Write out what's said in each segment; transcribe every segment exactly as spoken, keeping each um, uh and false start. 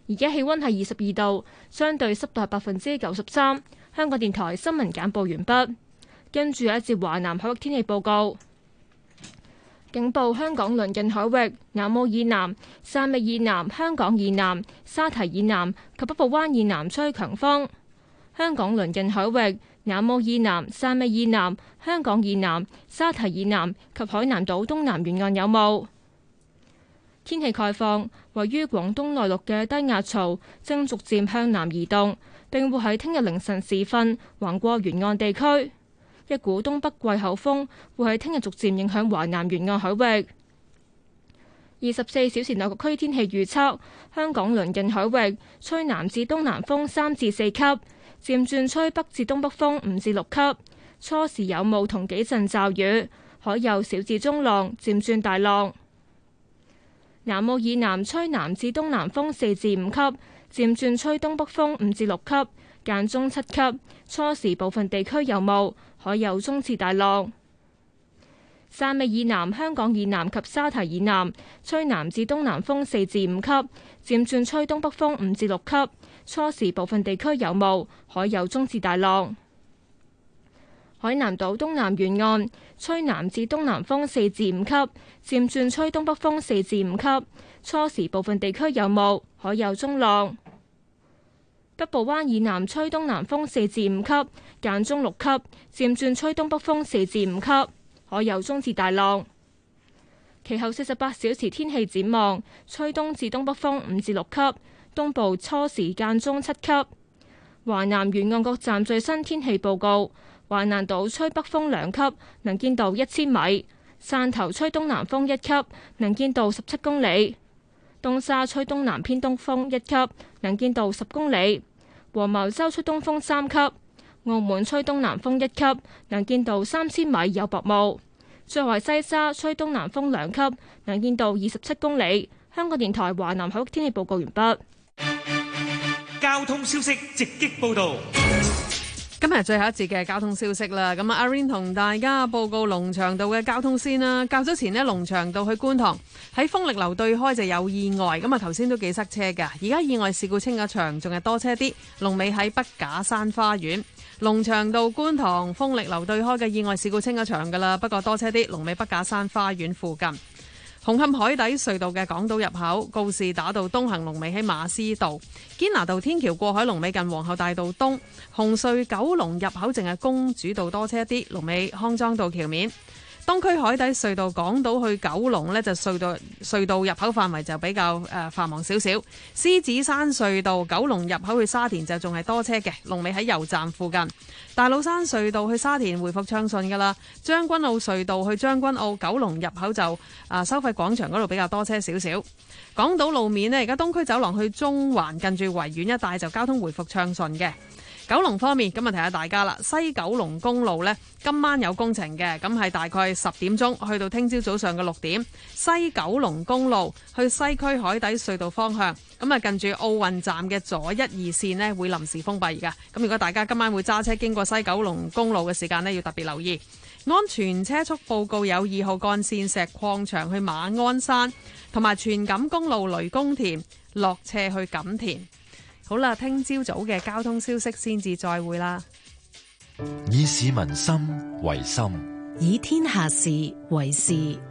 而家氣溫係二十二度，相對濕度係百分之九十三。香港電台新聞簡報完畢。跟住有一節華南海域天氣報告。警報：香港鄰近海域、南澳以南、汕尾以南、香港以南、沙堤以南及北部灣以南吹強風。香港鄰近海域、南澳以南、汕尾以南、香港以南、沙堤以南及海南島東南沿岸有霧。天氣概況：位於廣東內陸嘅低壓槽正逐漸向南移動，並會喺聽日凌晨時分橫過沿岸地區。一股東北季候風會喺聽日逐漸影響華南沿岸海域。二十四小時內各區天氣預測：香港鄰近海域吹南至東南風三至四級，漸轉吹北至東北風五至六級。初時有霧同幾陣驟雨，海有小至中浪，漸轉大浪。南澳以南吹南至東南風四至五級，漸轉吹東北風五至六級，間中七級。初時部分地區有霧，海有中至大浪。汕尾以南、香港以南及沙堤以南吹南至東南風四至五級，漸轉吹東北風五至六級。初時部分地區有霧，海有中至大浪。海南島東南沿岸吹南至東南風四至五級，漸轉吹東北風四至五級。初時部分地區有霧，海有中浪。北部灣以南吹東南風四至五級，間中六級，漸轉吹東北風四至五級，海有中至大浪。其後四十八小時天氣展望：吹東至東北風五至六級，東部初時間中七級。華南沿岸各站最新天氣報告：華南島吹北風兩級，能見度一千米；汕頭吹東南風一級，能見度十七公里；東沙吹東南偏東風一級，能見度十公里；黃茅洲吹東風三級；澳門吹東南風一級，能見度三千米有薄霧；最為西沙吹東南風兩級，能見度二十七公里。香港電台華南海域天氣報告完畢。 交通消息直擊報道。 今日最後一節嘅交通消息啦，咁啊阿 Rain 同大家報告龍翔道嘅交通先啦。較早前呢，龍翔道去觀塘喺豐力樓對開就有意外，咁啊頭先都幾塞車噶，而家意外事故清咗場，仲係多車啲。龍尾喺筆架山花園。龍翔道觀塘豐力樓對開嘅意外事故清咗場噶啦，不過多車啲，龍尾筆架山花園附近。紅磡海底隧道嘅港島入口，告士打道東行龍尾喺馬師道，堅拿道天橋過海龍尾近皇后大道東，紅隧九龍入口淨係公主道多車啲，龍尾康莊道橋面。東區海底隧道港島去九龍呢，就隧道隧道入口範圍就比較誒繁忙少少。獅子山隧道九龍入口去沙田就仲係多車嘅，龍尾喺油站附近。大老山隧道去沙田回復暢順噶啦。將軍澳隧道去將軍澳九龍入口就啊收費廣場嗰度比較多車少少。港島路面呢，而家東區走廊去中環近住維園一帶就交通回復暢順嘅。九龍方面，咁啊提下大家啦，西九龍公路呢，今晚有工程嘅，咁係大概十點鐘去到聽朝早上嘅六點，西九龍公路去西區海底隧道方向，咁啊近住奧運站嘅左一二線呢會臨時封閉㗎，咁如果大家今晚會揸車經過西九龍公路嘅時間呢，要特別留意。安全車速報告有二號幹線石礦場去馬鞍山，同埋荃錦公路雷公田落斜去錦田。好啦，聽朝早嘅交通消息先至再會啦。 以市民心為心， 以天下事為事。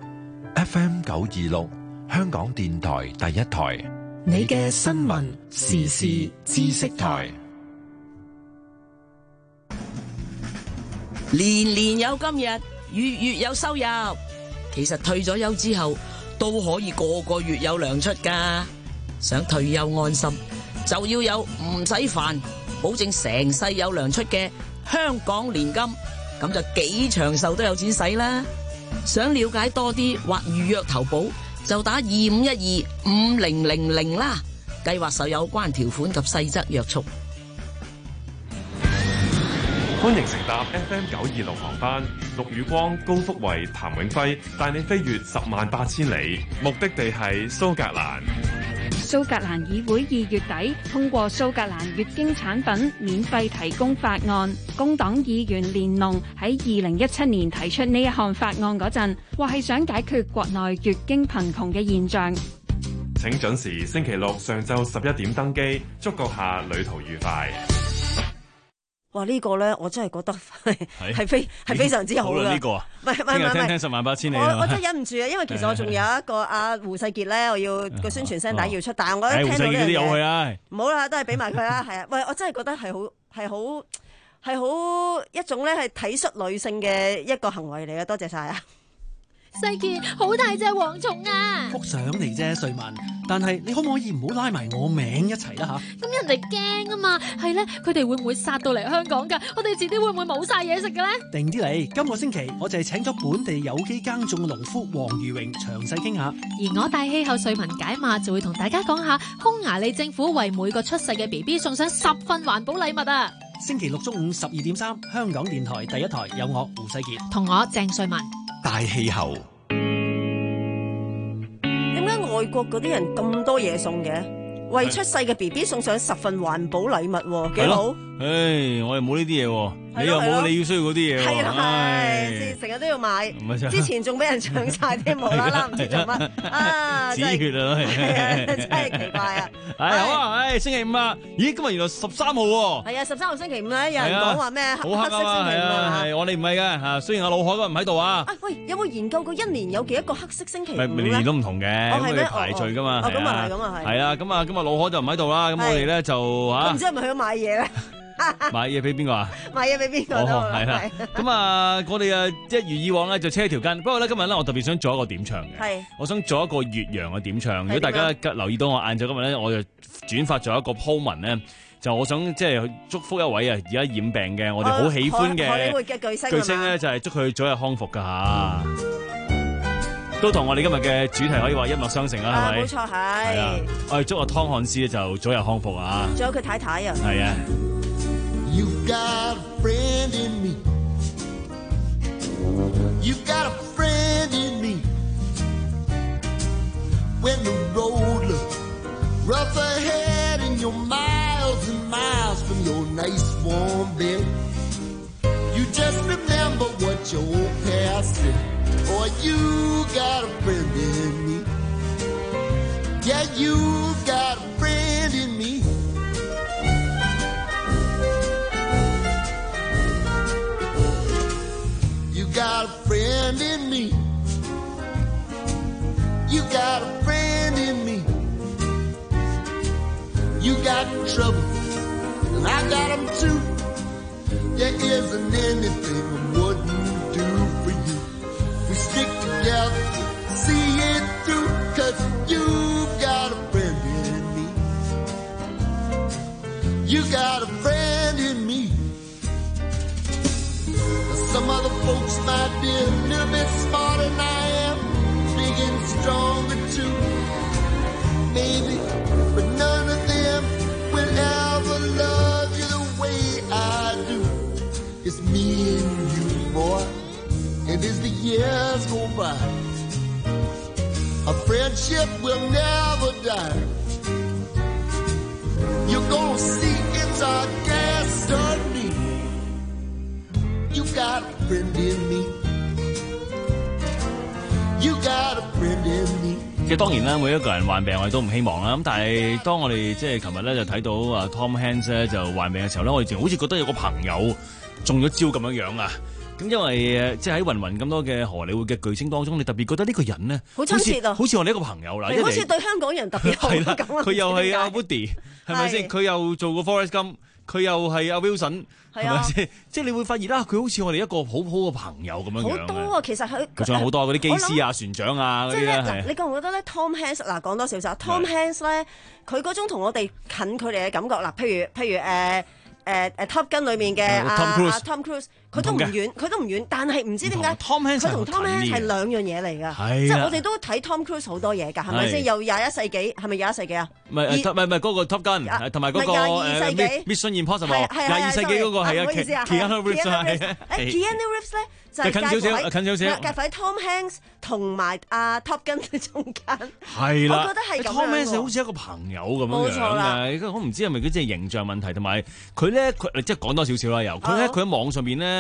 F M 九二六，香港電台第一台， 你嘅新聞時事知識台。 年年有今日，月月有收入。其實退咗休之後，都可以個個月有糧出㗎。想退休安心，就要有唔使煩，保證成世有糧出嘅香港年金，咁就幾長壽都有錢使啦。想了解多啲或預約投保，就打二五一二五零零零啦。計劃受有關條款及細則約束。 歡迎乘搭 F M 九二六航班，陸宇光、高福慧、譚永輝帶你飛越十萬八千里，目的地係蘇格蘭。 蘇格蘭議會二月底通過蘇格蘭月經產品免費提供法案。工黨議員連儂喺二零一七年提出呢一項法案嗰陣，話係想解決國內月經貧窮嘅現象。 請準時星期六上晝十一點登機，祝閣下旅途愉快。 哇！呢、這個咧，我真係覺得係係非係非常之好嘅。 呢個啊， 唔係唔係唔係， 聽聽十萬八千里。 我我真係忍唔住啊，因為其實我仲有一個阿胡世傑咧，我要個宣傳聲帶要出，但係我一聽到呢樣嘢， 胡世傑啲有去啊， 唔好啦，都係俾埋佢啦，係啊。喂，我真係覺得係好係好係好一種咧係體恤女性嘅一個行為嚟嘅，多謝晒啊！ 世傑，好大隻蝗蟲啊！ 幅相嚟啫，瑞文。但係你可唔可以唔好拉埋我名一齊啦吓？ 咁人哋驚啊嘛，係咧，佢哋會唔會殺到嚟香港㗎？我哋遲啲會唔會冇晒嘢食嘅咧？ 定啲嚟，今個星期我就係請咗本地有機耕種嘅農夫黃裕榮詳細傾下。 而我大氣候瑞文解碼就會同大家講下，匈牙利政府為每個出世嘅 B B 送上十份環保禮物啊！ 星期六中午十二點三，香港電台第一台有我胡世傑同我鄭瑞文。 大氣候。 點解外國嗰啲人咁多嘢送嘅？為出世嘅 B B 送上十份環保禮物，幾好？ 唉，我哋冇呢啲嘢喎。你又冇你要需要嗰啲嘢喎， 係啦係，成日都要買。之前仲俾人搶晒添，無啦啦唔知做乜啊！ 止血啊， 真係奇怪啊！ 係好啊，唉，星期五啊，咦，今日原來十三號喎。 係啊，十三號星期五咧，有人講話咩黑色星期五啊？係我哋唔係嘅嚇，雖然阿老海嗰日唔喺度啊。 啊喂，有冇研究過一年有幾多個黑色星期五咧？ 年年都唔同嘅，咁佢排序噶嘛。 哦，咁啊係，咁啊係。 係啦，咁啊，今日老海就唔喺度啦，咁我哋咧就嚇。 唔知係咪去咗買嘢咧？ 買嘢俾邊個啊？ 買嘢俾邊個都係啦。咁啊，我哋啊一如以往咧就車條筋。不過咧今日咧我特別想做一個點唱嘅。係。我想做一個越洋嘅點唱。如果大家留意到我晏晝今日咧，我就轉發咗一個 po 文咧，就我想即係祝福一位啊而家染病嘅我哋好喜歡嘅荷里活嘅巨星。巨星咧就係祝佢早日康復㗎嚇。都同我哋今日嘅主題可以話一脈相承啦，係咪？冇錯係。 我哋祝阿湯漢斯咧就早日康復啊！ 仲有佢太太啊。係啊。 You've got a friend in me. You've got a friend in me. When the road looks rough ahead and you're miles and miles from your nice warm bed, you just remember what your old past said. Boy, you got a friend in me. Yeah, you got a friend in me. You got a friend in me. You got a friend in me. You got trouble, and I got them too. There isn't anything I wouldn't do for you. We stick together, see it through, 'cause you've got a friend in me. You got a friend in me. Some other folks might be a little bit smarter than I am, big and stronger too, maybe, but none of them will ever love you the way I do. It's me and you, boy, and as the years go by, our friendship will never die. You're gonna see it's our destiny. You got a friend in me. You got a friend in me. 其實當然啦，每一個人患病我哋都唔希望啦。咁但係當我哋即係琴日咧就睇到啊 Tom Hanks 咧就患病嘅時候咧，我哋仲好似覺得有個朋友中咗招咁樣樣啊！咁因為即係喺芸芸咁多嘅荷里活嘅巨星當中，你特別覺得呢個人咧好親切啊， 好似我哋一個朋友啦， 好似對香港人特別好咁啊！ 佢又係阿 Woody， 係咪先？佢又做過 Forrest Gump，佢又係阿 Wilson。係咪先？即係你會發現啦，佢好似我哋一個好好嘅朋友咁樣樣。好多啊，其實佢佢仲有好多嗰啲機師啊、船長啊嗰啲咧。係。 你覺唔覺得咧 ？Tom Hanks 嗱，講多少少 Tom Hanks 咧，佢嗰種同我哋近距離嘅感覺嗱，譬如譬如誒誒誒 Top Gun 裏面嘅阿 Tom Cruise， 佢都唔遠，佢都唔遠，但係唔知點解佢同 Tom Hanks 係兩樣嘢嚟㗎。即係我哋都睇 Tom Cruise 好多嘢㗎，係咪先？又廿一世紀，係咪廿一世紀啊？ 唔係唔係唔係嗰個 Top Gun， 同埋嗰個誒 Mission Impossible， 廿二世紀嗰個係啊 Keanu Reeves 啊，係啊 Keanu Reeves 咧就係近少少，近少少， 夾喺 Tom Hanks 同埋阿 Top Gun 嘅中間。 係啦， 我覺得係咁樣。 Tom Hanks 好似一個朋友咁樣樣嘅，我唔知係咪佢即係形象問題，同埋佢咧佢即係講多少少啦，又佢咧佢喺網上邊咧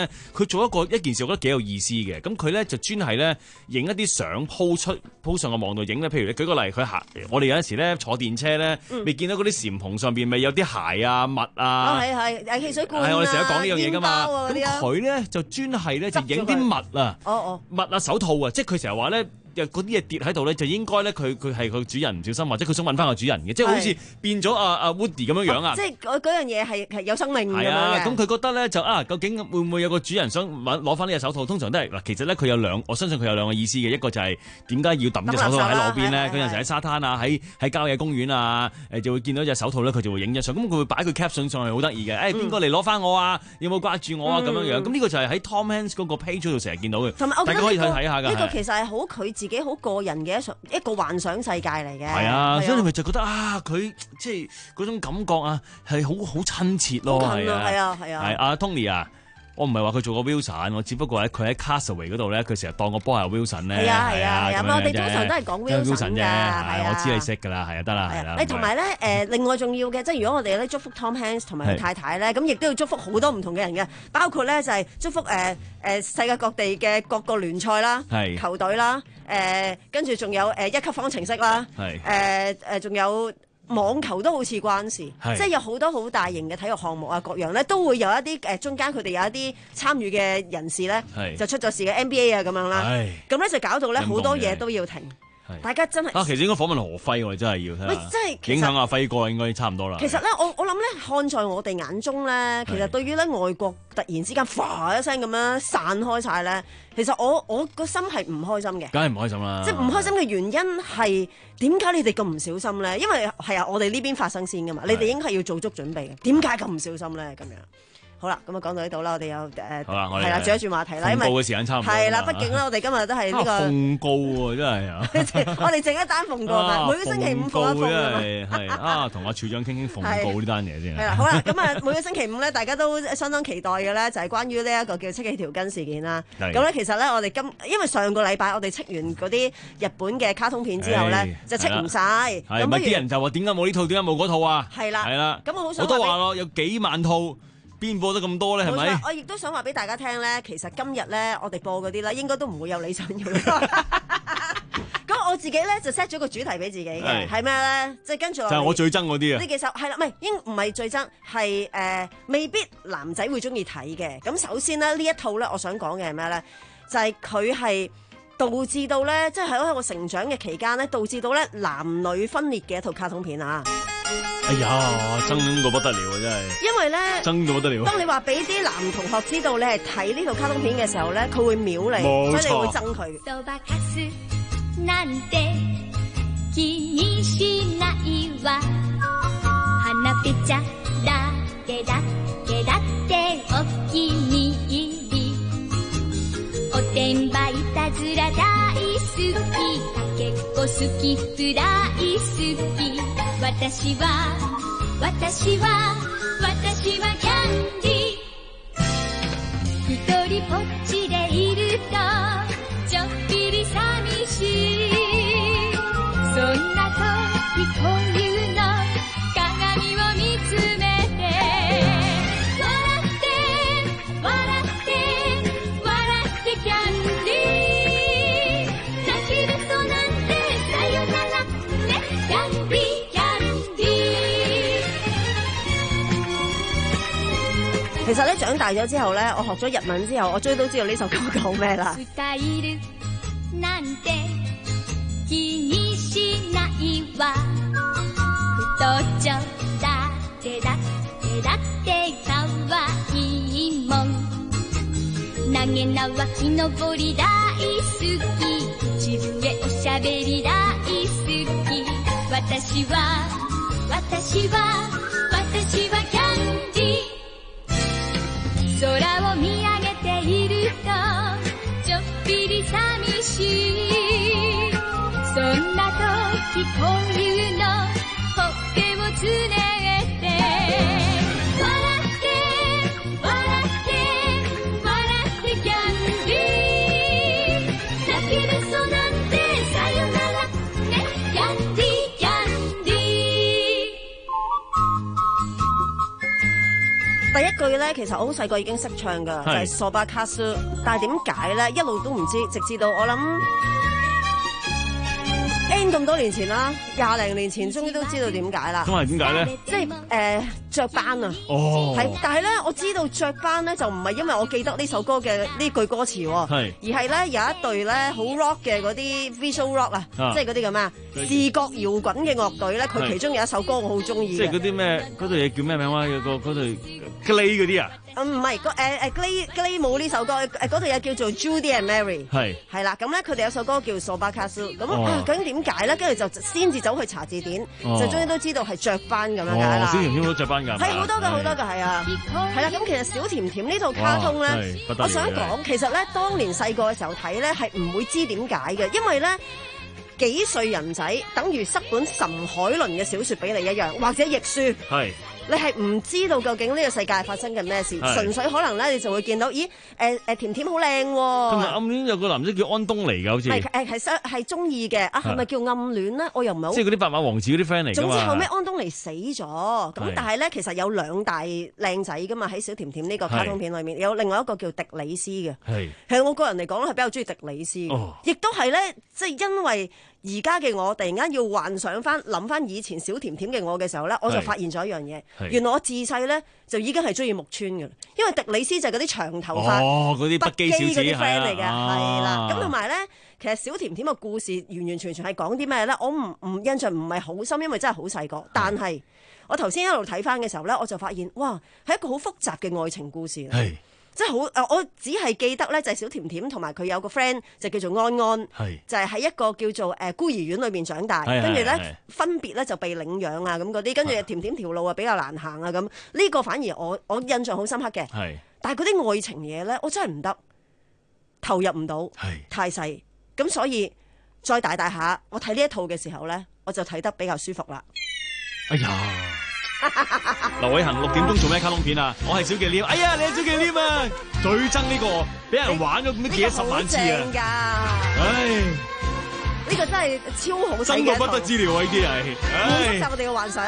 咧，佢做一個一件事，我覺得幾有意思嘅。咁佢咧就專係咧影一啲相 po 出 po 上個網度影咧。譬如你舉個例，佢行，我哋有陣時咧坐電車咧，未、嗯、見到嗰啲簷篷上邊咪有啲鞋啊、襪啊。 哦，係係誒汽水罐啊， 係我哋成日講呢樣嘢㗎嘛。 咁佢咧就專係咧就影啲襪啊， 哦哦， 襪啊手套啊，即係佢成日話咧。嗰啲嘢跌喺度咧，就應該咧佢佢係佢主人唔小心，或者佢想揾翻個主人嘅，即係好似變咗阿阿 Woody 咁樣樣啊！ 即係嗰嗰樣嘢係係有生命咁樣嘅。係啊， 咁佢覺得咧就啊，究竟會唔會有個主人想揾攞翻呢隻手套？通常都係嗱，其實咧佢有兩，我相信佢有兩個意思嘅，一個就係點解要抌隻手套喺路邊咧？佢有陣時喺沙灘啊，喺喺郊野公園啊，誒就會見到隻手套咧，佢就會影一相。咁佢會擺佢 caption 上去，好得意嘅。誒邊個嚟攞翻我啊？有冇掛住我啊？咁樣樣。咁呢個就係喺 Tom Hanks 嗰個 page 度成日見到嘅。大家可以去睇下㗎。呢個其實係好佢自己好個人嘅一個幻想世界嚟嘅， 係啊，所以你咪就覺得啊，佢即係嗰種感覺啊，係好好親切咯，係啊， 係啊，係啊， 係阿 Tony 啊。我唔係話佢做過 Wilson，我只不過喺佢喺 Castaway 嗰度咧，佢成日當個波係 Wilson 咧。 係啊係啊係啊，我哋通常都係講 Wilson 嘅，係我知你識㗎啦，係啊得啦係啦。 誒同埋咧誒，另外重要嘅，即係如果我哋咧祝福 Tom Hanks 同埋佢太太咧，咁亦都要祝福好多唔同嘅人嘅，包括咧就係祝福誒誒世界各地嘅各個聯賽啦、球隊啦，誒跟住仲有誒一級方程式啦，誒誒仲有。網球都好似關事，即係有好多好大型嘅體育項目啊，各樣咧都會有一啲誒中間佢哋有一啲參與嘅人士咧，就出咗事嘅 N B A 啊咁樣啦，咁咧就搞到咧好多嘢都要停。大家真係啊，其實應該訪問何輝，我哋真係要睇下， 真係影響阿輝哥應該差唔多啦。 其實咧，我我諗咧，看在我哋眼中咧，其實對於咧外國突然之間嘩一聲咁樣散開晒咧，其實我我個心係唔開心嘅。 梗係唔開心啦！ 即係唔開心嘅原因係點解你哋咁唔小心咧？因為係啊，我哋呢邊發生先噶嘛，你哋應該係要做足準備嘅。點解咁唔小心咧？咁樣。好啦，咁啊講到呢度啦，我哋有誒係啦，轉一轉話題啦，因為報嘅時間差唔多係啦，畢竟咧我哋今日都係呢個奉告喎，真係啊！ 我哋淨一單奉告嘛，每個星期五奉一奉啊嘛， 係啊，同阿處長傾傾奉告呢單嘢先。 係啦，好啦，咁啊每個星期五咧，大家都相當期待嘅咧，就係關於呢一個叫戚起條筋事件啦。咁咧其實咧，我哋今因為上個禮拜我哋戚完嗰啲日本嘅卡通片之後咧，就戚唔晒。 係咪啲人就話點解冇呢套？點解冇嗰套啊？ 係啦， 係啦， 咁我好想我都話咯，有幾萬套。邊播得咁多咧？係咪？ 我亦都想話俾大家聽咧，其實今日咧，我哋播嗰啲咧，應該都唔會有你想要嘅。咁我自己咧就 set 咗個主題俾自己嘅，係咩咧？即係跟住就係我最憎嗰啲啊！ 呢幾首係啦，唔係應唔係最憎，係誒、呃、未必男仔會中意睇嘅。咁首先咧，呢一套咧，我想講嘅係咩咧？就係佢係導致到咧，即係喺我成長嘅期間咧，導致到咧男女分裂嘅一套卡通片啊！ 哎呀，憎到不得了啊！真係， 因為咧憎到不得了。 當你話俾啲男同學知道你係睇呢套卡通片嘅時候咧，佢會秒你，所以你會憎佢。 私は私は私はキャンディ一人ぽっちでいるとちょっぴり寂しいそんな時こういうの鏡を見つめて笑って笑って笑ってキャンディ泣きべそなんてさよならねキャンディ其實咧長大咗之後咧，我學咗日文之後，我終於都知道呢首歌講咩啦。 空を見上げているとちょっぴり寂しいそんな時こういうのほっぺをつねって笑って笑って笑ってキャンディ泣きべそなんてさよならねキャンディキャンディ第一句咧，其實我好細個已經識唱㗎，就係索巴卡斯。但係點解咧，一路都唔知，直至到我諗 N 咁多年前啦，廿零年前，終於都知道點解啦。 咁係點解咧？ 即係誒雀斑啊！ 哦， 係，但係咧，我知道雀斑咧就唔係因為我記得呢首歌嘅呢句歌詞喎， 係而係咧有一隊咧好 rock 嘅嗰啲 visual rock 啊，即係嗰啲咁啊視覺搖滾嘅樂隊咧，佢其中有一首歌我好中意。 即係嗰啲咩？嗰隊嘢叫咩名話？有個嗰隊 Glee 嗰啲啊？ 唔係，個誒誒 Glee Glee 冇呢首歌，誒嗰隊嘢叫做 Judy and Mary。係係啦，咁咧佢哋有首歌叫索巴卡斯，咁啊究竟點解咧？跟住就先至走去查字典，就終於都知道係雀斑咁樣解啦。 小甜甜都雀斑㗎。係好多㗎，好多㗎，係啊。係啦，咁其實小甜甜呢套卡通咧，我想講其實咧，當年細個嘅時候睇咧係唔會知點解嘅，因為咧幾歲人仔等於塞本岑海倫嘅小説俾你一樣，或者譯書。係。你係唔知道究竟呢個世界發生緊咩事，純粹可能咧你就會見到，咦誒誒甜甜好靚喎。同埋暗戀有個男仔叫安東尼㗎，好似係誒係相係中意嘅啊，係咪叫暗戀咧？我又唔係好。 即係嗰啲白馬王子嗰啲 friend 嚟㗎嘛。 總之後尾安東尼死咗，咁但係咧其實有兩大靚仔㗎嘛，喺小甜甜呢個卡通片裏面，有另外一個叫迪里斯嘅。係係我個人嚟講咧係比較中意迪里斯，亦都係咧即係因為。而家嘅我突然間要幻想翻諗翻以前小甜甜嘅我嘅時候咧，我就發現咗一樣嘢，原來我自細咧就已經係中意木村嘅，因為迪里斯就係嗰啲長頭髮哦，嗰啲不羈小子嗰啲 friend 嚟嘅，係啦、 啊。 咁同埋咧，其實小甜甜嘅故事完完全全係講啲咩咧？我唔唔印象唔係好深，因為真係好細個。但係我頭先一路睇翻嘅時候咧，我就發現哇，係一個好複雜嘅愛情故事。係。即係好誒，我只係記得咧，就係小甜甜同埋佢有個 friend 就叫做安安，就係喺一個叫做誒孤兒院裏面長大，跟住咧分別咧就被領養啊咁嗰啲，跟住甜甜條路啊比較難行啊咁，呢個反而我我印象好深刻嘅。但係嗰啲愛情嘢咧，我真係唔得，投入唔到，太細，咁所以再大大下，我睇呢一套嘅時候咧，我就睇得比較舒服啦。 哎呀！劉偉恒六點鐘做咩卡通片啊？我係小忌廉，哎呀，你係小忌廉啊！最憎呢個俾人玩咗咁幾十萬次啊！唉， 呢個真係超好睇嘅， 憎到不得之了啊！呢啲係， 唉，就我哋嘅幻想。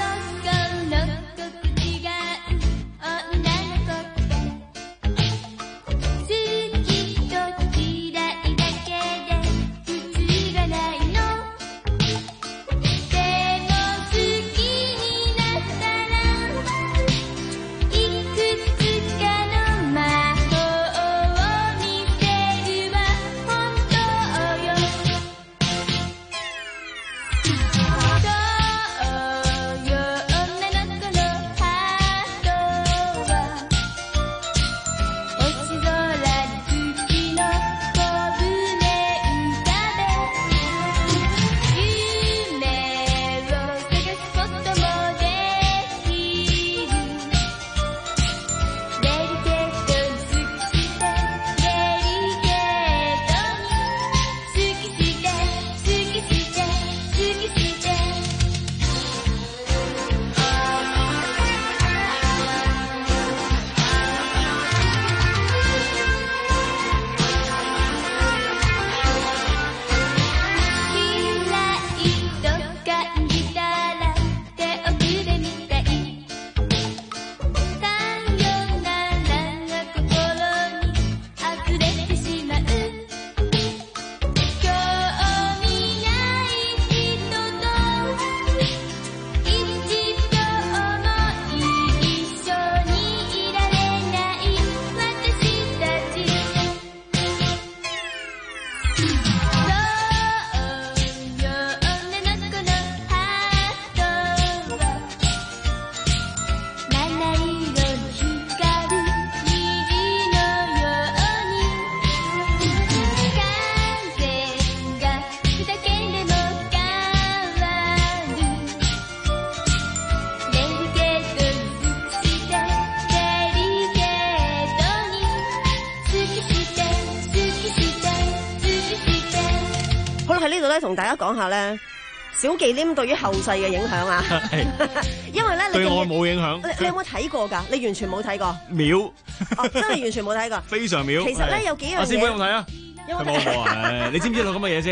同大家講下咧，小忌廉對於後世嘅影響啊，因為咧你對我冇影響。你你有冇睇過㗎？你完全冇睇過。秒哦，真係完全冇睇過。非常秒。其實咧有幾樣嘢。阿師妹有冇睇啊？有冇睇？你知唔知道咁嘅嘢先？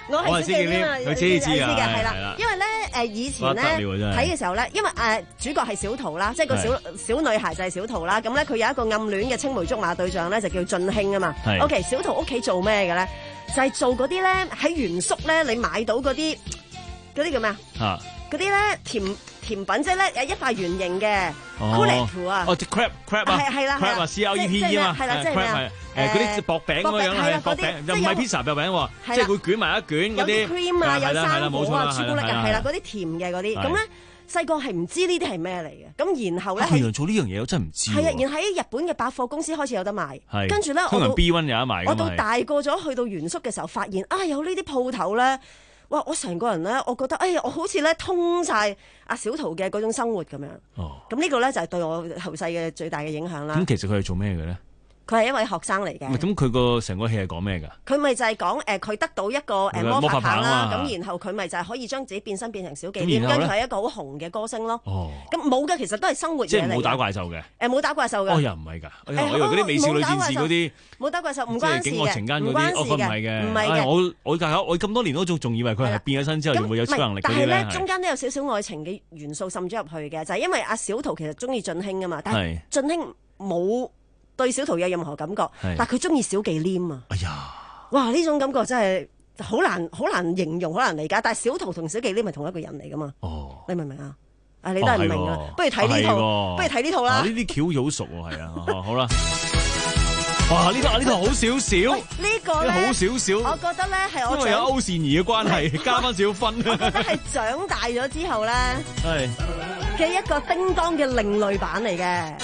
我係小忌廉啊， 佢知知啊， 係啦，因為咧誒以前咧睇嘅時候咧，因為誒主角係小桃啦，即係個小小女孩就係小桃啦，咁咧佢有一個暗戀嘅青梅竹馬對象咧就叫俊興啊嘛。OK， 小桃屋企做咩嘅咧？就係做嗰啲咧喺原宿咧，你買到嗰啲嗰啲叫咩啊？嗰啲咧甜甜品即係咧一塊圓形嘅 crêpe 啊， 哦 crêpe crêpe 啊， 係係啦 crêpe 啊 C L E P E 啊嘛， 係啦即係咩啊？ 誒嗰啲薄餅咁樣係薄餅，又唔係 pizza 薄餅喎，即係會捲埋一卷嗰啲， 有啲 cream 啊，有生果啊，朱古力啊，係啦，嗰啲甜嘅嗰啲，咁咧細個係唔知呢啲係咩嚟嘅，咁然後咧原來做呢樣嘢我真係唔知。 係啊，然後喺日本嘅百貨公司開始有得賣，跟住咧通常 B 一有得賣。 我到大個咗去到原宿嘅時候，發現啊有呢啲鋪頭咧。哇！我成個人咧，我覺得，哎呀，我好似咧通晒阿小桃嘅嗰種生活咁樣。哦，咁呢個咧就係對我後世嘅最大嘅影響啦。 咁其實佢係做咩嘅咧？ 佢係一位學生嚟嘅。 咁佢個成個戲係講咩㗎？ 佢咪就係講誒，佢得到一個誒魔法棒啦，咁然後佢咪就係可以將自己變身變成小忌廉，跟住係一個好紅嘅歌星咯。哦，咁冇嘅，其實都係生活嘢嚟。即係冇打怪獸嘅。 誒，冇打怪獸嘅。 哦，又唔係㗎。我以為嗰啲美少女戰士嗰啲。 冇打怪獸，唔關事嘅。唔關事嘅。唔係嘅。 我我我咁多年都仲仲以為佢係變咗身之後就會有超能力嗰啲咧。 但係咧，中間都有少少愛情嘅元素滲咗入去嘅，就係因為阿小桃其實中意俊興啊嘛，但係俊興冇對小桃有任何感覺，但係佢中意小忌廉啊！哎呀，哇！呢種感覺真係好難好難形容，好難理解。但係小桃同小忌廉係同一個人嚟噶嘛？哦，你明唔明啊？啊，你都係唔明啊？不如睇呢套，不如睇呢套啦。 呢啲橋好熟喎，係啊，好啦。哇！呢套呢套好少少， 呢個咧好少少。 我覺得咧係我因為有歐倩怡嘅關係，加翻少少分。 我覺得係長大咗之後咧，係嘅一個叮當嘅另類版嚟嘅。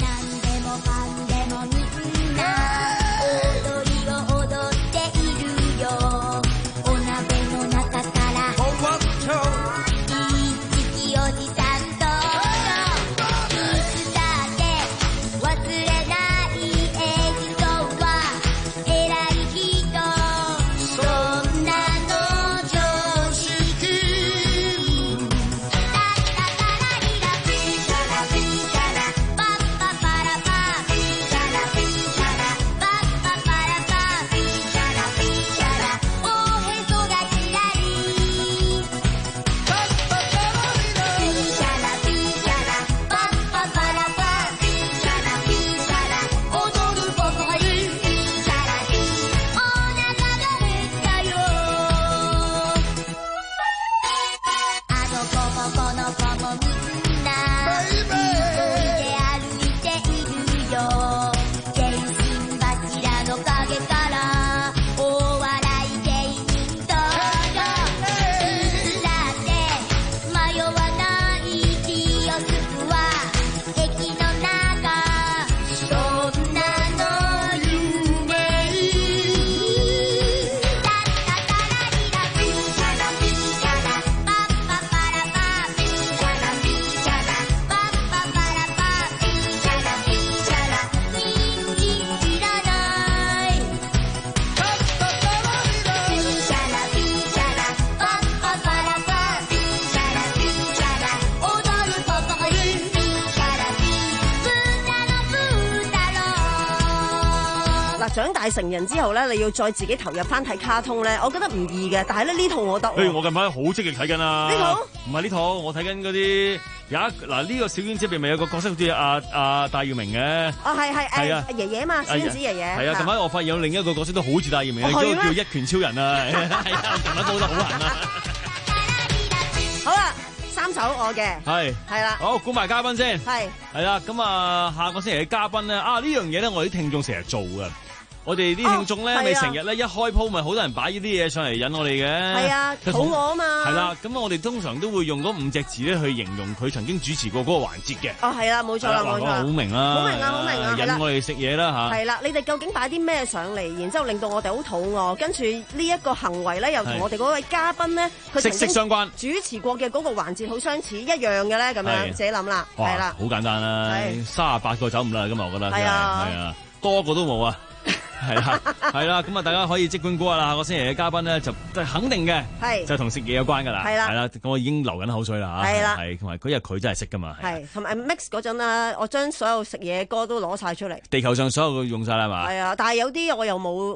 長大成人之後咧，你要再自己投入翻睇卡通咧，我覺得唔易嘅。但係咧呢套我得。 誒，我近排好積極睇緊啊！ 呢套唔係呢套，我睇緊嗰啲有一嗱呢個小丸子入邊咪有個角色好似阿阿戴耀明嘅。 哦，係係係啊，爺爺嘛，小丸子爺爺。 係啊，近排我發現有另一個角色都好似戴耀明嘅，嗰個叫一拳超人啊！係啊，近排煲得好痕啊！ 好啦。三首我嘅係係啦， 好估埋嘉賓先係係啦，咁啊下個星期嘅嘉賓咧啊呢樣嘢咧，我哋啲聽眾成日做噶。我哋啲聽眾咧，咪成日咧一開鋪咪好多人擺呢啲嘢上嚟引我哋嘅。 係啊，肚餓啊嘛。 係啦，咁我哋通常都會用嗰五隻字咧去形容佢曾經主持過嗰個環節嘅。 哦，係啦，冇錯啦，冇錯。 好明啦， 好明啊，好明啊， 引我哋食嘢啦嚇。 係啦，你哋究竟擺啲咩上嚟，然之後令到我哋好肚餓，跟住呢一個行為咧，又同我哋嗰位嘉賓咧，佢息息相關， 主持過嘅嗰個環節好相似，一樣嘅咧，咁樣自己諗啦，係啦。 好簡單啦，三十八個走唔甩，今日我覺得係啊，係啊，多個都冇啊。係啦，係啦，咁啊，大家可以即管估下啦。下個星期嘅嘉賓咧，就肯定嘅，係就同食嘢有關噶啦，係啦，係啦，我已經流緊口水啦吓，係啦，係同埋嗰日佢真係識噶嘛，係同埋 mix 嗰陣啦，我將所有食嘢歌都攞晒出嚟， 地球上所有嘅用晒啦嘛， 係啊，但係有啲我又冇冇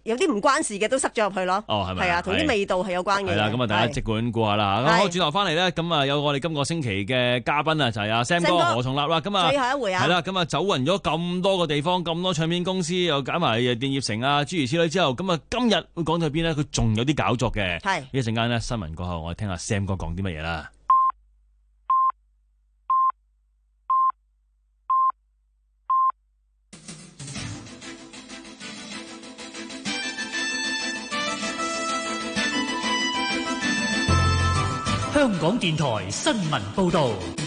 有啲唔關事嘅都塞咗入去咯。 哦，係咪？ 係啊，同啲味道係有關嘅。 係啦，咁啊，大家即管估下啦。咁我轉頭翻嚟咧，咁啊有我哋今個星期嘅嘉賓啊，就係阿 Sam 哥何崇立啦。咁啊， 最後一回啊。 係啦，咁啊走勻咗咁多個地方，咁多唱片公司，又揀埋電業城啊諸如此類之後，咁啊今日會講到邊咧？佢仲有啲搞作嘅。係。呢一陣間咧新聞過後，我哋聽下 Sam 哥講啲乜嘢啦。 香港電台新聞報導，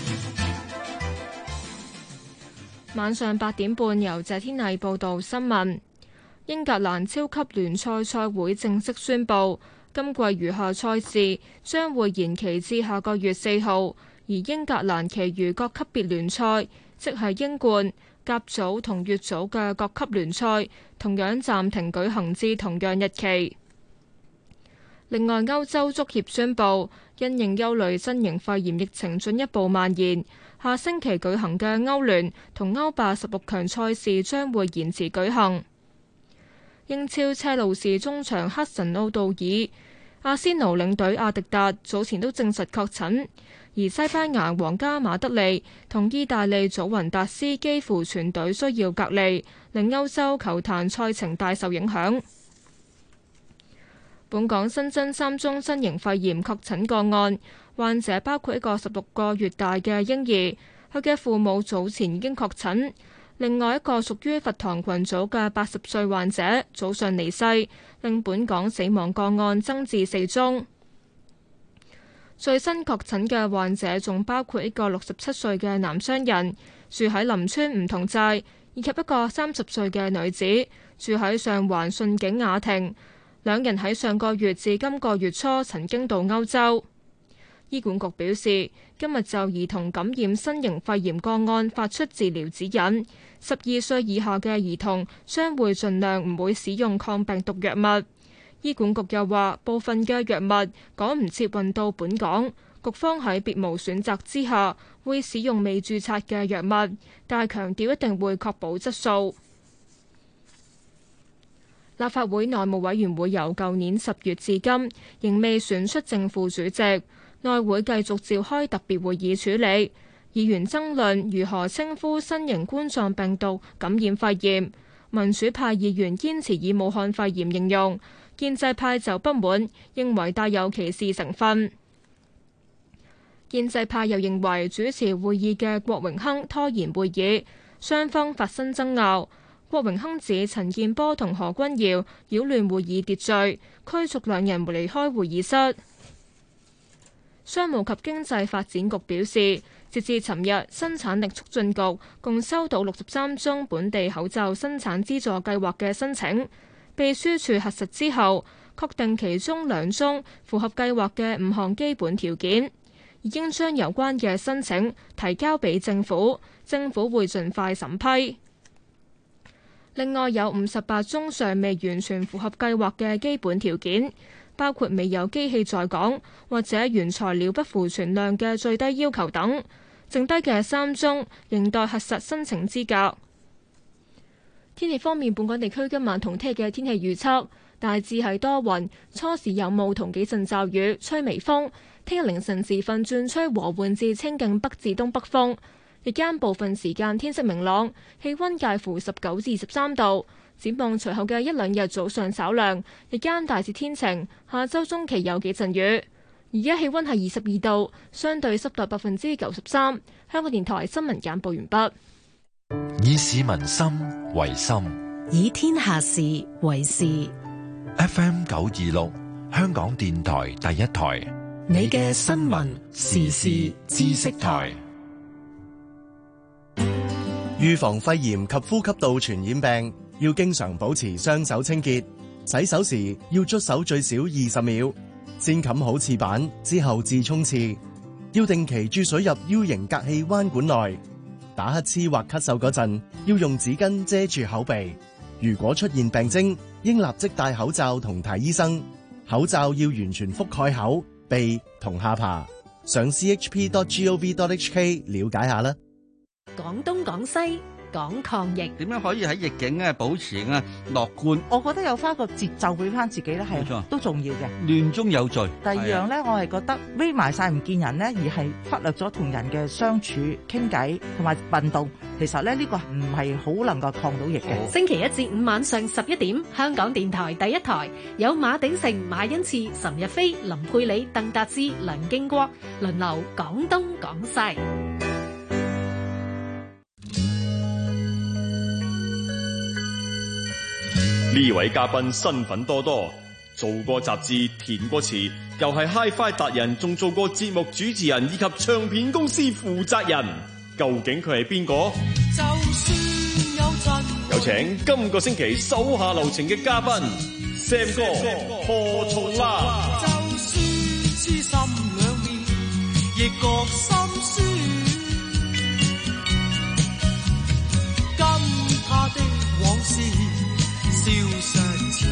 晚上八點半由謝天麗報道新聞。英格蘭超級聯賽賽會正式宣布，今季餘下賽事將會延期至下個月四號，而英格蘭其餘各級別聯賽，即係英冠、甲組同乙組嘅各級聯賽，同樣暫停舉行至同樣日期。另外，歐洲足協宣布，因應憂慮新型肺炎疫情進一步蔓延，下星期舉行嘅歐聯同歐霸十六強賽事將會延遲舉行。英超車路士中場黑神奧道爾、阿仙奴領隊阿迪達早前都證實確診，而西班牙皇家馬德里同意大利祖雲達斯幾乎全隊需要隔離，令歐洲球壇賽程大受影響。本港新增三宗新型肺炎確診個案，患者包括一個十六個月大嘅嬰兒，佢嘅父母早前已經確診。另外一個屬於佛堂群組嘅八十歲患者早上離世，令本港死亡個案增至四宗。最新確診嘅患者仲包括一個六十七歲嘅男商人，住喺林村梧桐寨，以及一個三十歲嘅女子，住喺上環順景雅庭。兩人喺上個月至今個月初曾經到歐洲。醫管局表示，今日就兒童感染新型肺炎個案發出治療指引，十二歲以下嘅兒童將會盡量唔會使用抗病毒藥物。醫管局又話，部分嘅藥物趕唔切運到本港，局方喺別無選擇之下會使用未註冊嘅藥物，但係強調一定會確保質素。立法會內務委員會由舊年十月至今仍未選出正副主席，內會繼續召開特別會議處理。議員爭論如何稱呼新型冠狀病毒感染肺炎，民主派議員堅持以武漢肺炎形容，建制派就不滿，認為帶有歧視成分。建制派又認為主持會議嘅郭榮鏗拖延會議，雙方發生爭拗。郭榮鏗指陳健波同何君堯擾亂會議秩序，驅逐兩人離開會議室。商務及經濟發展局表示，截至尋日，生產力促進局共收到六十三宗本地口罩生產資助計劃嘅申請，秘書處核實之後，確定其中兩宗符合計劃嘅五項基本條件，已經將有關嘅申請提交俾政府，政府會盡快審批。另外有五十八宗尚未完全符合計劃嘅基本條件，包括未有機器在港或者原材料不符存量嘅最低要求等。剩低嘅三宗仍待核實申請資格。天氣方面，本港地區今晚同聽日嘅天氣預測大致係多雲，初時有霧同幾陣驟雨，吹微風。聽日凌晨時分轉吹和緩至清勁北至東北風。日間部分時間天色明朗，氣溫介乎十九至十三度。展望隨後嘅一兩日早上稍涼，日間大致天晴。下周中期有幾陣雨。而家氣溫係二十二度，相對濕度百分之九十三。香港電台新聞簡報完畢。 以市民心為心， 以天下事為事。 F M 九二六，香港電台第一台， 你嘅新聞時事知識台。 預防肺炎及呼吸道傳染病，要經常保持雙手清潔。洗手時要捽手最少二十秒，先冚好廁板之後至沖廁。要定期注水入 U 型隔氣彎管內。打乞嗤或咳嗽嗰陣，要用紙巾遮住口鼻。如果出現病徵，應立即戴口罩同睇醫生。口罩要完全覆蓋口、鼻同下巴。上 c h p dot gov dot h k 了解下啦。 廣東廣西講抗疫。 點樣可以喺逆境咧保持咧樂觀？ 我覺得有翻個節奏俾翻自己咧，係都重要嘅。 亂中有序。 第二樣咧，我係覺得匿埋晒唔見人咧，而係忽略咗同人嘅相處、傾偈同埋運動。其實咧呢個唔係好能夠抗到疫嘅。 星期一至五晚上十一點，香港電台第一台有馬鼎盛、馬恩賜、岑日飛、林佩理、鄧達志、梁經國輪流講東講西。 呢位嘉賓身份多多，做過雜誌，填過詞，又係 Hi-Fi 達人，仲做過節目主持人以及唱片公司負責人。究竟佢係邊個？就算有陣，有請今個星期手下留情嘅嘉賓 Sam 哥何從啦。就算痴心兩面，亦覺心酸。跟他的往事消失前，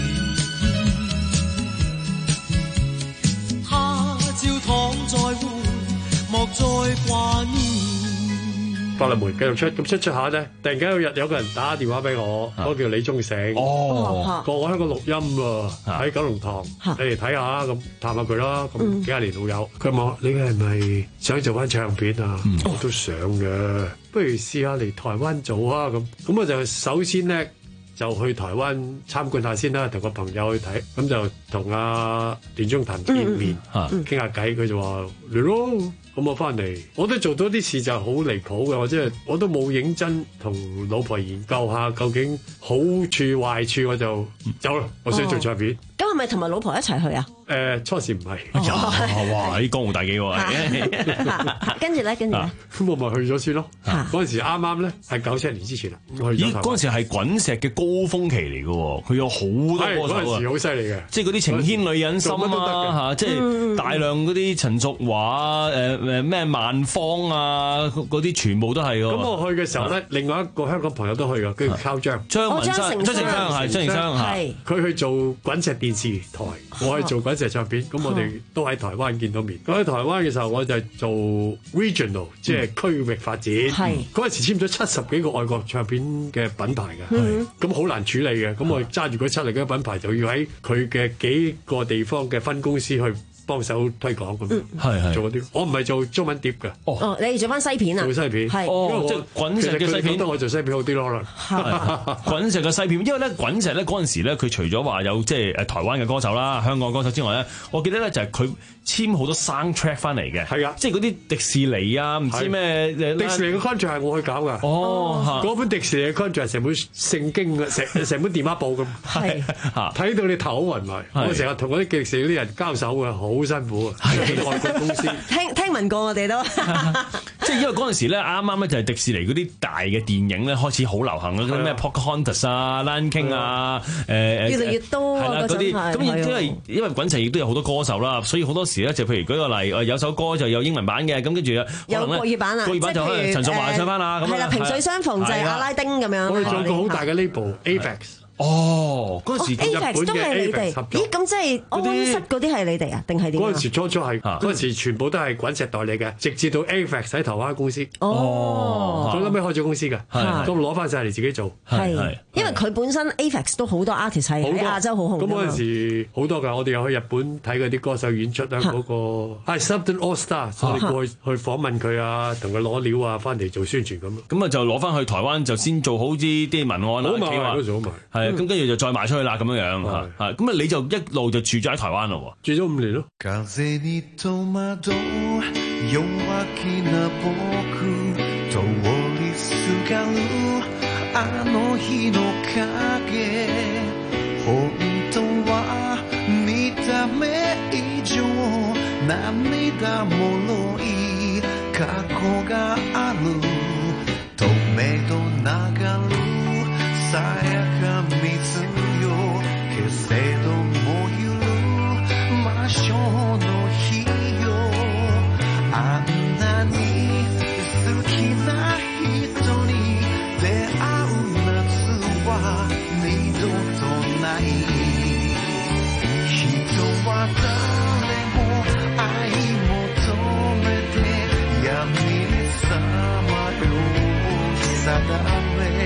他朝躺在會，莫再掛念。 法律門繼續出，咁出出下咧，突然間有日有個人打電話俾我，嗰個叫李忠誠，哦，過我香港錄音喎，喺九龍塘，你嚟睇下咁探下佢啦，咁幾廿年老友，佢問我你係咪想做翻唱片啊？我都想嘅，不如試下嚟台灣做啊咁，咁我就首先咧就去台灣參觀下先啦，同個朋友去睇，咁就同阿段中騰見面，傾下偈，佢就話嚟咯。咁我翻嚟，我都做到啲事就係好離譜嘅，我即係我都冇認真同老婆研究下究竟好處壞處，我就走啦。我想做唱片。 咁係咪同埋老婆一齊去啊？ 誒、呃，初時唔係。 哇！喺江湖大忌喎。 跟住咧，跟住咧， 咁我咪去咗先咯。嗰陣時啱啱咧係九七年之前啦。 咦？嗰陣時係滾石嘅高峰期嚟嘅喎，佢有好多歌手啊。 嗰陣時好犀利嘅， 即係嗰啲情牽女人心啊嚇，即係大量嗰啲陳淑華誒誒咩萬芳啊嗰啲全部都係㗎。 咁我去嘅時候咧，另外一個香港朋友都去㗎，叫靠張張文生、張成昌係張成昌嚇， 佢去做滾石電視台，我去做滾石唱片，咁我哋都喺台灣見到面。咁喺台灣嘅時候，我就做 regional，即係區域發展。係嗰陣時簽咗七十幾個外國唱片嘅品牌嘅，咁好難處理嘅。咁我揸住嗰七十幾個品牌，就要喺佢嘅幾個地方嘅分公司去幫手推廣咁，係係做嗰啲。我唔係做中文碟嘅。 哦，你做翻西片啊？ 做西片係， 哦，即係滾石嘅西片。 覺得我做西片好啲咯，可能。 滾石嘅西片，因為咧滾石咧嗰陣時咧，佢除咗話有即係誒台灣嘅歌手啦、香港歌手之外咧，我記得咧就係佢簽好多 soundtrack 翻嚟嘅。係啊，即係嗰啲迪士尼啊，唔知咩迪士尼嘅 contract 係我去搞㗎。哦，嗰本迪士尼嘅 contract 成本聖經嘅，成成本電話簿咁。係睇到你頭暈埋。我成日同嗰啲迪士尼啲人交手嘅，好辛苦啊！喺外國公司聽聽聞過我哋都， 即係因為嗰陣時咧，啱啱咧就係迪士尼嗰啲大嘅電影咧開始好流行嗰啲咩 Pocahontas 啊、Lion King 啊，誒越嚟越多係啦嗰啲。咁因為因為滾石亦都有好多歌手啦，所以好多時咧就譬如舉個例，有首歌就有英文版嘅，咁跟住有國語版啊， 國語版就可能陳淑華唱翻啦，咁係啦，萍水相逢就係阿拉丁咁樣。 我哋做過好大嘅 label，Avex。 哦，嗰陣時日本嘅 Avex 合作，咦咁即係安室嗰啲係你哋啊？定係點？ 嗰陣時初初係，嗰陣時全部都係滾石代理嘅，直至到 Avex 喺台灣公司。哦，佢後尾開咗公司嘅，咁攞翻晒嚟自己做。 係，因為佢本身 Avex 都好多 artist 喺亞洲好紅。 咁嗰陣時好多㗎，我哋又去日本睇嗰啲歌手演出啦，嗰個係 Southern All Star，我哋過去去訪問佢啊，同佢攞料啊，翻嚟做宣傳咁。 咁啊就攞翻去台灣就先做好啲啲文案啦， 好埋嗰時好埋。係。 咁跟住就再賣出去啦，咁樣樣嚇，係咁啊！你就一路就住咗喺台灣咯喎， 住咗五年咯。 さやか水よけせどもゆる魔性の日よあんなに好きな人に出会う夏は二度とない人は誰も愛求めて闇にさまよう定め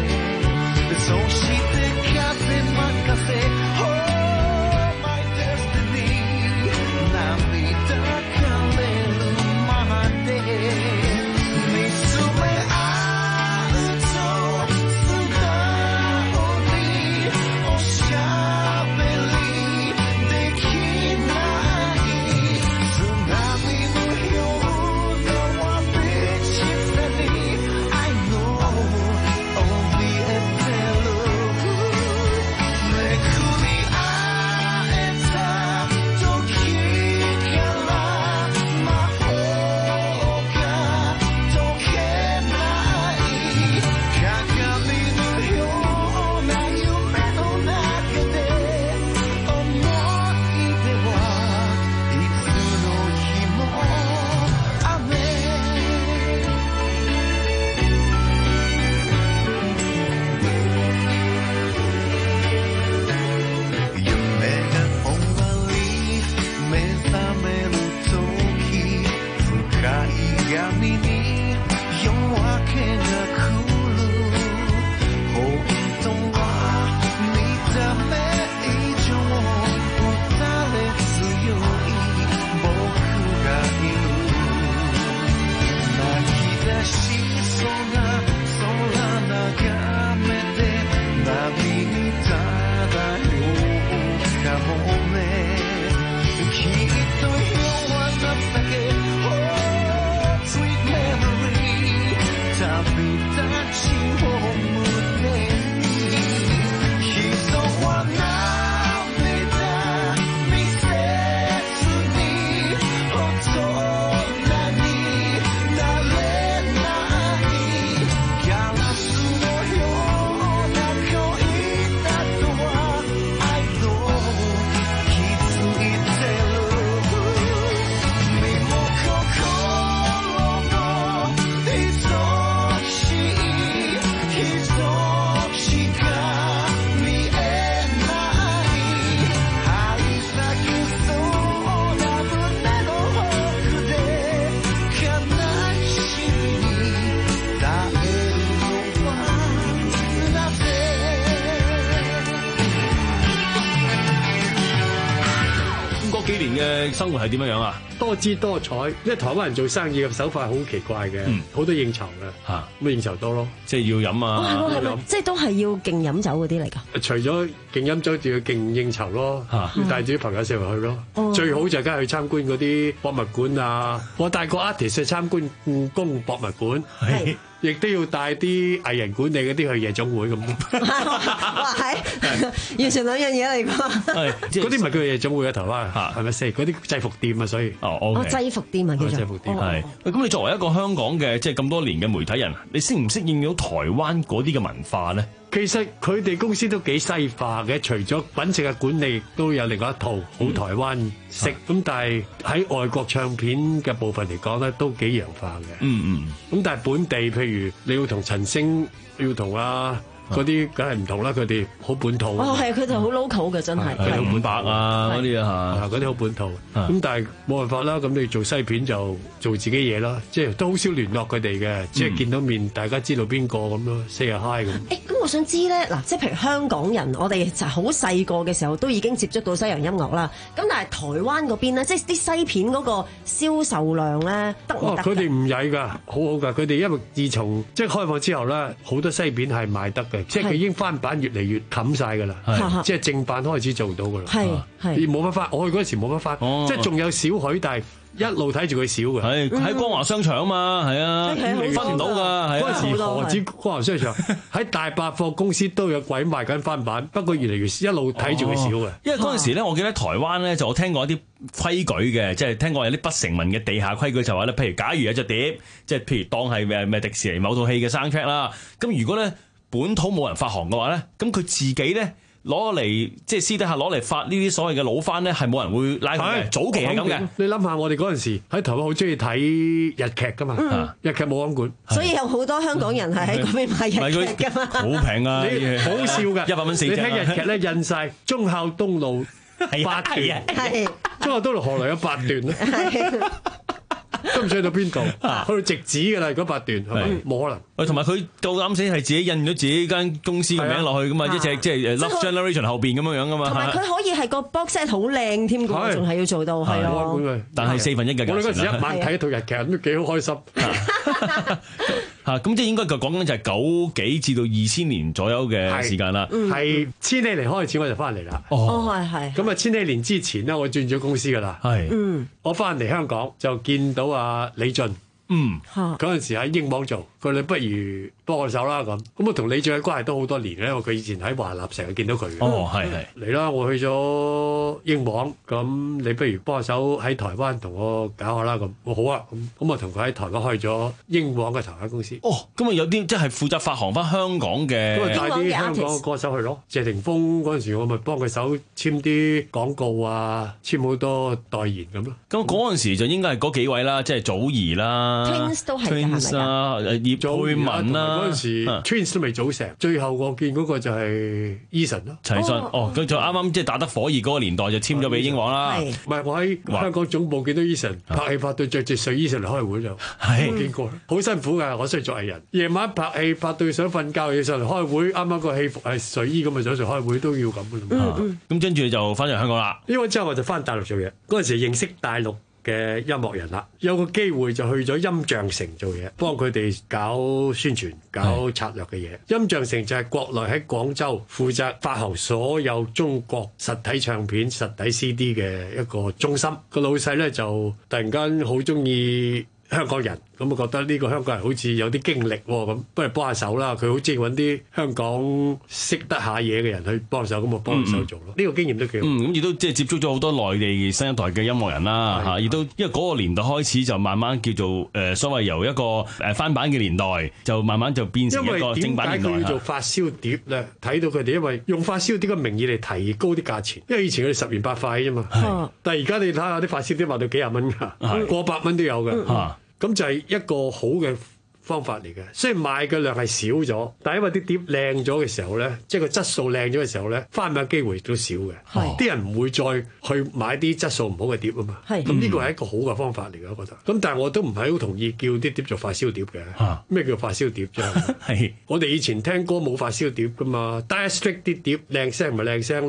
嘅生活係點樣樣啊？ 多姿多彩，因為台灣人做生意嘅手法好奇怪嘅，好、嗯、多應酬嘅嚇，咁應酬多咯， 即係要飲啊， 係咪即係都係要勁飲酒嗰啲嚟㗎？ 除咗勁飲酒，仲要勁應酬咯，要帶住啲朋友成日去咯。嗯、最好就梗係去參觀嗰啲博物館啊！我帶個 artist 去參觀故宮博物館。係。亦都要帶啲藝人管理嗰啲去夜總會咁。 哇，係完全兩樣嘢嚟㗎。 嗰啲唔係叫夜總會啊，台灣係咪先？嗰啲制服店啊，所以哦， 哦制服店啊，叫做制服店係。咁你作為一個香港嘅即係咁多年嘅媒體人，你適唔適應到台灣嗰啲嘅文化咧？ 其實佢哋公司都幾西化嘅，除咗品質嘅管理，都有另外一套好台灣式。咁、嗯、但係喺外國唱片嘅部分嚟講咧，都幾洋化嘅。 嗯嗯。咁但係本地，譬如你要同陳星，要同啊。嗰啲梗係唔同啦，佢哋好本土。 哦，係，佢哋好 local 嘅，真係。 係好本白啊，嗰啲啊嚇，嗰啲好本土。咁但係冇辦法啦，咁你做西片就做自己嘢啦，即係都好少聯絡佢哋嘅，即係見到面大家知道邊個咁咯，say 下 hi 咁。 誒，咁我想知咧，嗱，即係譬如香港人，我哋就好細個嘅時候都已經接觸到西洋音樂啦。咁但係台灣嗰邊咧，即係啲西片嗰個銷售量咧，得唔得？ 佢哋唔曳㗎，好好㗎。佢哋因為自從即係開放之後咧，好多西片係賣得嘅。即係佢已經翻版越嚟越冚晒㗎啦，即係正版開始做到㗎啦， 係係冇乜翻。我去嗰陣時冇乜翻，即係仲有少許，但係一路睇住佢少嘅。 係喺光華商場啊嘛，係啊，分唔到㗎。 嗰陣時何止光華商場，喺大百貨公司都有鬼賣緊翻版，不過越嚟越一路睇住佢少嘅。 因為嗰陣時咧，我記得台灣咧就我聽過一啲規矩嘅，即係聽過有啲不成文嘅地下規矩，就話咧，譬如假如有隻碟，即係譬如當係咩咩迪士尼某套戲嘅 soundtrack 啦，咁如果咧本土冇人發行嘅話咧，咁佢自己咧攞嚟即係私底下攞嚟發呢啲所謂嘅老番咧，係冇人會拉佢嘅。早期係咁嘅。 你諗下，我哋嗰陣時喺台灣好中意睇日劇噶嘛，嗯、日劇冇監管， 所以有好多香港人係喺嗰邊買日劇噶嘛。 好平啊！ 好笑㗎， 一百蚊四隻。 你睇日劇咧印晒忠孝東路八段，忠孝東路何來有八段咧？都唔知去到邊度，去到直指㗎啦！嗰八段係咪冇可能？ 喂，同埋佢夠膽死係自己印咗自己間公司嘅名落去噶嘛？一隻即係 Love Generation 後邊咁樣樣噶嘛？ 同埋佢可以係個 box set 好靚添㗎，仲係要做到係咯。 但係四分一嘅價錢。 我哋嗰時一晚睇一套日劇都幾好開心。 嚇，咁即係應該就講緊就係九幾至到二千年左右嘅時間啦。 係千禧年開始我就翻嚟啦。 哦，係係。 咁啊，千禧年之前咧，我轉咗公司㗎啦。 係。 嗯。 我翻嚟香港就見到阿李俊。 嗯。 嗰陣時喺英皇做，佢哋不如幫我手啦咁。咁我同李俊嘅關係都好多年咧，因為佢以前喺華納成日見到佢。 哦，係係。 嚟啦，我去咗英皇，咁你不如幫我手喺台灣同我搞下啦咁。我好啊，咁咁我同佢喺台灣開咗英皇嘅台灣公司。 哦，咁啊有啲即係負責發行翻香港嘅。 咁啊帶啲香港嘅歌手去咯。謝霆鋒嗰陣時，我咪幫佢手簽啲廣告啊，簽好多代言咁咯。 咁嗰陣時就應該係嗰幾位啦，即係祖兒啦。 Twins 都係 Twins 啦，葉佩文啦， 嗰陣時 Twins 都未組成，最後我見嗰個就係 Eason 咯， 陳奕迅。哦，佢就啱啱即係打得火熱嗰個年代就簽咗俾英皇啦。 唔係我喺香港總部見到 Eason 拍戲拍到着住睡衣上嚟開會就，我見過，好辛苦㗎，我需要做藝人。夜晚拍戲拍到想瞓覺要上嚟開會，啱啱個戲服係睡衣咁啊，上嚟開會都要咁㗎。 咁跟住就翻嚟香港啦。 呢個之後我就翻大陸做嘢，嗰陣時認識大陸嘅音樂人啦，有個機會就去咗音像城做嘢，幫佢哋搞宣傳、搞策略嘅嘢。音像城就係國內喺廣州負責發行所有中國實體唱片、實體 C D 嘅一個中心。個老細咧就突然間好中意香港人，咁我覺得呢個香港人好似有啲經歷喎，咁不如幫下手啦。佢好中意揾啲香港識得下嘢嘅人去幫手，咁我幫手做咯。呢、嗯、個經驗都幾好。 嗯，咁亦都即係接觸咗好多內地新一代嘅音樂人啦，嚇，亦都因為嗰個年代開始就慢慢叫做誒、呃、所謂由一個誒翻版嘅年代，就慢慢就變成一個正版年代。 因為點解佢要做發燒碟咧？睇到佢哋因為用發燒碟嘅名義嚟提高啲價錢，因為以前佢哋十元八塊啫嘛。但係而家你睇下啲發燒碟賣到幾廿蚊㗎，過百蚊都有㗎。嚇！咁就係一個好嘅方法嚟嘅，雖然賣嘅量係少咗，但係因為啲碟靚咗嘅時候咧，即係個質素靚咗嘅時候咧，翻版機會都少嘅。係，啲人唔會再去買啲質素唔好嘅碟啊嘛。係，咁呢個係一個好嘅方法嚟嘅，我覺得。咁但係我都唔係好同意叫啲碟做發燒碟嘅。嚇，咩叫發燒碟啫？係，我哋以前聽歌冇發燒碟噶嘛，Dire Straits啲碟靚聲咪靚聲咯。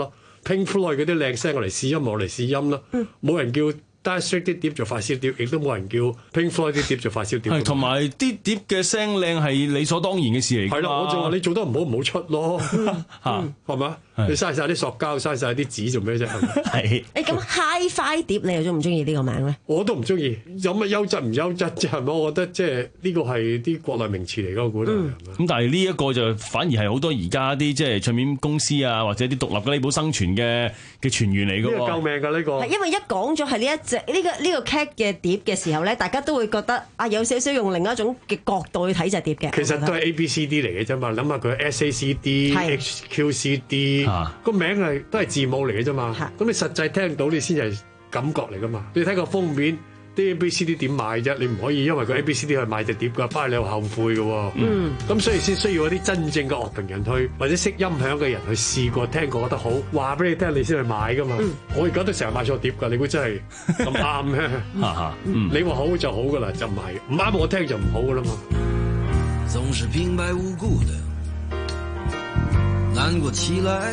Pink Floyd 嗰啲靚聲我嚟試音，我嚟試音啦，冇、嗯、人叫。Dire Straits 啲碟做發燒碟，亦都冇人叫 Pink Floyd 啲碟做發燒碟。 係，同埋啲碟嘅聲靚係理所當然嘅事嚟。 係啦，我就話你做得唔好，唔好出咯，嚇係嘛？你嘥晒啲塑膠，嘥晒啲紙做咩啫？ 係。 誒咁 Hi-Fi 碟你又中唔中意呢個名咧？ 我都唔中意，有乜優質唔優質啫？係咪？我覺得即係呢個係啲國內名詞嚟㗎，我估得。咁但係呢一個就反而係好多而家啲即係唱片公司啊，或者啲獨立嘅 label 生存嘅嘅泉源嚟㗎喎。 呢個救命㗎呢個。 係因為一講咗係呢一隻呢個呢個 cat 嘅碟嘅時候咧，大家都會覺得啊有少少用另一種嘅角度去睇隻碟嘅。 其實都係 A B C D 嚟嘅啫嘛，諗下佢 S A C D、H Q C D 個名係都係字母嚟嘅啫嘛。咁你實際聽到你先係感覺嚟㗎嘛。你睇個封面啲 A B C D 點買啫？你唔可以因為個 A B C D 去買隻碟㗎，翻去你又後悔嘅喎。嗯。咁所以先需要一啲真正嘅樂評人去，或者識音響嘅人去試過聽過覺得好，話俾你聽你先去買㗎嘛。嗯、我而家都成日買錯碟㗎，你估真係咁啱咩？你話好就好㗎啦，就唔係唔啱我聽就唔好㗎啦嘛。 總是平白無故的難過起來，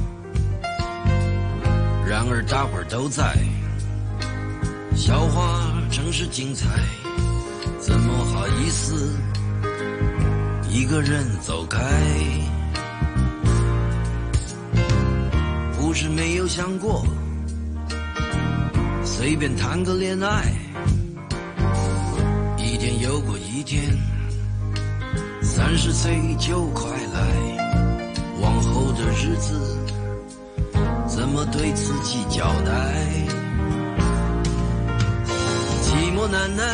然而大伙兒都在，笑話真是精彩，怎麼好意思一個人走開？不是沒有想過隨便談個戀愛，一天又過一天，三十歲就快來，往後的日子怎麼對自己交代？寂寞難耐，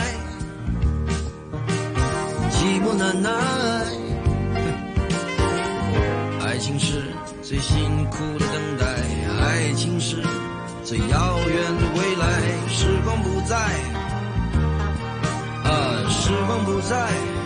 寂寞難耐，愛情是最辛苦的等待，愛情是最遙遠的未來，時光不再，啊，時光不再，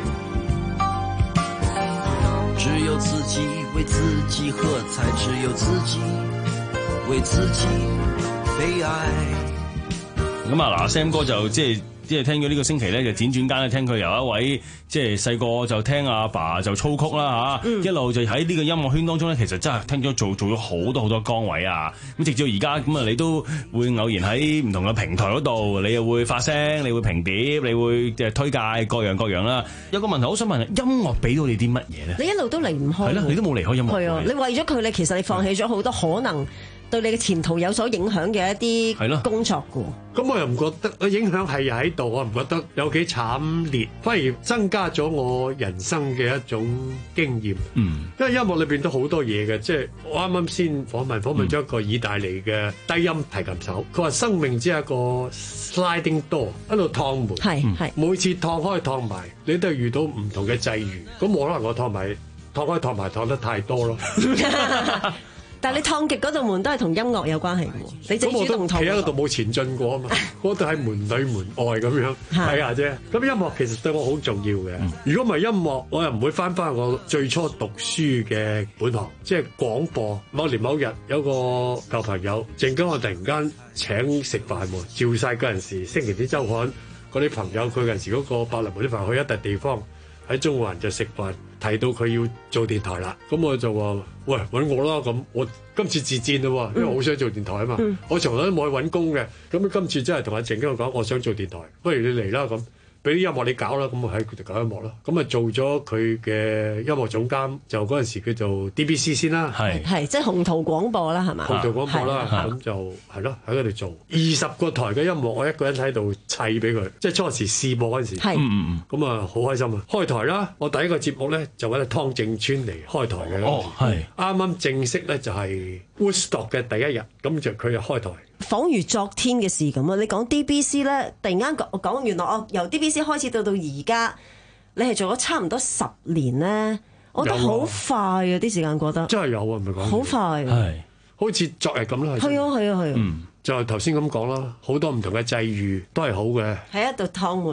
只有自己為自己喝彩，只有自己為自己悲哀。 咁啊嗱 ，Sam 哥就即係即係聽咗呢個星期咧，就輾轉間咧聽佢由一位即係細個就聽阿爸，爸就操曲啦嚇，嗯、一路就喺呢個音樂圈當中咧，其實真係聽咗做做咗好多好多崗位啊！咁直至到而家咁啊，你都會偶然喺唔同嘅平台嗰度，你又會發聲，你會評碟，你會即係推介各樣各樣啦。有個問題好想問，音樂俾到你啲乜嘢咧？ 你一路都離唔開。係啦， 你都冇離開音樂。 係啊，你為咗佢，你其實你放棄咗好多可能對你嘅前途有所影響嘅一啲工作㗎。 咁我又唔覺得個影響係喺度，我唔覺得有幾慘烈，反而增加咗我人生嘅一種經驗。嗯，因為音樂裏邊都好多嘢嘅，即係我啱啱先訪問訪問咗一個意大利嘅低音提琴手，佢話生命只係一個 sliding door 喺度趟門，係係每次趟開趟埋，你都係遇到唔同嘅際遇。咁我可能我趟埋趟開趟埋趟得太多咯。 但係你燙極嗰道門都係同音樂有關係嘅喎，你自己主動燙。 企喺嗰度冇前進過啊嘛，嗰度係門裏門外咁樣睇下啫。咁音樂其實對我好重要嘅。如果唔係音樂，我又唔會翻返我最初讀書嘅本行，即係廣播。某年某日有個舊朋友，陣間我突然間請食飯喎，召晒嗰陣時星期啲週刊嗰啲朋友，佢嗰陣時嗰個百靈門啲朋友去一笪地方喺中環就食飯。提到佢要做電台啦，咁我就話：喂，揾我啦！咁我今次自薦啦，因為我好想做電台啊嘛。嗯、我從來都冇去揾工嘅，咁今次真係同阿靜跟我講，我想做電台，不如你嚟啦咁。俾啲音樂你搞啦，咁我喺佢度搞音樂啦。咁啊做咗佢嘅音樂總監，就嗰陣時叫做 D B C 先啦， 係係即係紅圖廣播啦，係嘛？ 紅圖廣播啦，咁就係咯喺嗰度做二十個台嘅音樂，我一個人喺度砌俾佢，即係初時試播嗰陣時，係咁啊好開心啊！開台啦，我第一個節目咧就揾阿湯正川嚟開台嘅，哦係啱啱正式咧就係 Woodstock 嘅第一日，咁就佢就開台。 仿如昨天嘅事咁啊！你講 D B C 咧，突然間講講原來我由 D B C 開始到到而家，你係做咗差唔多十年咧，我覺得好快啊！啲時間過得真係有啊，唔係講好快， 係好似昨日咁啦， 係啊係啊係啊， 嗯，就係頭先咁講啦，好多唔同嘅際遇都係好嘅， 喺一度趟門，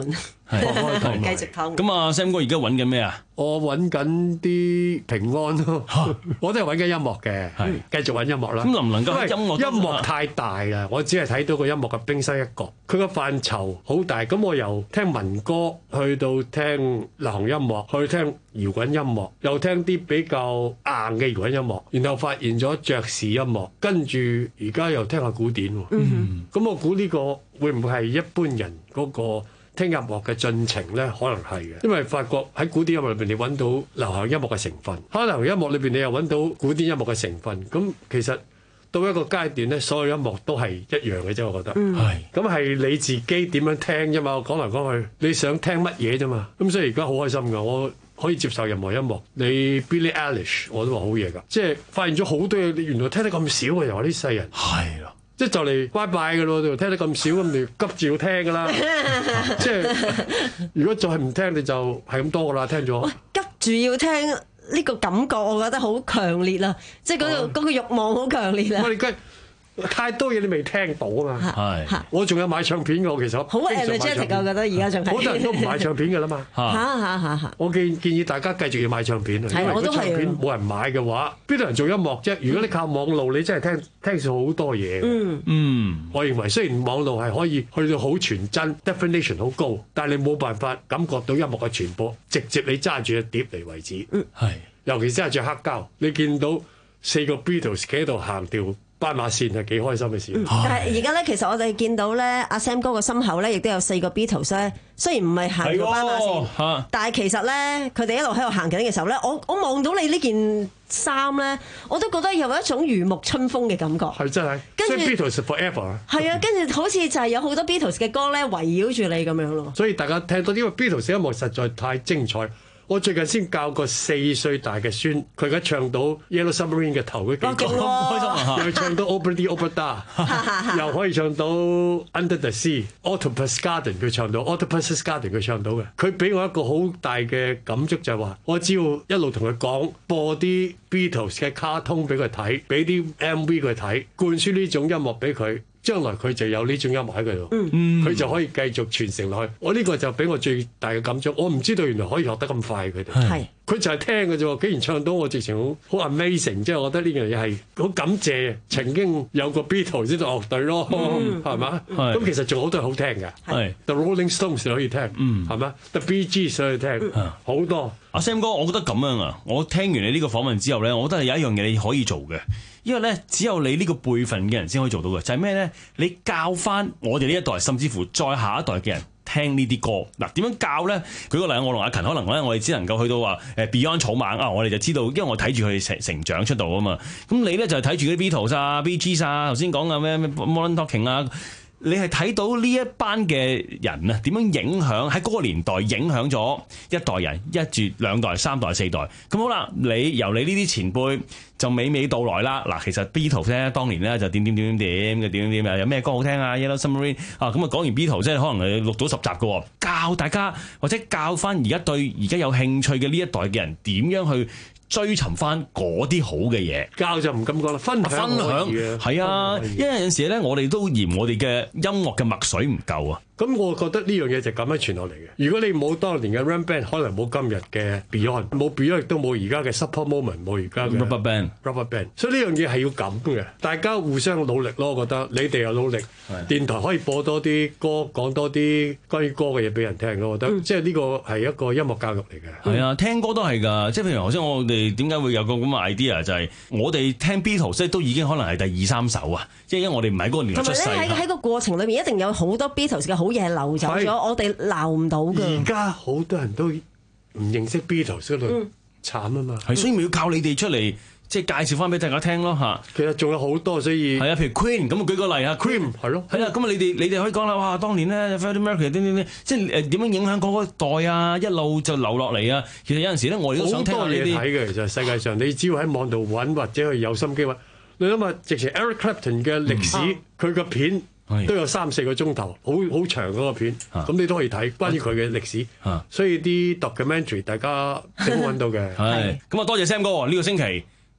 繼續湯。 咁啊 ，Sam 哥而家揾緊咩啊？ 我揾緊啲平安咯，我都係揾緊音樂嘅，繼續揾音樂啦。 咁能唔能夠喺音樂？ 音樂太大啦，我只係睇到個音樂嘅冰山一角，佢個範疇好大。咁我由聽民歌去到聽流行音樂，去聽搖滾音樂，又聽啲比較硬嘅搖滾音樂，然後發現咗爵士音樂，跟住而家又聽下古典喎。咁、嗯、我估呢個會唔會係一般人嗰個聽音樂嘅進程咧？可能係嘅，因為發覺喺古典音樂裏邊你揾到流行音樂嘅成分，喺流行音樂裏邊你又揾到古典音樂嘅成分。咁其實到一個階段咧，所有音樂都係一樣嘅啫。我覺得係咁係你自己點樣聽啫嘛。我講嚟講去，你想聽乜嘢啫嘛。咁所以而家好開心㗎，我可以接受任何音樂。你 Billie Eilish 我都話好嘢㗎，即係發現咗好多嘢，你原來聽得咁少嘅，又話啲世人係咯。即係就嚟拜拜嘅咯，就聽得咁少咁，你急住要聽㗎啦。即係如果再係唔聽，你就係咁多㗎啦。聽咗急住要聽呢個感覺，我覺得好強烈啦。即係嗰個嗰個慾望好強烈啦。 太多嘢你未聽到啊嘛，係，我仲有買唱片嘅，我其實好 energetic 我覺得而家仲係好多人都唔買唱片嘅啦嘛，嚇嚇嚇嚇！ 我建建議大家繼續要買唱片啊，因為如果唱片冇人買嘅話，邊度人做音樂啫？如果你靠網路，你真係聽聽少好多嘢。嗯嗯，我認為雖然網路係可以去到好傳真 definition 好高，但係你冇辦法感覺到音樂嘅傳播，直接你揸住隻碟嚟為止。嗯，係，尤其是係著黑膠，你見到四個 Beatles 企喺度行條斑馬線係幾開心嘅事。嗯、 但係而家咧，其實我哋見到咧，阿 Sam 哥個心口咧，亦都有四個 Beatles 咧。雖然唔係行條斑馬線，哦、但係其實咧，佢哋一路喺度行緊嘅時候咧，我我望到你呢件衫咧，我都覺得有一種如沐春風嘅感覺。係真係。跟住 Beatles forever。係啊，跟住好似就係有好多 Beatles 嘅歌咧，圍繞住你咁樣咯。所以大家聽到呢個 Beatles 音樂實在太精彩。我最近先教個四歲大嘅孫，佢而家唱到 Yellow Submarine 嘅頭嗰幾個，又唱到 Over the Over Da， 又可以唱到 Under the Sea、Octopus Garden 佢唱到 Octopus Garden 佢唱到嘅。佢俾我一個好大嘅感觸就係話，我只要一路同佢講播啲 Beatles 嘅卡通俾佢睇，俾啲 M V 佢睇，灌輸呢種音樂俾佢。將來佢就有呢種音樂喺佢度，佢、嗯、就可以繼續傳承落去。我呢個就俾我最大嘅感觸。我唔知道原來可以學得咁快佢哋。係，佢就係聽嘅啫。竟然唱到我直情好好 amazing，即係我覺得呢樣嘢係好感謝曾經有個 Beatles 呢隊樂隊咯，係嘛？咁其實仲好多係好聽嘅。係 The Rolling Stones 可以聽，係嘛 The Bee Gees 可以聽，好多。 阿 Sam 哥，我覺得咁樣啊，我聽完你呢個訪問之後咧，我覺得係有一樣嘢你可以做嘅。因為咧，只有你呢個輩份嘅人先可以做到嘅，就係咩咧？你教翻我哋呢一代，甚至乎再下一代嘅人聽呢啲歌。嗱，點樣教咧？舉個例，我同阿勤可能咧，我哋只能夠去到話誒 Beyond 草蜢啊，我哋就知道，因為我睇住佢成成長出道啊嘛。咁你咧就係睇住啲 Beatles 啊、Bee Gees 啊，頭先講嘅咩咩 Modern Talking 啊。你係睇到呢一班嘅人啊，點樣影響喺嗰個年代影響咗一代人，一住兩代、三代、四代。咁好啦，你由你呢啲前輩就娓娓道來啦。嗱，其實 Beatles 咧，當年咧就點點點點點嘅點點點啊，有咩歌好聽啊 Yellow Submarine 啊，咁啊講完 Beatles 即係可能係錄到十集嘅，教大家或者教翻而家對而家有興趣嘅呢一代嘅人點樣去追尋翻嗰啲好嘅嘢， 教就唔咁講啦，分享分享係啊，因為有陣時咧，我哋都嫌我哋嘅音樂嘅墨水唔夠啊。 咁我覺得呢樣嘢就咁樣傳落嚟嘅。如果你冇當年嘅 Ram Band，可能冇今日嘅 Beyond， 冇 Beyond 亦都冇而家嘅 Super Moment， 冇而家嘅 Rubber Band。Rubber Band。所以呢樣嘢係要咁嘅，大家互相努力咯。我覺得你哋又努力，電台可以播多啲歌，講多啲關於歌嘅嘢俾人聽咯。我覺得、嗯、即係呢個係一個音樂教育嚟嘅。 係啊，聽歌都係㗎。即係譬如頭先我哋點解會有個咁嘅 idea， 就係我哋聽 Beatles 都已經可能係第二三首啊。即係因為我哋唔喺嗰個年代出世。同埋咧喺喺個過程裏面一定有好多 Beatles 嘅好嘢流走。我哋鬧唔到㗎。 而家好多人都唔認識 Beatles 嗰度，慘啊嘛。 係，所以咪要靠你哋出嚟，即係介紹翻俾大家聽咯嚇。 其實仲有好多，所以係啊，譬如 Queen 咁啊，舉個例啊 ，Queen 係咯， 係啦，咁啊，你哋你哋可以講啦，哇，當年咧 Freddie Mercury 點點點，即係誒點樣影響嗰個代啊，一路就流落嚟啊。其實有陣時咧，我哋都想聽下呢啲。好多嘢睇嘅，其實世界上你只要喺網度揾或者去有心機揾，你諗下，直情 Eric Clapton 嘅歷史，佢個片。都有三四個鐘頭，好好長嗰個片，咁、啊、你都可以睇關於佢嘅歷史，啊、所以啲 documentary 大家都揾到嘅。 係咁啊，多謝 Sam 哥呢、呢個星期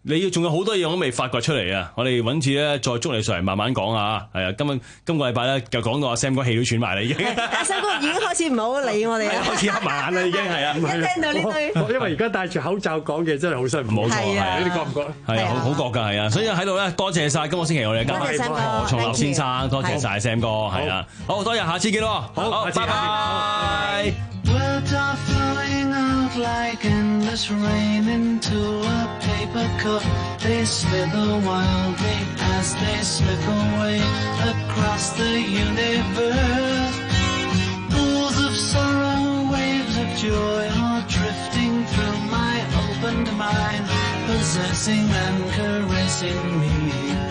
你要仲有好多嘢我都未發掘出嚟啊！我哋揾次咧再捉你上嚟慢慢講啊！係啊，今日今個禮拜咧就講到阿 Sam 哥氣都喘埋啦已經。 阿 Sam 哥已經開始唔好理我哋啦， 開始黑埋眼啦已經係啊！ 一聽到呢堆， 因為而家戴住口罩講嘢真係好辛苦， 冇錯係， 你覺唔覺？ 係啊，好好覺㗎係啊，所以喺度咧多謝晒今個星期我哋嘅嘉賓何松立先生，多謝晒 Sam 哥係啊，好多謝，下次見咯，好，拜拜。 Like endless rain into a paper cup, they slither wildly as they slip away across the universe. Pools of sorrow, waves of joy are drifting through my opened mind, possessing and caressing me.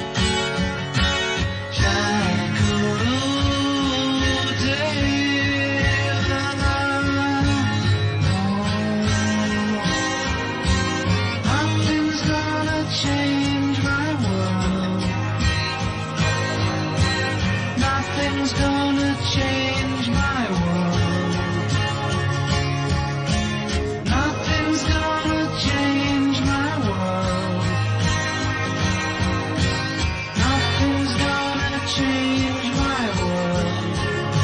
Change my world. Nothing's gonna change my world. Nothing's gonna change my world. Nothing's gonna change my world.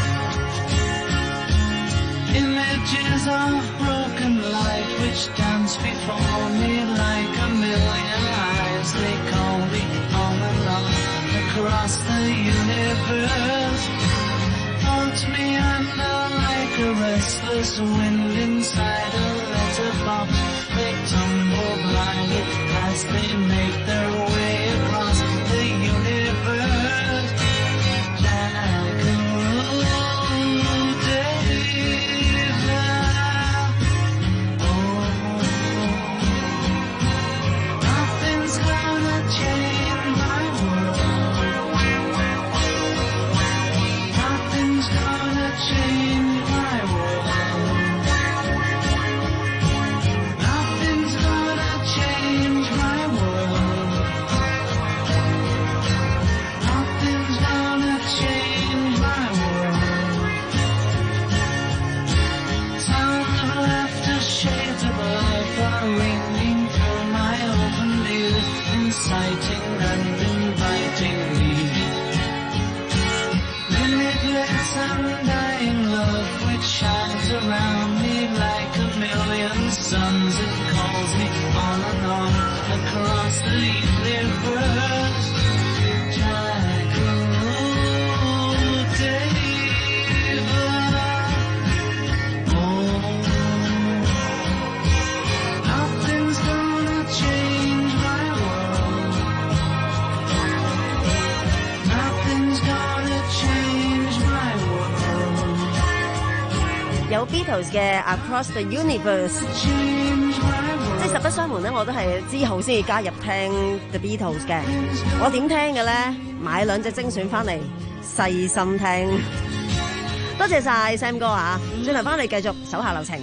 Images of broken light which dance before me like a million eyes. They call me on and on across the universe. Hold me under like a restless wind inside a letterbox. They tumble blindly as they make their way across the universe. Jackaroo David. Oh, nothing's gonna change my world. Nothing's gonna change my world. Nothing's gonna change my world. Nothing's gonna change my world. Sounds of laughter, shades of life are ringing through my open ears, inciting and inviting me. Limitless undying love which shines around me like a million suns. It calls me on and on across the universe. Jackaroo David. Oh, nothing's gonna change my world. Nothing's gonna change my world. 有 Beatles 嘅 Across the Universe， Change my world. 即係實不相瞞咧，我都係之後先至加入聽 The Beatles 嘅。我點聽嘅咧？買兩隻精選翻嚟，細心聽。多謝晒 Sam 哥啊！轉頭翻嚟繼續手下留情。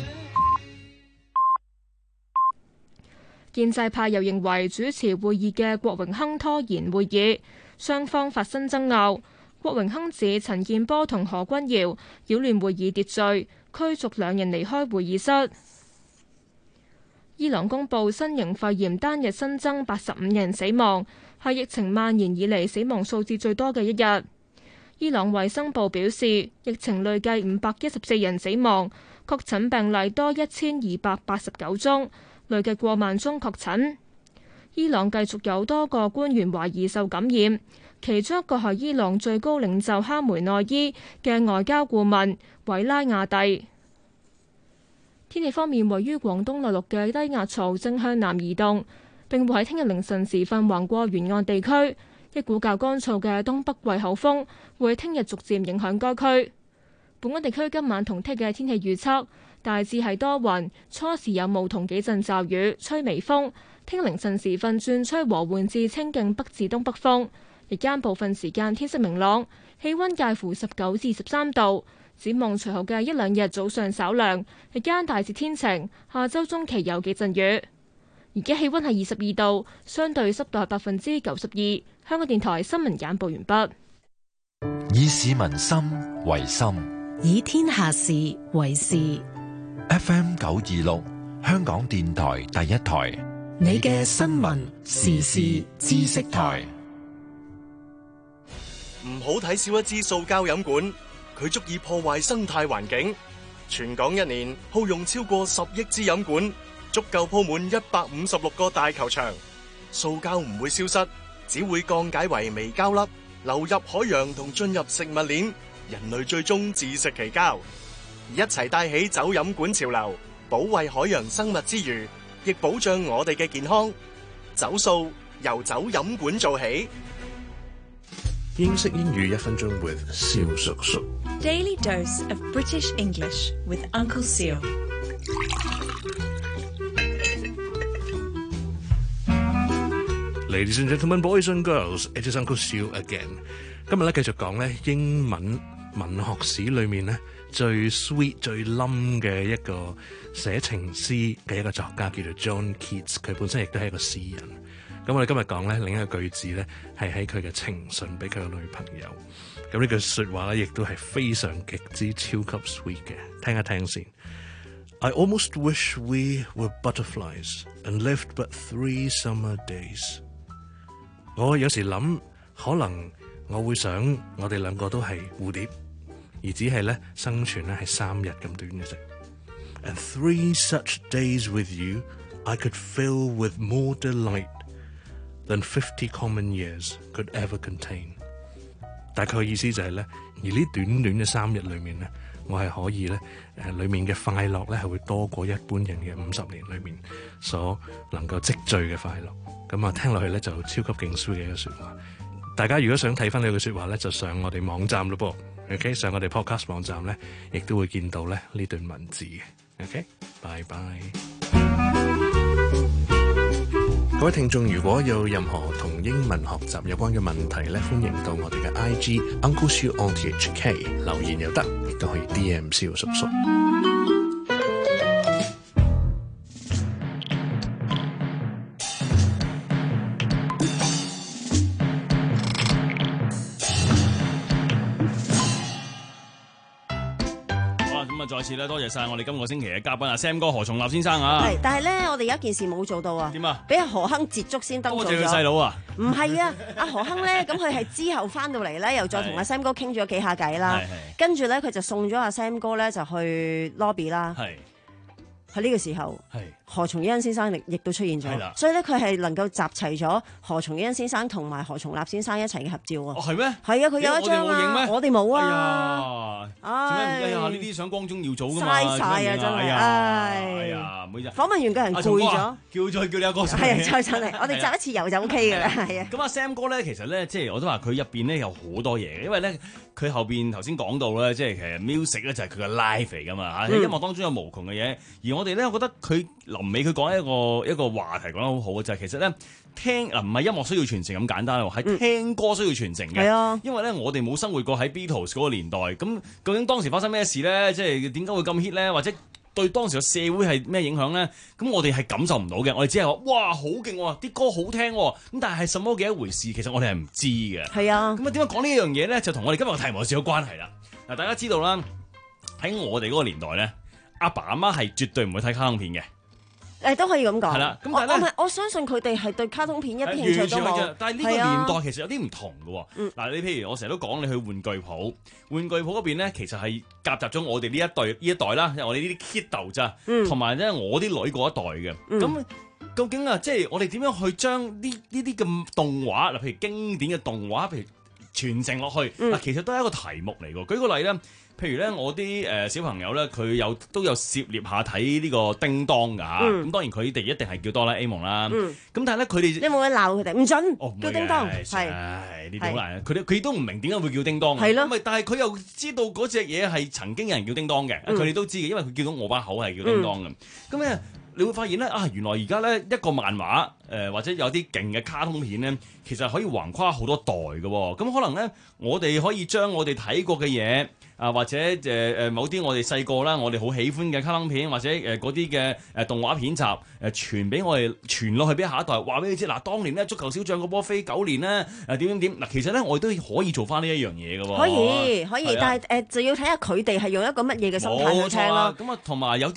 建制派又認為主持會議嘅郭榮鏗拖延會議，雙方發生爭拗。郭榮鏗指陳健波同何君堯擾亂會議秩序，驅逐兩人離開會議室。伊朗公布新型肺炎單日新增八十五人死亡，係疫情蔓延以嚟死亡數字最多嘅一日。伊朗衛生部表示，疫情累計五百一十四人死亡，確診病例多一千二百八十九宗，累計過萬宗確診。伊朗繼續有多個官員懷疑受感染，其中一個係伊朗最高領袖哈梅內伊嘅外交顧問維拉亞蒂。天氣方面，位於廣東內陸嘅低壓槽正向南移動，並會喺聽日凌晨時分橫過沿岸地區。一股較乾燥嘅東北季候風會聽日逐漸影響該區。本港地區今晚同聽日嘅天氣預測大致係多雲，初時有霧同幾陣驟雨，吹微風。聽凌晨時分轉吹和緩至清勁北至東北風，日間部分時間天色明朗，氣溫介乎十九至十三度。展望隨後嘅一兩日早上稍涼，日間大致天晴，下周中期有幾陣雨。而家氣溫係二十二度，相對濕度係百分之九十二。香港電台新聞簡報完畢。 以市民心為心， 以天下事為事。 F M 九二六，香港電台第一台， 你嘅新聞時事知識台。 唔好睇少一支塑膠飲管，佢足以破壞生態環境。全港一年耗用超過十億支飲管，足夠鋪滿一百五十六個大球場。塑膠唔會消失，只會降解為微膠粒，流入海洋同進入食物鏈，人類最終自食其膠。一齊帶起走飲管潮流，保衛海洋生物之餘，亦保障我哋嘅健康。走塑由走飲管做起。 英式英語一分鐘 with 蕭叔叔。 Daily dose of British English with Uncle Seal。 Ladies and gentlemen, boys and girls, it is Uncle Seal again。今日咧繼續講咧英文文學史裏面咧最 sweet 最冧嘅一個寫情詩嘅一個作家叫做 John Keats， 佢本身亦都係一個詩人。咁我哋今日講咧另一個句子咧係喺佢嘅情信俾佢嘅女朋友。咁呢句說話咧亦都係非常極之超級 sweet 嘅，聽一聽先。I almost wish we were butterflies and lived but three summer days。我有時諗，可能我會想我哋兩個都係蝴蝶，而只係咧生存咧係三日咁短嘅啫。And three such days with you, I could fill with more delight than fifty common years could ever contain。大概嘅意思就係咧，而呢短短嘅三日裏面咧，我係可以咧誒，裡面嘅快樂咧係會多過一般人嘅五十年裏面所能夠積聚嘅快樂。咁啊，聽落去咧就超級勁 sweet 嘅一個説話。大家如果想睇翻呢句説話咧，就上我哋網站咯噃。OK， 上我哋 podcast 網站咧，亦都會見到咧呢段文字嘅。OK，拜拜。各位聽眾，如果有任何同英文學習有關嘅問題咧，歡迎到我哋嘅 I G Uncle Siu on T H K 留言又得，亦都可以 D M 蕭叔叔。 再次咧，多謝晒我哋今個星期嘅嘉賓啊 Sam 哥何崇立先生啊。 係，但係咧，我哋有一件事冇做到啊。 點啊？ 俾阿何亨捷足先登咗。 多謝佢細佬啊。 唔係啊，阿何亨咧，咁佢係之後翻到嚟咧，又再同阿 Sam 哥傾咗幾下偈啦。跟住咧，佢就送咗阿 Sam 哥咧就去 lobby 啦。係。喺呢個時候，何從燊先生亦亦都出現咗，所以咧佢係能夠集齊咗何從燊先生同埋何崇立先生一齊嘅合照啊！ 哦，係咩？ 係啊，佢有一張啊，我哋冇啊！ 做咩唔計啊？呢啲想光宗耀祖噶嘛？ 嘥晒啊！真係，哎呀，每日訪問完嘅人攰咗， 叫再叫你阿哥上嚟， 係啊，再上嚟，我哋集一次油就 O K 噶啦，係啊。 咁阿 Sam 哥咧，其實咧，即係我都話佢入邊咧有好多嘢嘅，因為咧佢後邊頭先講到咧，即係其實 music 咧就係佢嘅 life 嚟噶嘛嚇，喺音樂當中有無窮嘅嘢，而我哋咧，我覺得佢臨尾佢講一個一個話題講得好好嘅就係、是、其實咧聽嗱唔係音樂需要傳承咁簡單喎，係聽歌需要傳承嘅。係啊、嗯，因為咧我哋冇生活過喺 Beatles 嗰個年代，咁究竟當時發生咩事咧？即係點解會咁 hit 咧？或者對當時嘅社會係咩影響咧？咁我哋係感受唔到嘅，我哋只係話哇好勁喎，啲歌好聽喎，咁但係係什麼嘅一回事？其實我哋係唔知嘅。係啊，咁啊點解講呢樣嘢咧？就同我哋今日嘅題目有少少關係啦。嗱，大家知道啦，喺我哋嗰個年代咧，阿爸阿媽係絕對唔會睇卡通片嘅。 誒都可以咁講，係啦。咁但係咧，我相信佢哋係對卡通片一啲興趣都冇。 但係呢個年代其實有啲唔同嘅喎。嗱、嗯，你譬如我成日都講，你去玩具鋪，玩具鋪嗰邊咧，其實係夾雜咗我哋呢一代呢一代啦，我哋呢啲 kiddo 咋，同埋咧我啲女嗰一代嘅。咁、嗯、究竟啊，即係我哋點樣去將呢呢啲咁動畫嗱，譬如經典嘅動畫，譬如傳承落去嗱，嗯、其實都係一個題目嚟嘅。舉個例咧。譬如咧，我啲誒小朋友咧，佢有都有涉獵下睇呢個叮當㗎嚇。咁、嗯、當然佢哋一定係叫哆啦 A 夢啦。咁、嗯、但係咧，佢哋有冇去鬧佢哋？唔準、哦、叫叮當。 係，唉呢啲好難。佢哋佢都唔明點解會叫叮當。係咯。咁但係佢又知道嗰隻嘢係曾經有人叫叮當嘅。佢哋、嗯、都知嘅，因為佢見到我把口係叫叮當嘅。咁咧、嗯，你會發現咧啊，原來而家咧一個漫畫誒、呃、或者有啲勁嘅卡通片咧，其實可以橫跨好多代嘅。咁可能咧，我哋可以將我哋睇過嘅嘢。啊，或者誒誒、呃、某啲我哋細個啦，我哋好喜歡嘅卡通片，或者誒嗰啲嘅誒動畫片集誒、呃、傳俾我哋傳落去俾下一代，話俾你知嗱，當年咧足球小將個波飛九年咧誒點點點嗱，其實咧我哋都可以做翻呢一樣嘢嘅喎。 可以可以，啊、但係誒、呃、就要睇下佢哋係用一個乜嘢嘅心態去聽啦。 咁啊，同埋有啲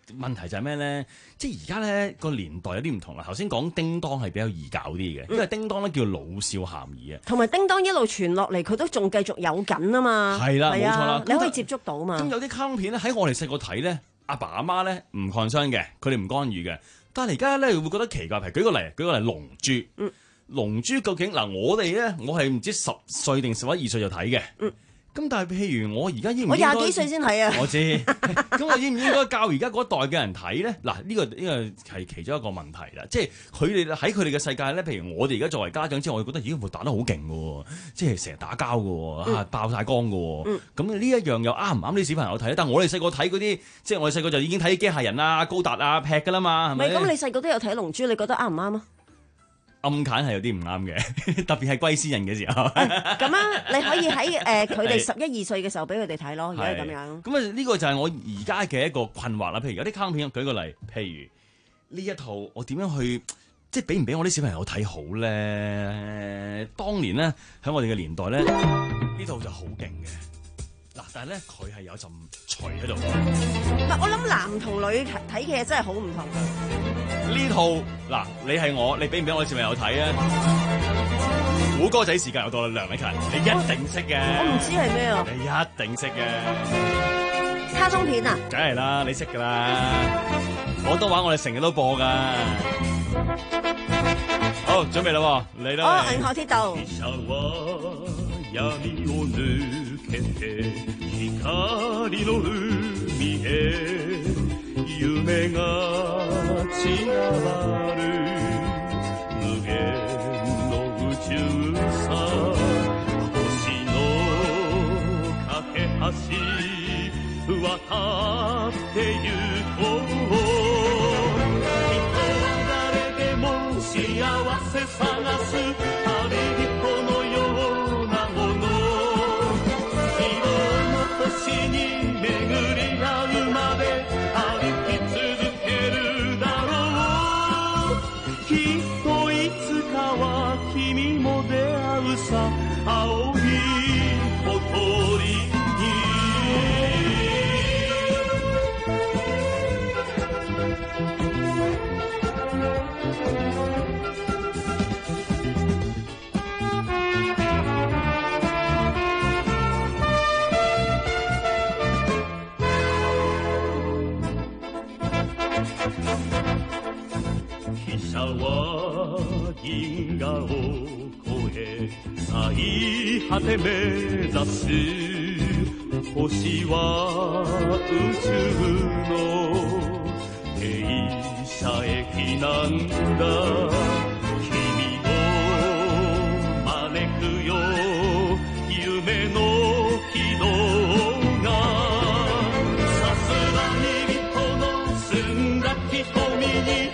問題就係咩咧？即係而家咧個年代有啲唔同啦。頭先講叮當係比較易搞啲嘅，因為叮當咧叫老少咸宜啊。 同埋叮當一路傳落嚟，佢都仲繼續有緊啊嘛。 係啦，冇錯啦， 你可以接觸到嘛。 咁有啲卡通片咧喺我哋細個睇咧，阿爸阿媽咧唔 concern 嘅，佢哋唔干預嘅。但係而家咧會覺得奇怪，譬如舉個例，舉個例龍珠。嗯。龍珠究竟嗱，我哋咧我係唔知十歲定十一二歲就睇嘅。嗯。咁但係譬如我而家應唔應該？ 我廿幾歲先睇啊！ 我知。咁我應唔應該教而家嗰代嘅人睇咧？嗱，呢個呢個係其中一個問題啦。即係佢哋喺佢哋嘅世界咧，譬如我哋而家作為家長之後，我哋覺得咦，佢打得好勁嘅喎，即係成日打交嘅喎，嗯、爆晒光嘅喎。咁呢一樣又啱唔啱啲小朋友睇？但係我哋細個睇嗰啲，即係我哋細個就已經睇機械人啊、高達啊劈㗎啦嘛，係咪？ 咁你細個都有睇龍珠，你覺得啱唔啱啊？ 暗揀係有啲唔啱嘅，特別係龜仙人嘅時候。 咁啊，你可以喺誒佢哋十一二歲嘅時候俾佢哋睇咯，如果係咁樣。 咁啊，呢個就係我而家嘅一個困惑啦。譬如有啲卡通片，舉個例，譬如呢一套，我點樣去即係俾唔俾我啲小朋友睇好咧？當年咧喺我哋嘅年代咧，呢套就好勁嘅。嗱，但係咧佢係有陣除喺度。 唔係，我諗男同女睇嘅嘢真係好唔同。 呢套嗱，你係我，你俾唔俾我啲小朋友睇啊？估歌仔時間又到啦，梁偉勤，你一定識嘅。 我唔知係咩啊？ 你一定識嘅。 卡通片啊？ 梗係啦，你識㗎啦。廣東話我哋成日都播㗎。好，準備啦，嚟啦。 哦，銀河鐵道。 夢が散らばる無限の宇宙さ星の架け橋渡ってゆこう人は誰でも幸せ探す旅人のようなもの色の星に巡り合うまで君も出会うさ青い小鳥に汽車は銀河を越え最果て目指す星は宇宙の停車駅なんだ君を招くよ夢の軌道がさすがに人の澄んだ瞳に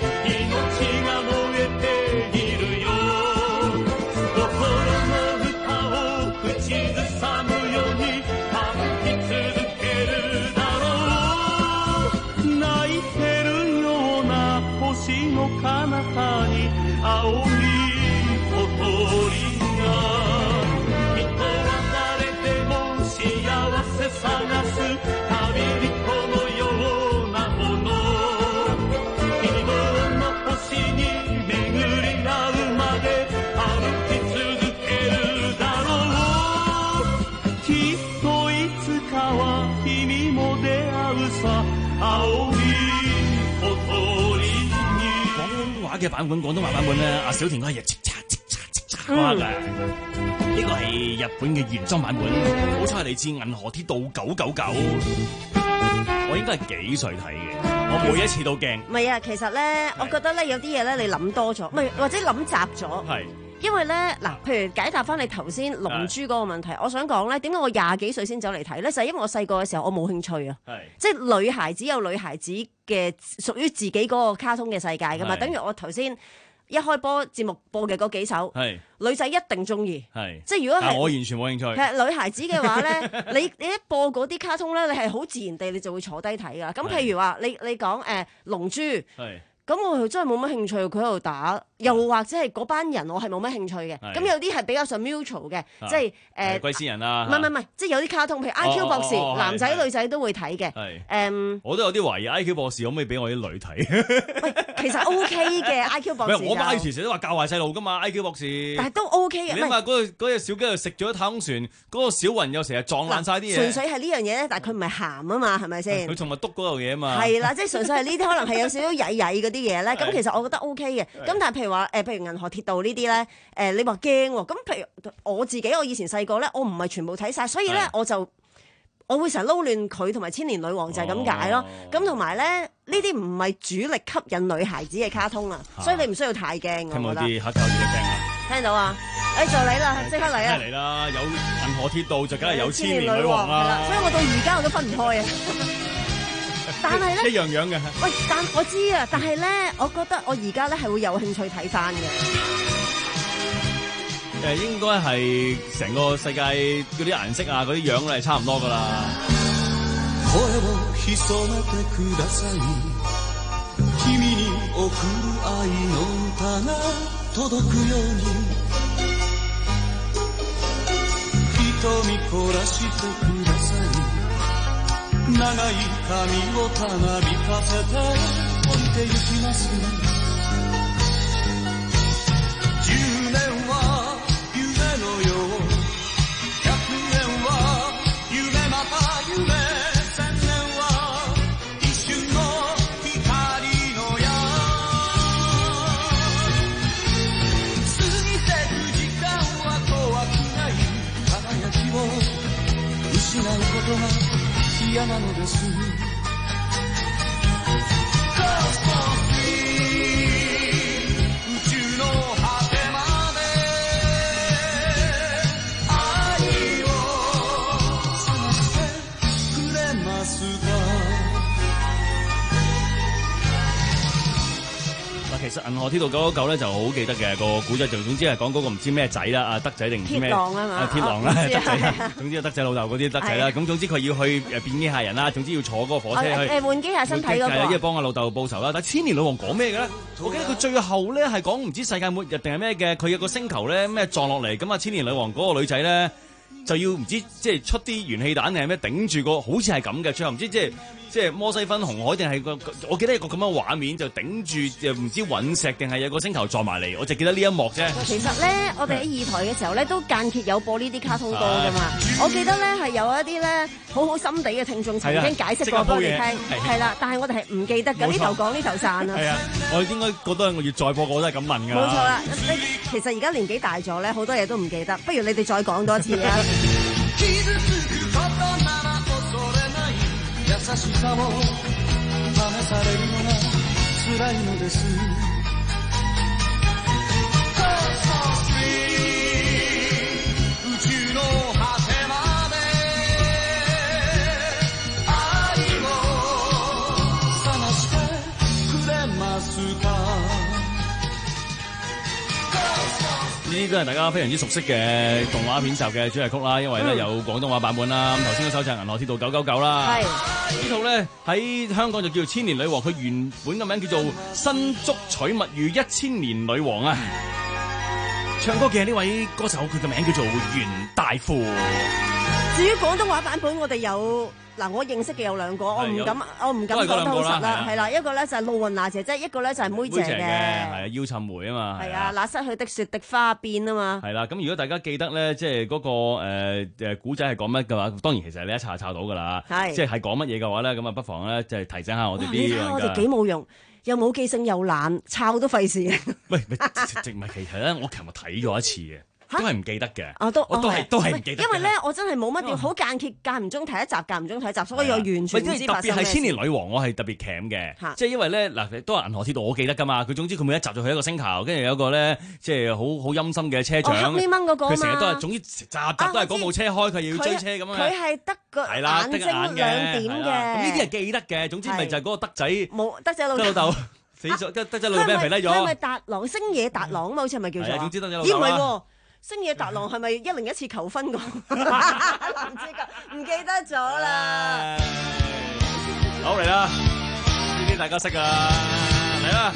彼方に青い小鳥が人は誰でも幸せ探す旅人のようなもの希望の星に巡り合うまで歩き続けるだろうきっといつかは君も出會うさ青い小鳥嘅版本，廣東話版本咧，阿小田嗰係叱咤叱咤叱咤花嘅，呢個係日本嘅原裝版本，好彩係嚟自銀河鐵道九九九。我應該係幾歲睇嘅，我每一次都驚。 唔係啊，其實咧，我覺得咧有啲嘢咧，你諗多咗，唔係或者諗雜咗。係。因為咧嗱，譬如解答翻你頭先龍珠嗰個問題，我想講咧，點解我廿幾歲先走嚟睇咧？就係因為我細個嘅時候我冇興趣啊，即係女孩子有女孩子嘅屬於自己嗰個卡通嘅世界噶嘛，等於我頭先一開波節目播嘅嗰幾首，女仔一定中意，即係如果係我完全冇興趣。 其實女孩子嘅話咧，你你一播嗰啲卡通咧，你係好自然地你就會坐低睇噶。咁譬如話你你講誒龍珠。 咁我真係冇乜興趣，佢喺度打，又或者係嗰班人我係冇乜興趣嘅。咁有啲係比較上 mutual 嘅，即係誒龜仙人啊， 唔係唔係唔係，即係有啲卡通，譬如 I Q 博士，男仔女仔都會睇嘅。誒， 我都有啲懷疑 I Q 博士可唔可以俾我啲女睇？ 喂，其實 OK 嘅 I Q 博士。 我媽以前成日都話教壞細路㗎嘛 I Q 博士。 但係都 OK 嘅。 你諗下嗰個隻小雞又食咗太空船，嗰個小雲又成日撞爛晒啲嘢。 純粹係呢樣嘢咧，但係佢唔係鹹啊嘛，係咪先？ 佢仲咪篤嗰嚿嘢啊嘛。 係啦，即係純粹係呢啲可能係有少少曳曳嗰啲嘢咧。咁其實我覺得 OK 嘅。咁但係譬如話誒，譬如銀河鐵道呢啲咧，誒你話驚喎。咁譬如我自己，我以前細個咧，我唔係全部睇晒，所以咧我就我會成日撈亂佢同埋千年女王就係咁解咯。咁同埋咧，呢啲唔係主力吸引女孩子嘅卡通啊，所以你唔需要太驚。 聽冇啲黑教住你聽啊？ 聽到啊！誒就嚟啦，即刻嚟啊！ 嚟啦！有銀河鐵道就梗係有千年女王啦。係啦，所以我到而家我都分唔開啊。但係咧， 一樣樣嘅。 喂，但我知啊，但係咧，我覺得我而家咧係會有興趣睇翻嘅。 誒，應該係成個世界嗰啲顏色啊，嗰啲樣咧係差唔多噶啦。 長い髪をたなびかせて降りてゆきます十年は夢のよう百年は夢また夢千年は一瞬の光の矢過ぎてく時間は怖くない輝きを失うことが嫌なのです。宇宙の果てまで愛を探してくれますか。 其實銀河鐵道九九九咧就好記得嘅個古仔，就總之係講嗰個唔知咩仔啦，啊德仔定唔知咩？ 鐵狼啊嘛， 鐵狼啦，德仔。總之德仔老豆嗰啲德仔啦，咁總之佢要去誒變機械人啦，總之要坐嗰個火車去誒換機械身體嗰個， 係啊，因為幫阿老豆報仇啦。但係千年女王講咩嘅咧？我記得佢最後咧係講唔知世界末日定係咩嘅，佢有個星球咧咩撞落嚟，咁啊千年女王嗰個女仔咧就要唔知即係出啲元氣彈定係咩頂住個，好似係咁嘅。最後唔知即係。即係摩西分紅海定係個，我記得一個咁樣畫面就頂住，又唔知隕石定係有個星球撞埋嚟，我就記得呢一幕啫。 其實咧，我哋喺二台嘅時候咧，都間歇有播呢啲卡通歌噶嘛。我記得咧係有一啲咧好好心地嘅聽眾曾經解釋過俾我哋聽，係啦，但係我哋係唔記得㗎，呢頭講呢頭散啊。 係啊，我應該覺得我要再播，我都係咁問㗎。 冇錯啦，你其實而家年紀大咗咧，好多嘢都唔記得，不如你哋再講多次啊。優しさを試されるのが辛いのです宇宙の果てまで愛を探してくれますか。 呢啲都係大家非常之熟悉嘅動畫片集嘅主題曲啦，因為咧有廣東話版本啦。咁頭先嗰首就係《銀河鐵道九九九》啦。係呢套咧喺香港就叫做《千年女王》，佢原本嘅名叫做《新竹取物語一千年女王》啊。唱歌嘅呢位歌手，佢嘅名叫做袁大富。 至於廣東話版本，我哋有。嗱，我認識嘅有兩個，我唔敢，我唔敢講得好實啦，係啦，一個咧就係露雲娜姐姐，一個咧就係梅姐嘅， 係啊，腰襯梅啊嘛， 係啊，那失去的雪的花邊啊嘛， 係啦，咁如果大家記得咧，即係嗰個誒誒古仔係講乜嘅話，當然其實你一查就查到㗎啦，係，即係係講乜嘢嘅話咧，咁啊不妨咧即係提醒下我哋啲，你睇我哋幾冇用，又冇記性又懶，抄都費事。 喂，唔係，其實咧，我琴日睇咗一次嘅。都係唔記得嘅， 我都我都係都係唔記得。 因為咧，我真係冇乜點好間歇，間唔中睇一集，間唔中睇一集，所以我完全唔知發生咩事。特別係千年女王，我係特別鉗嘅，即係因為咧嗱，都係銀河鐵道，我記得㗎嘛。佢總之佢每一集就去一個星球，跟住有一個咧，即係好好陰森嘅車長， 黑咪蚊嗰個嘛。 佢成日都係總之集集都係嗰部車開，佢又要追車咁樣。 佢係得個眼睛兩點嘅。 咁呢啲係記得嘅。總之咪就係嗰個德仔冇德仔老豆死咗，德德仔老豆俾人肥低咗。 係咪達郎星野達郎啊？好似係咪叫做？ 總之德仔老豆。咦唔係喎。星野達郎係咪一零一次求婚個？唔知㗎，唔記得咗啦。 好嚟啦，呢啲大家識㗎啦。 嚟啦！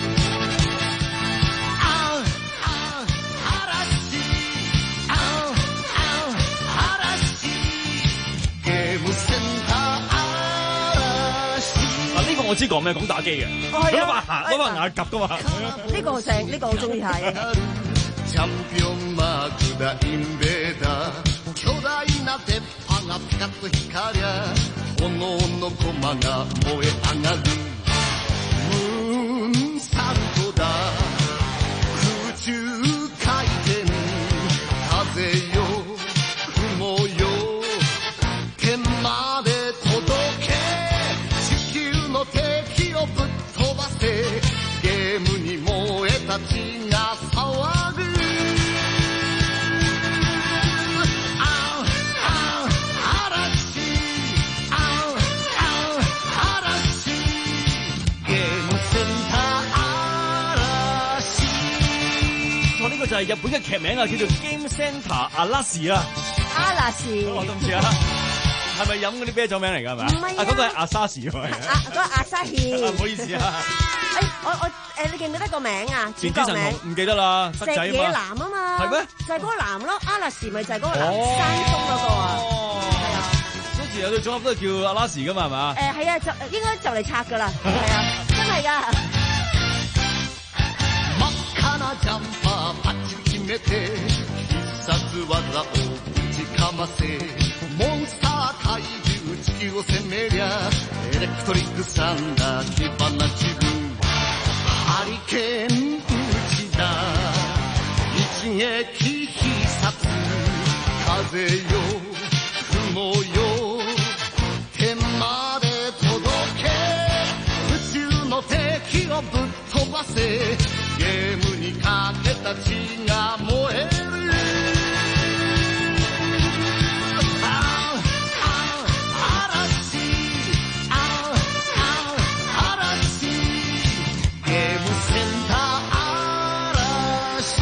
嗱，呢個我知講咩，講打機嘅，攞把攞把牙夾噶嘛。 呢個正，呢個我中意睇。 チャンピオンマークだインベーダー巨大な鉄板がピカッと光りゃ炎の駒が燃え上がるムーンサルトだ空中回転風よ雲よ天まで届け地球の敵をぶっ飛ばせゲームに燃えた血が騒ぐ呢個就係日本嘅劇名啊，叫做 Game Center 阿拉士啊。 阿拉士， 我都唔知啊，係咪飲嗰啲啤酒名嚟㗎？係咪？ 唔係啊， 嗰個係阿沙士喎。 啊，嗰個阿沙希。 唔好意思啊。 誒，我我誒，你記唔記得個名啊？主角名唔記得啦，德仔啊嘛。 石野男啊嘛。 係咩？ 就係嗰個男咯，阿拉士咪就係嗰個男山峰嗰個啊。係啊。 嗰時有對組合都係叫阿拉士㗎嘛，係嘛？ 誒係啊，就應該就嚟拆㗎啦。係啊，真係㗎。 ジャンパーパッチ決めて必殺技をぶちかませモンスター怪獣地球を攻めりゃエレクトリックサンダー火花自分ハリケーン打ちだ一撃必殺風よ雲よ天まで届け宇宙の敵をぶっ飛ばせゲームにかけた血が燃える嵐嵐ゲームセンター嵐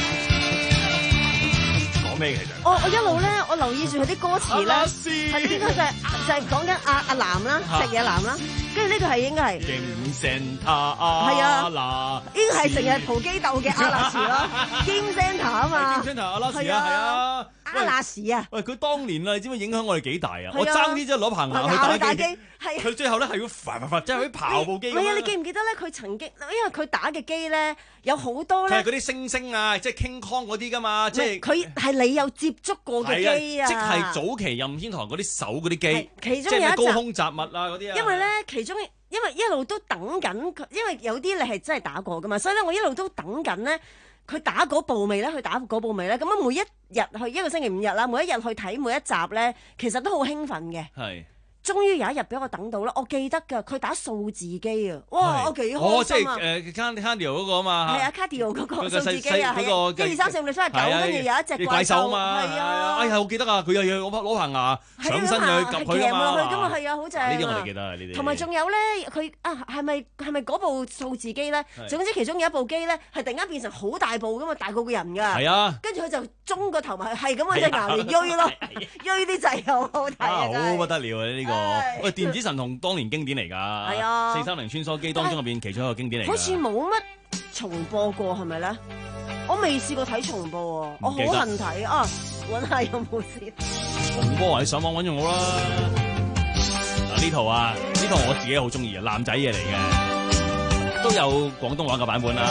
講咩其實？ 我我一路咧，我留意住佢啲歌詞咧，係應該就係就係講緊阿阿男啦，石野男啦。跟住呢個係應該係 Game Center 阿拉， 應該係成日蒲機鬥嘅阿拉士咯 ，Game Center 啊嘛 ，Game Center 阿拉士啊，係啊， 阿拉士啊， 喂，佢當年啊，你知唔知影響我哋幾大啊？我爭啲真係攞棚牙去打機，佢最後咧係要煩煩煩，即係去刨部機。 係啊，你記唔記得咧？佢曾經因為佢打嘅機咧有好多咧， 係嗰啲星星啊，即係 King Kong 嗰啲噶嘛，即係佢係你有接觸過嘅機啊， 即係早期任天堂嗰啲手嗰啲機， 其中有一即係高空雜物啊嗰啲啊。 因為咧，其中因為一路都等緊佢，因為有啲你係真係打過噶嘛，所以咧我一路都等緊咧，佢打嗰部未咧？佢打嗰部未咧？咁啊，每一日去一個星期五日啦，每一日去睇每一集咧，其實都好興奮嘅。 係。 終於有一日俾我等到啦！我記得㗎，佢打數字機啊！哇，我幾開心啊！ 哦，即係誒 Cardio 嗰個啊嘛。 係啊 Cardio 嗰個數字機啊，係一二三四五六七八九，跟住有一隻怪獸啊嘛。 係啊， 哎呀，我記得啊，佢又要攞攞棚牙上身去及佢啊嘛。 落去㗎嘛，係啊，好正啊！ 呢啲我哋記得啊，呢啲。 同埋仲有咧，佢啊係咪係咪嗰部數字機咧？總之其中有一部機咧，係突然間變成好大部㗎嘛，大過個人㗎。 係啊。跟住佢就中個頭埋去，係咁嗰隻牙嚟鋥咯，鋥啲掣又好睇啊！ 好不得了啊！呢個喂電子神童當年經典嚟㗎，係啊，四三零穿梭機當中入邊其中一個經典嚟㗎。 好似冇乜重播過係咪咧？我未試過睇重播啊，我好恨睇啊！揾下有冇先。 重播啊！你上網揾用我啦。嗱呢套啊，呢套我自己好中意啊，男仔嘢嚟嘅，都有廣東話嘅版本啦。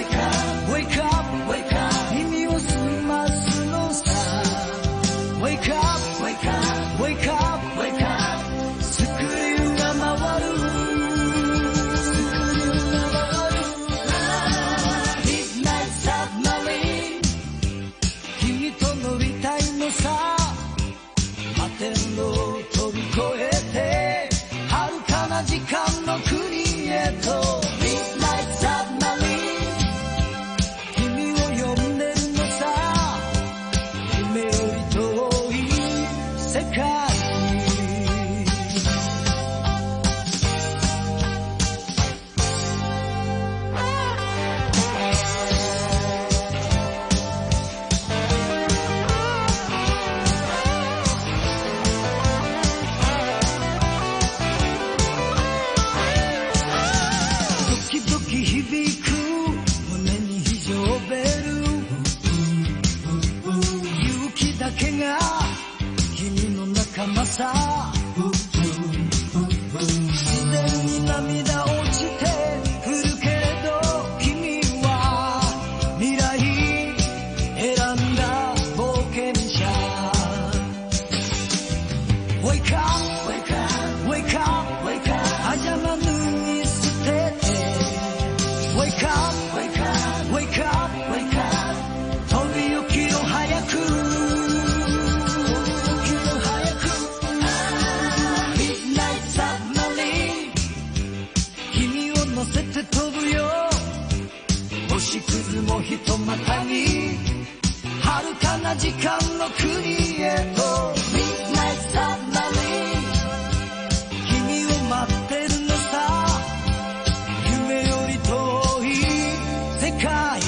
Wake けが君の仲間さ自然に涙落ちてくるけれど君は未来選んだ冒険者 Wake up, wake up, wake up, wake up 早まぬに捨てて Wake up, wake up, wake up, wake up 飛び起きろ早く乗せて飛ぶよ星屑もひとまたぎ遥かな時間の国へと Midnight Submarine 君を待ってるのさ夢より遠い世界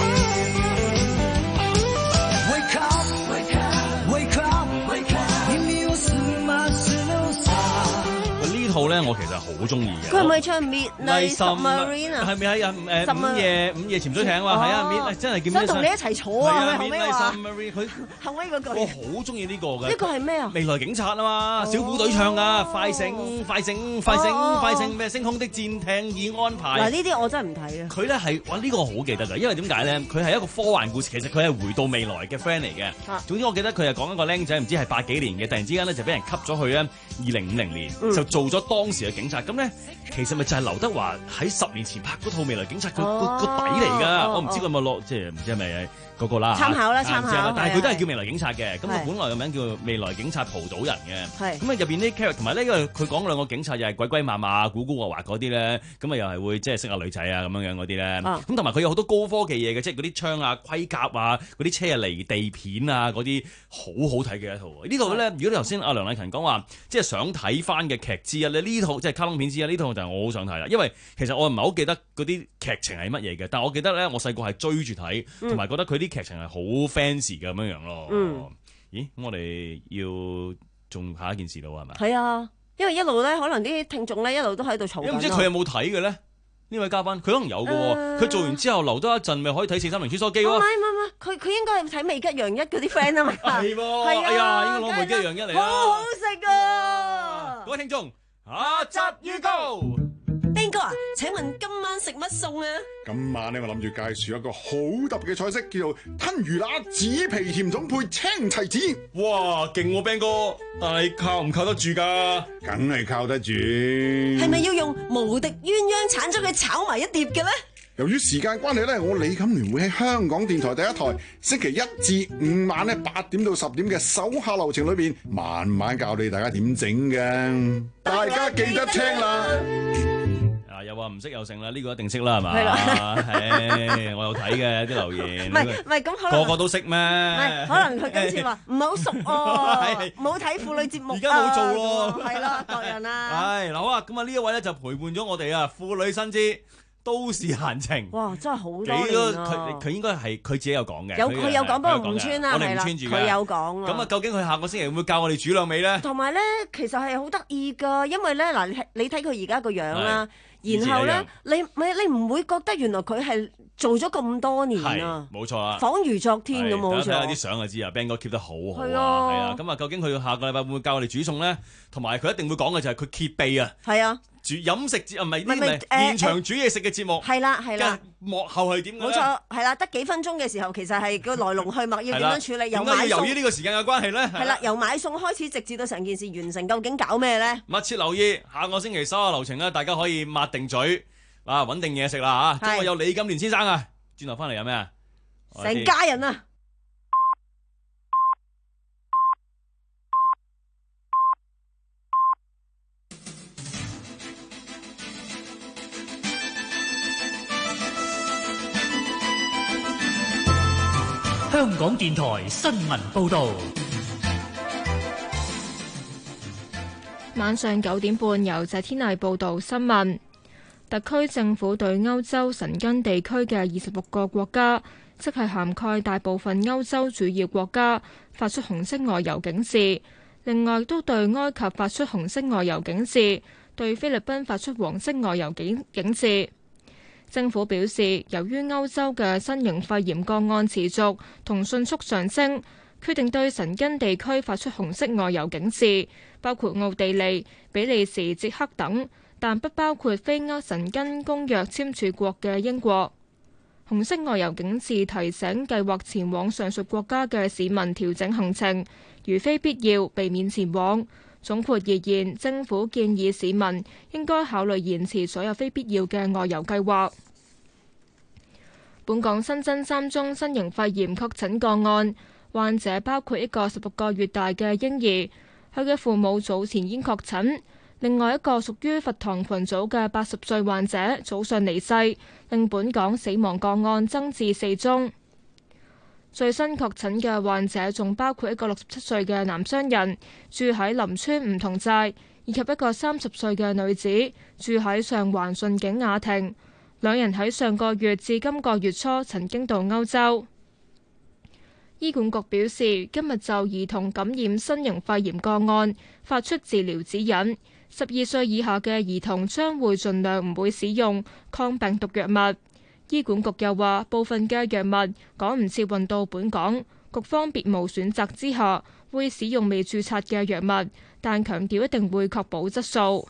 Wake up, wake up, wake up, wake up 耳を澄ますのさ呢套咧，我其實好中意嘅。 佢係咪唱 Midnight Submarine 啊？ 係咪喺誒午夜午夜潛水艇喎？係啊 ，Mid 真係叫咩？ 想同你一齊坐啊！後尾話 Submarine 佢後尾嗰句， 我好中意呢個嘅。 呢個係咩啊？ 未來警察啊嘛，小虎隊唱啊，快醒快醒快醒快醒咩？星空的戰艇已安排。 嗱呢啲我真係唔睇啊！ 佢咧係哇呢個我好記得㗎，因為點解咧？佢係一個科幻故事，其實佢係回到未來嘅 friend 嚟嘅。總之我記得佢係講一個僆仔，唔知係八幾年嘅，突然之間咧就俾人吸咗去咧二零五零年，就做咗當時嘅警察。咁咧其實咪就係劉德華喺十年前拍嗰套《未來警察》個個個底嚟㗎。我唔知佢有冇落，即係唔知係咪嗰個啦。 參考啦，參考。 但係佢都係叫未來警察嘅。咁佢本來嘅名叫未來警察蒲島人嘅。咁啊入邊啲 character 同埋呢，因為佢講兩個警察又係鬼鬼馬馬、古古惑惑嗰啲咧，咁啊又係會即係識下女仔啊咁樣樣嗰啲咧。咁同埋佢有好多高科技嘢嘅，即係嗰啲槍啊、盔甲啊、嗰啲車啊離地片啊嗰啲，好好睇嘅一套。呢套咧，如果你頭先阿梁麗勤講話，即係想睇翻嘅劇之一咧，呢套即係卡通片之一，呢套就係我好想睇啦。因為其實我唔係好記得嗰啲劇情係乜嘢嘅，但係我記得咧，我細個係追住睇，同埋覺得佢啲劇情係好 fancy 嘅咁樣樣咯。嗯，咦？咁我哋要仲下一件事咯，係咪？ 係啊，因為一路咧，可能啲聽眾咧一路都喺度嘈緊。 唔知佢有冇睇嘅咧？呢位嘉賓，佢可能有嘅喎。佢、呃、做完之後留多一陣，咪可以睇四三零穿梭機喎。唔係唔係，佢佢應該係睇美吉洋一嗰啲 friend 啊嘛。 係喎，哎呀，應該攞美吉洋一嚟啦。 好好食啊！ 各位聽眾，下集預告。 邊個啊？請問今晚食乜餸啊？ 今晚咧，我諗住介紹一個好特別嘅菜式，叫做吞魚乸紫皮甜粽配青提子。 哇，勁喎 Ben 哥，但係靠唔靠得住㗎？ 梗係靠得住。 係咪要用無敵鴛鴦橙將佢炒埋一碟嘅咧？ 由於時間關係咧，我李錦聯會喺香港電台第一台星期一至五晚咧八點到十點嘅手下留情裏邊，慢慢教你大家點整嘅。大家記得聽啦。 又話唔識又剩啦，呢、這個一定識啦，係嘛？ 係啦， 係我有睇嘅啲留言。 唔係唔係咁可能個個都識咩？ 唔係，可能佢今次話唔係好熟哦，冇睇婦女節目。 而家冇做咯， 係啦，各人啦。 係嗱好啊，咁啊呢一位咧就陪伴咗我哋啊，婦女新知都市閒情。 哇，真係好多年啊！ 佢佢應該係佢自己有講嘅。 有佢有講，不過唔穿啦， 我哋唔穿住嘅。 佢有講啊。 咁啊，究竟佢下個星期會唔會教我哋煮兩味咧？ 同埋咧，其實係好得意㗎，因為咧嗱，你你睇佢而家個樣啦。然後咧，你咪你唔會覺得原來佢係做咗咁多年啊？ 冇錯啦， 恍如昨天咁好似。 睇下啲相就知啊 ，Ben 哥 keep 得好好啊， 係啊， 係啊。咁啊，究竟佢下個禮拜會唔會教我哋煮餸咧？同埋佢一定會講嘅就係佢揭秘啊。 係啊， 煮飲食節啊，唔係呢啲咩現場煮嘢食嘅節目。 係啦係啦， 幕後係點嘅？ 冇錯，係啦，得幾分鐘嘅時候，其實係個來龍去脈要點樣處理，由買餸。 由於呢個時間嘅關係咧， 係啦，由買餸開始，直至到成件事完成，究竟搞咩咧？ 密切留意下個星期手下留情啦，大家可以抹定嘴。啊，穩定嘢食啦嚇！中國有李錦聯先生啊，轉頭翻嚟有咩啊？ 成家人啊！ 香港電台新聞報導。 晚上九點半，由謝天麗報導新聞。特區政府對歐洲申根地區嘅二十六個國家，即係涵蓋大部分歐洲主要國家，發出紅色外遊警示。另外，都對埃及發出紅色外遊警示，對菲律賓發出黃色外遊警警示。政府表示，由於歐洲嘅新型肺炎個案持續同迅速上升， 決定對神根地區發出紅色外遊警示，包括奧地利、比利時、捷克等，但不包括非歐神根公約簽署國嘅英國。紅色外遊警示提醒計劃前往上述國家嘅市民調整行程，如非必要避免前往。總括而言，政府建議市民應該考慮延遲所有非必要嘅外遊計劃。本港新增三宗新型肺炎確診個案，患者包括一個十六個月大嘅嬰兒，佢嘅父母早前已經確診。另外一個屬於佛堂群組嘅八十歲患者早上離世，令本港死亡個案增至四宗。最新確診嘅患者仲包括一個六十七歲嘅男商人，住喺林村梧桐寨，以及一個三十歲嘅女子，住喺上環順景雅庭。兩人喺上個月至今個月初曾經到歐洲。醫管局表示，今日就兒童感染新型肺炎個案發出治療指引。十二歲以下嘅兒童將會盡量唔會使用抗病毒藥物。醫管局又話，部分嘅藥物趕唔切運到本港，局方別無選擇之下會使用未註冊嘅藥物，但強調一定會確保質素。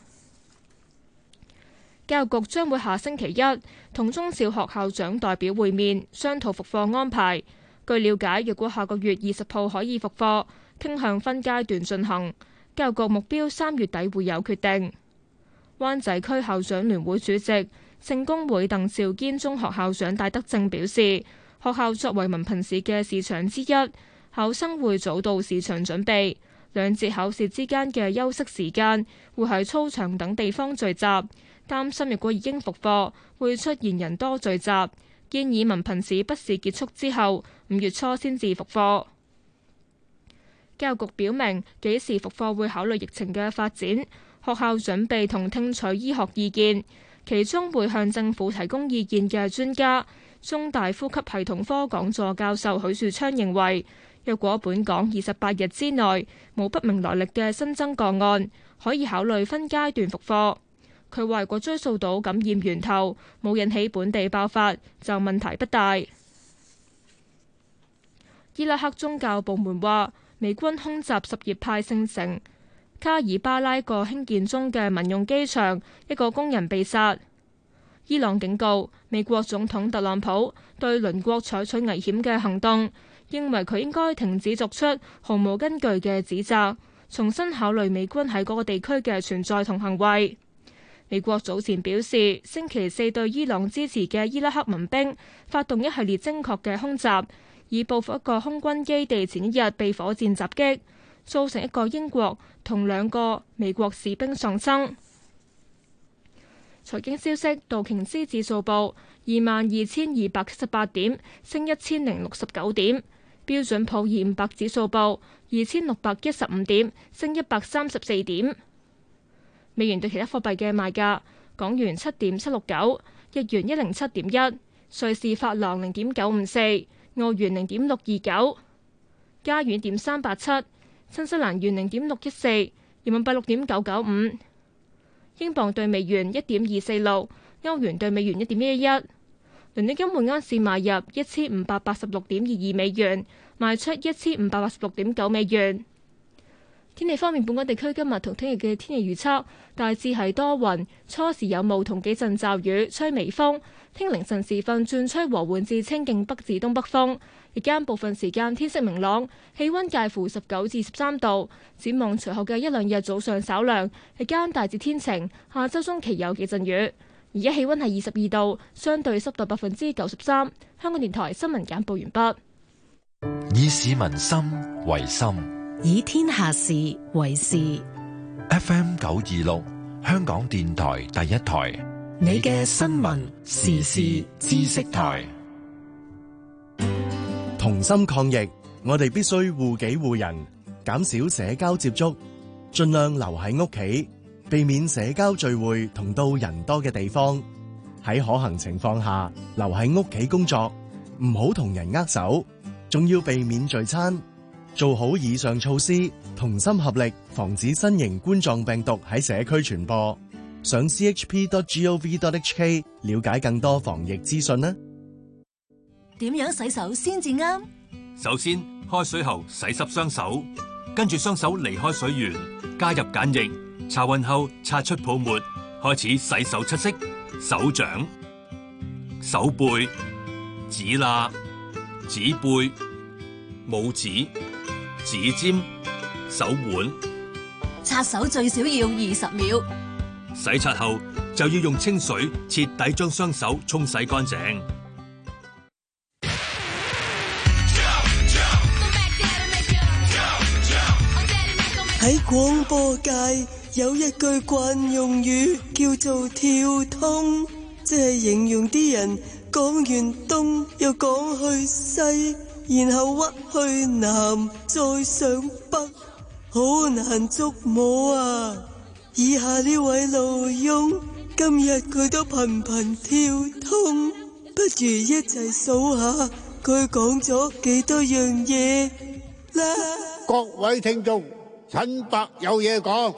教育局將會下星期一同中小學校長代表會面，商討復課安排。據了解，若果下個月二十號可以復課，傾向分階段進行。教育局目標三月底會有決定。灣仔區校長聯會主席聖公會鄧肇堅中學校長戴德正表示，學校作為文憑試嘅試場之一，考生會早到試場準備，兩節考試之間嘅休息時間會喺操場等地方聚集。擔心若果已經復課，會出現人多聚集，建議文憑試筆試結束之後五月初先至復課。教育局表明幾時復課會考慮疫情嘅發展，學校準備同聽取醫學意見，其中會向政府提供意見嘅專家，中大呼吸系統科講座教授許樹昌認為，若果本港二十八日之內冇不明來歷嘅新增個案，可以考慮分階段復課。佢話，如果追溯到感染源頭，冇引起本地爆發，就問題不大。伊拉克宗教部門話，美軍空襲什葉派聖城卡爾巴拉個興建中嘅民用機場，一個工人被殺。伊朗警告美國總統特朗普對鄰國採取危險嘅行動，認為佢應該停止作出毫無根據嘅指責，重新考慮美軍喺嗰個地區嘅存在同行為。美國早前表示，星期四對伊朗支持嘅伊拉克民兵發動一系列精確嘅空襲，以報復一個空軍基地前一日被火箭襲擊，造成一個英國同兩個美國士兵喪生。財經消息，道瓊斯指數報二萬二千二百七十八點，升一千零六十九點；標準普爾五百指數報二千六百一十五點，升一百三十四點。美元對其他貨幣嘅賣價：港元七點七六九，日元一零七點一，瑞士法郎零點九五四，澳元零點六二九，加元一點三八七，新西蘭元零點六一四，人民幣六點九九五，英鎊對美元一點二四六，歐元對美元一點一一一。倫敦金每盎司買入一千五百八十六點二二美元，賣出一千五百八十六點九美元。天氣方面，本港地區今日同聽日嘅天氣預測大致係多雲，初時有霧同幾陣驟雨，吹微風。聽凌晨時分轉吹和緩至清勁北至東北風，日間部分時間天色明朗，氣溫介乎十九至十三度。展望隨後嘅一兩日早上稍涼，日間大致天晴，下周中期有幾陣雨。而家氣溫係二十二度，相對濕度百分之九十三。香港電台新聞簡報完畢。 以市民心為心， 以天下事為事。 F M 九二六，香港電台第一台， 你嘅新聞時事知識台。 同心抗疫，我哋必須護己護人，減少社交接觸，盡量留喺屋企，避免社交聚會同到人多嘅地方。喺可行情況下，留喺屋企工作，唔好同人握手，仲要避免聚餐。做好以上措施，同心合力，防止新型冠狀病毒喺社區傳播。上 c h p dot gov dot h k 了解更多防疫資訊啦。 點樣洗手先至啱？ 首先開水後洗濕雙手，跟住雙手離開水源，加入鹼液，搽勻後擦出泡沫，開始洗手七式：手掌、手背、指罅、指背、拇指、指尖、手腕。 擦手最少要二十秒。 洗刷後就要用清水徹底將雙手沖洗乾淨。 喺廣播界有一句慣用語叫做跳通，即係形容啲人講完東又講去西，然後屈去南再上北，好難捉摸啊！以下呢位老翁今日佢都頻頻跳通，不如一齊數下佢講咗幾多樣嘢啦！ 各位聽眾，陳伯有嘢講。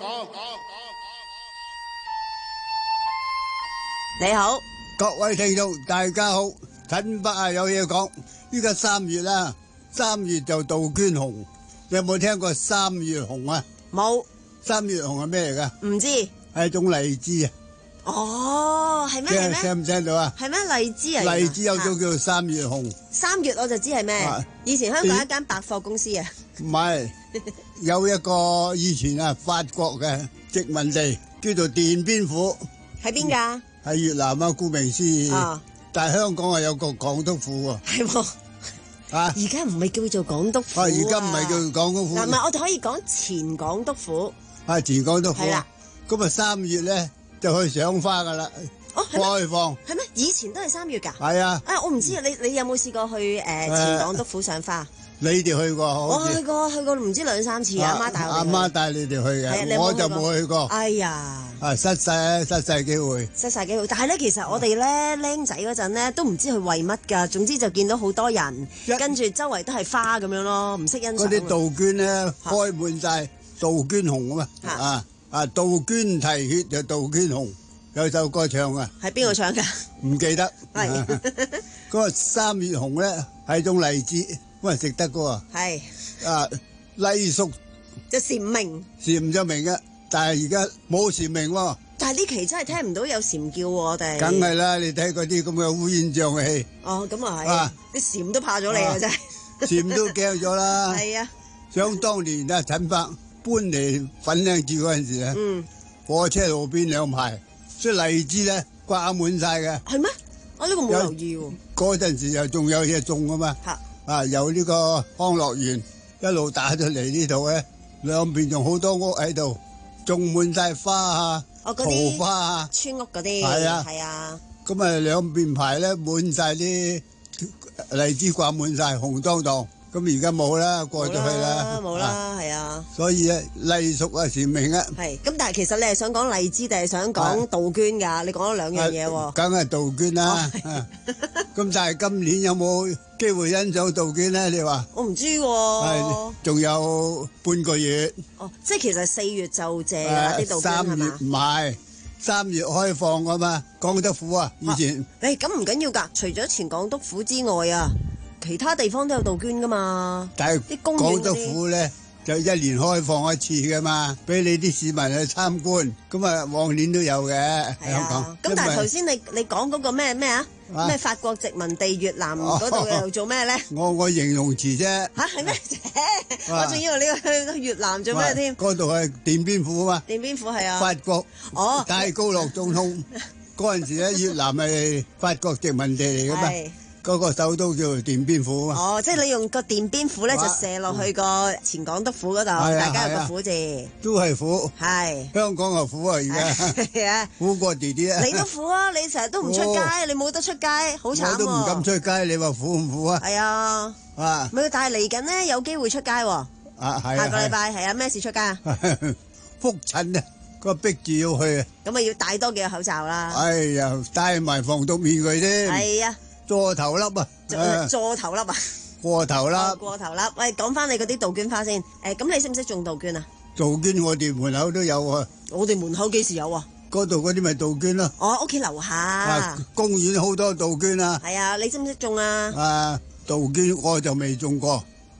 你好， 各位聽眾大家好，陳伯啊有嘢講。依家三月啦，三月就杜鵑紅，你有冇聽過三月紅啊？ 冇。 三月紅係咩嚟噶？ 唔知。 係一種荔枝啊。 哦，係咩係咩？ 聽唔聽到啊？ 係咩荔枝啊？ 荔枝有種叫做三月紅。 三月我就知係咩，以前香港一間百貨公司啊。 唔係，有一個以前啊法國嘅殖民地叫做奠邊府。 喺邊噶？ 喺越南啊，顧名思義。 啊。 但係香港係有個港督府喎。 係喎。啊！而家唔係叫做港督府啊！ 而家唔係叫做港督府。 嗱，唔係，我哋可以講前港督府。 啊，前港督府。 係啦。 咁啊，三月咧就去賞花噶啦。 哦， 開放。 係咩？以前都係三月㗎。 係啊。 啊，我唔知啊，你你有冇試過去誒前港督府賞花？ 你哋去過？ 我去過，去過唔知兩三次。阿媽帶我。 阿媽帶你哋去嘅，我就冇去過。 哎呀！ 啊，失勢失勢機會， 失勢機會。但係咧，其實我哋咧僆仔嗰陣咧，都唔知佢為乜㗎。總之就見到好多人，跟住周圍都係花咁樣咯，唔識欣賞。 嗰啲杜鵑咧開滿晒，杜鵑紅啊嘛，啊啊杜鵑啼血就杜鵑紅，有首歌唱啊。 係邊個唱㗎？ 唔記得。 係。 嗰個三月紅咧係種荔枝，咁啊食得㗎喎。 係。 啊，荔熟就蟬鳴。 蟬就鳴嘅。但係而家冇蟬鳴喎， 但係呢期真係聽唔到有蟬叫喎，我哋。 梗係啦，你睇嗰啲咁嘅烏煙瘴氣。 哦，咁啊係，啲蟬都怕咗你啊真係。 蟬都驚咗啦。 係啊。 想當年啊，陳伯搬嚟粉嶺住嗰陣時咧， 嗯， 火車路邊兩排，所以荔枝咧掛滿晒嘅。 係咩？我呢個冇留意喎。 嗰陣時又仲有嘢種啊嘛。 嚇。 啊，由呢個康樂園一路打咗嚟呢度咧，兩邊仲好多屋喺度。種滿晒花啊，桃花啊， 村屋嗰啲， 係啊， 係啊。 咁啊兩邊排咧滿晒啲荔枝掛滿晒紅當當，咁而家冇啦，過咗去啦， 冇啦，係啊。 所以咧荔熟啊蟬鳴啊。 係，咁但係其實你係想講荔枝定係想講杜鵑㗎？你講咗兩樣嘢喎。 梗係杜鵑啦。咁但係今年有冇機會欣賞杜鵑咧？你話？ 我唔知喎。係， 仲有半個月。 哦，即係其實四月就謝啦啲杜鵑係嘛？ 三月唔係，三月開放㗎嘛，港督府啊，以前。 誒，咁唔緊要㗎，除咗前港督府之外啊，其他地方都有杜鵑㗎嘛。 但係啲港督府咧。就一年開放一次㗎嘛，俾你啲市民去參觀，咁啊往年都有嘅香港。 咁但係頭先你你講嗰個咩咩啊？咩法國殖民地越南嗰度又做咩咧？ 我我形容詞啫。 嚇係咩啫？我仲以為你去越南做咩添？ 嗰度係奠邊府啊嘛。 奠邊府係啊。 法國哦， 戴高樂總統嗰陣時咧，越南係法國殖民地嚟㗎嘛。嗰個首都叫奠邊府啊嘛。 哦，即係你用個奠邊府咧，就射落去個前港督府嗰度，大家有個府字。 都係府。 係。香港嘅府啊，而家。係啊。苦過弟弟啊。 你都苦啊！你成日都唔出街，你冇得出街，好慘喎。 我都唔敢出街，你話苦唔苦啊？ 係啊。啊。咪但係嚟緊咧，有機會出街喎。啊，係。下個禮拜係啊，咩事出街啊？ 覆診啊，個逼住要去啊。 咁啊，要戴多幾個口罩啦。 哎呀，戴埋防毒面具添。 係啊。 座頭粒啊！ 座頭粒啊！ 過頭粒， 過頭粒。喂，講翻你嗰啲杜鵑花先。誒，咁你識唔識種杜鵑啊？ 杜鵑我哋門口都有啊。 我哋門口幾時有啊？ 嗰度嗰啲咪杜鵑咯。 我屋企樓下。 公園好多杜鵑啊。 係啊，你識唔識種啊？ 啊，杜鵑我就未種過，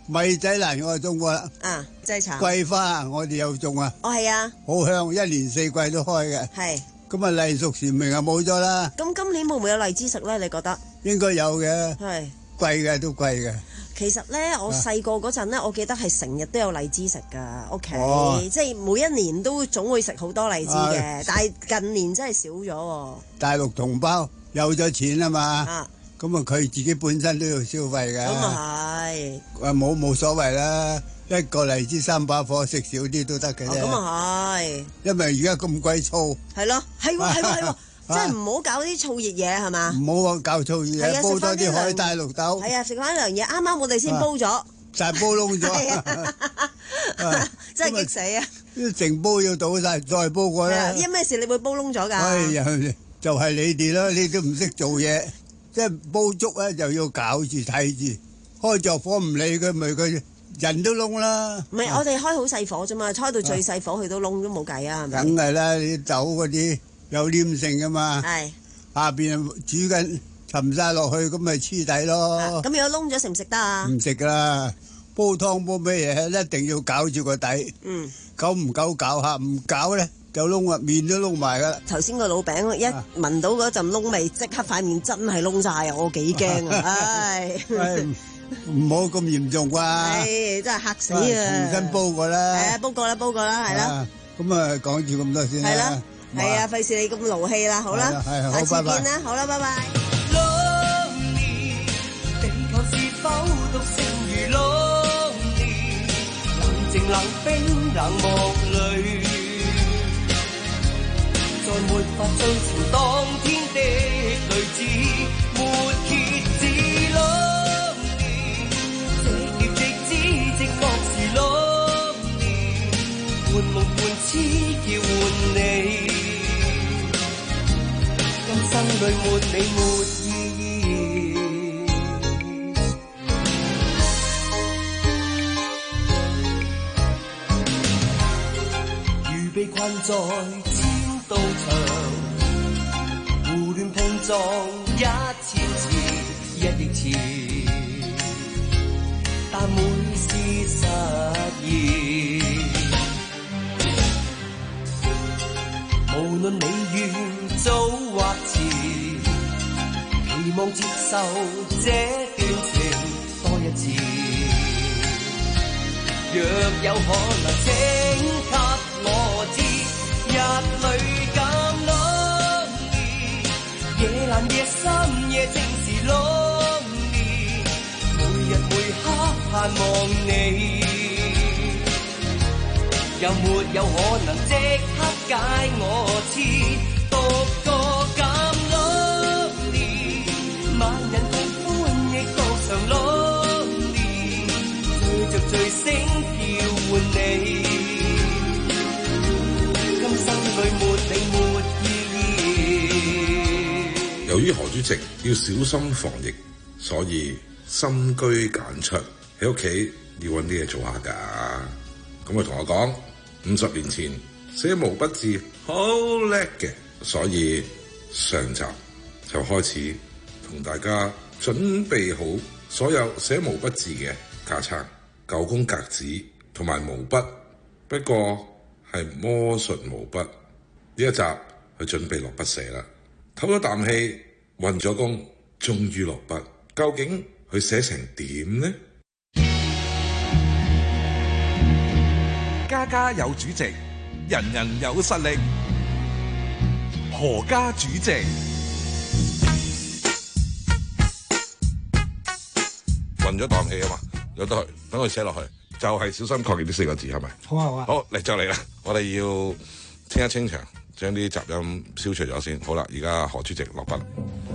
米仔蘭我種過啦。 啊，製茶。 桂花我哋有種啊。 哦，係啊。 好香，一年四季都開嘅。 係。 咁啊，荔熟時明啊冇咗啦。 咁今年會唔會有荔枝食咧？你覺得？ 應該有嘅。 係。 貴嘅都貴嘅。 其實咧，我細個嗰陣咧，我記得係成日都有荔枝食㗎屋企， 哦、 即係每一年都總會食好多荔枝嘅。啊、但係近年真係少咗喎。 大陸同胞有咗錢啊嘛，咁啊佢自己本身都要消費㗎。咁啊係。 啊冇冇所謂啦，一個荔枝三把火，食少啲都得嘅啫。 咁啊係。 因為而家咁鬼燥。 係咯，係喎係喎係喎。即係唔好搞啲燥熱嘢係嘛？ 唔好搞燥熱嘢，煲多啲海帶綠豆。 係啊，食翻涼嘢，啱啱我哋先煲咗， 就係煲燶咗， 真係激死啊！ 成煲要倒晒，再煲過啦。 因咩事你會煲燶咗㗎？ 哎呀，就係你哋啦，你都唔識做嘢，即係煲粥咧就要搞住睇住，開着火唔理佢，咪佢人都燶啦。 唔係，我哋開好細火啫嘛，開到最細火佢都燶都冇計啊，係咪？ 梗係啦，你酒嗰啲。有黏性噶嘛？係下邊煮緊沉晒落去，咁咪黐底咯。 咁如果燶咗食唔食得啊？ 唔食噶啦，煲湯煲咩嘢一定要攪住個底。嗯，久唔久攪下，唔攪咧就燶啊，面都燶埋噶啦。 頭先個老餅一聞到嗰陣燶味，即刻塊面真係燶晒啊！我幾驚啊！唉， 唔好咁嚴重啩。 唉，真係嚇死啊！ 重新煲過啦。 係啊，煲過啦，煲過啦，係啦。 咁啊，講住咁多先啦。 係啦。係啊，費事你咁勞氣啦，好啦，下次見啦，好啦，拜拜。Lonely， 地球是否獨剩如 Lonely， 冷靜冷冰冷漠裏，在沒法追尋當天的類似，沒歇止 Lonely， 這劫亦知寂寞是 Lonely， 半夢半痴叫喚你。生裏沒你沒意義，如被困在千道牆，胡亂碰撞一千次一億次，但每事實現，無論你願早或遲，期望接受這段情多一次。若有可能，請給我知，日裏減 lonely， 夜闌夜深夜靜時 lonely， 每日每刻盼望你。有沒有可能即刻解我痴？獨個減 lonely， 萬人同歡亦獨常 lonely， 追着醉聲叫喚你，今生裏沒你沒意義。 由於何主席要小心防疫，所以深居簡出，喺屋企要揾啲嘢做下㗎。咁佢同我講，五十年前寫毛筆字好叻嘅。所以上集就開始同大家準備好所有寫毛筆字嘅架撐、舊公格紙同埋毛筆，不過係魔術毛筆。呢一集佢準備落筆寫啦，唞咗啖氣，運咗工，終於落筆。究竟佢寫成點呢？ 家家有主席，人人有實力。何家主席， 運咗啖氣啊嘛，由得佢，等佢寫落去，就係、是、小心抗疫呢四個字係咪？ 好啊好啊。 好嚟就嚟啦，我哋要清一清場，將啲雜音消除咗先。好啦，而家何主席落筆。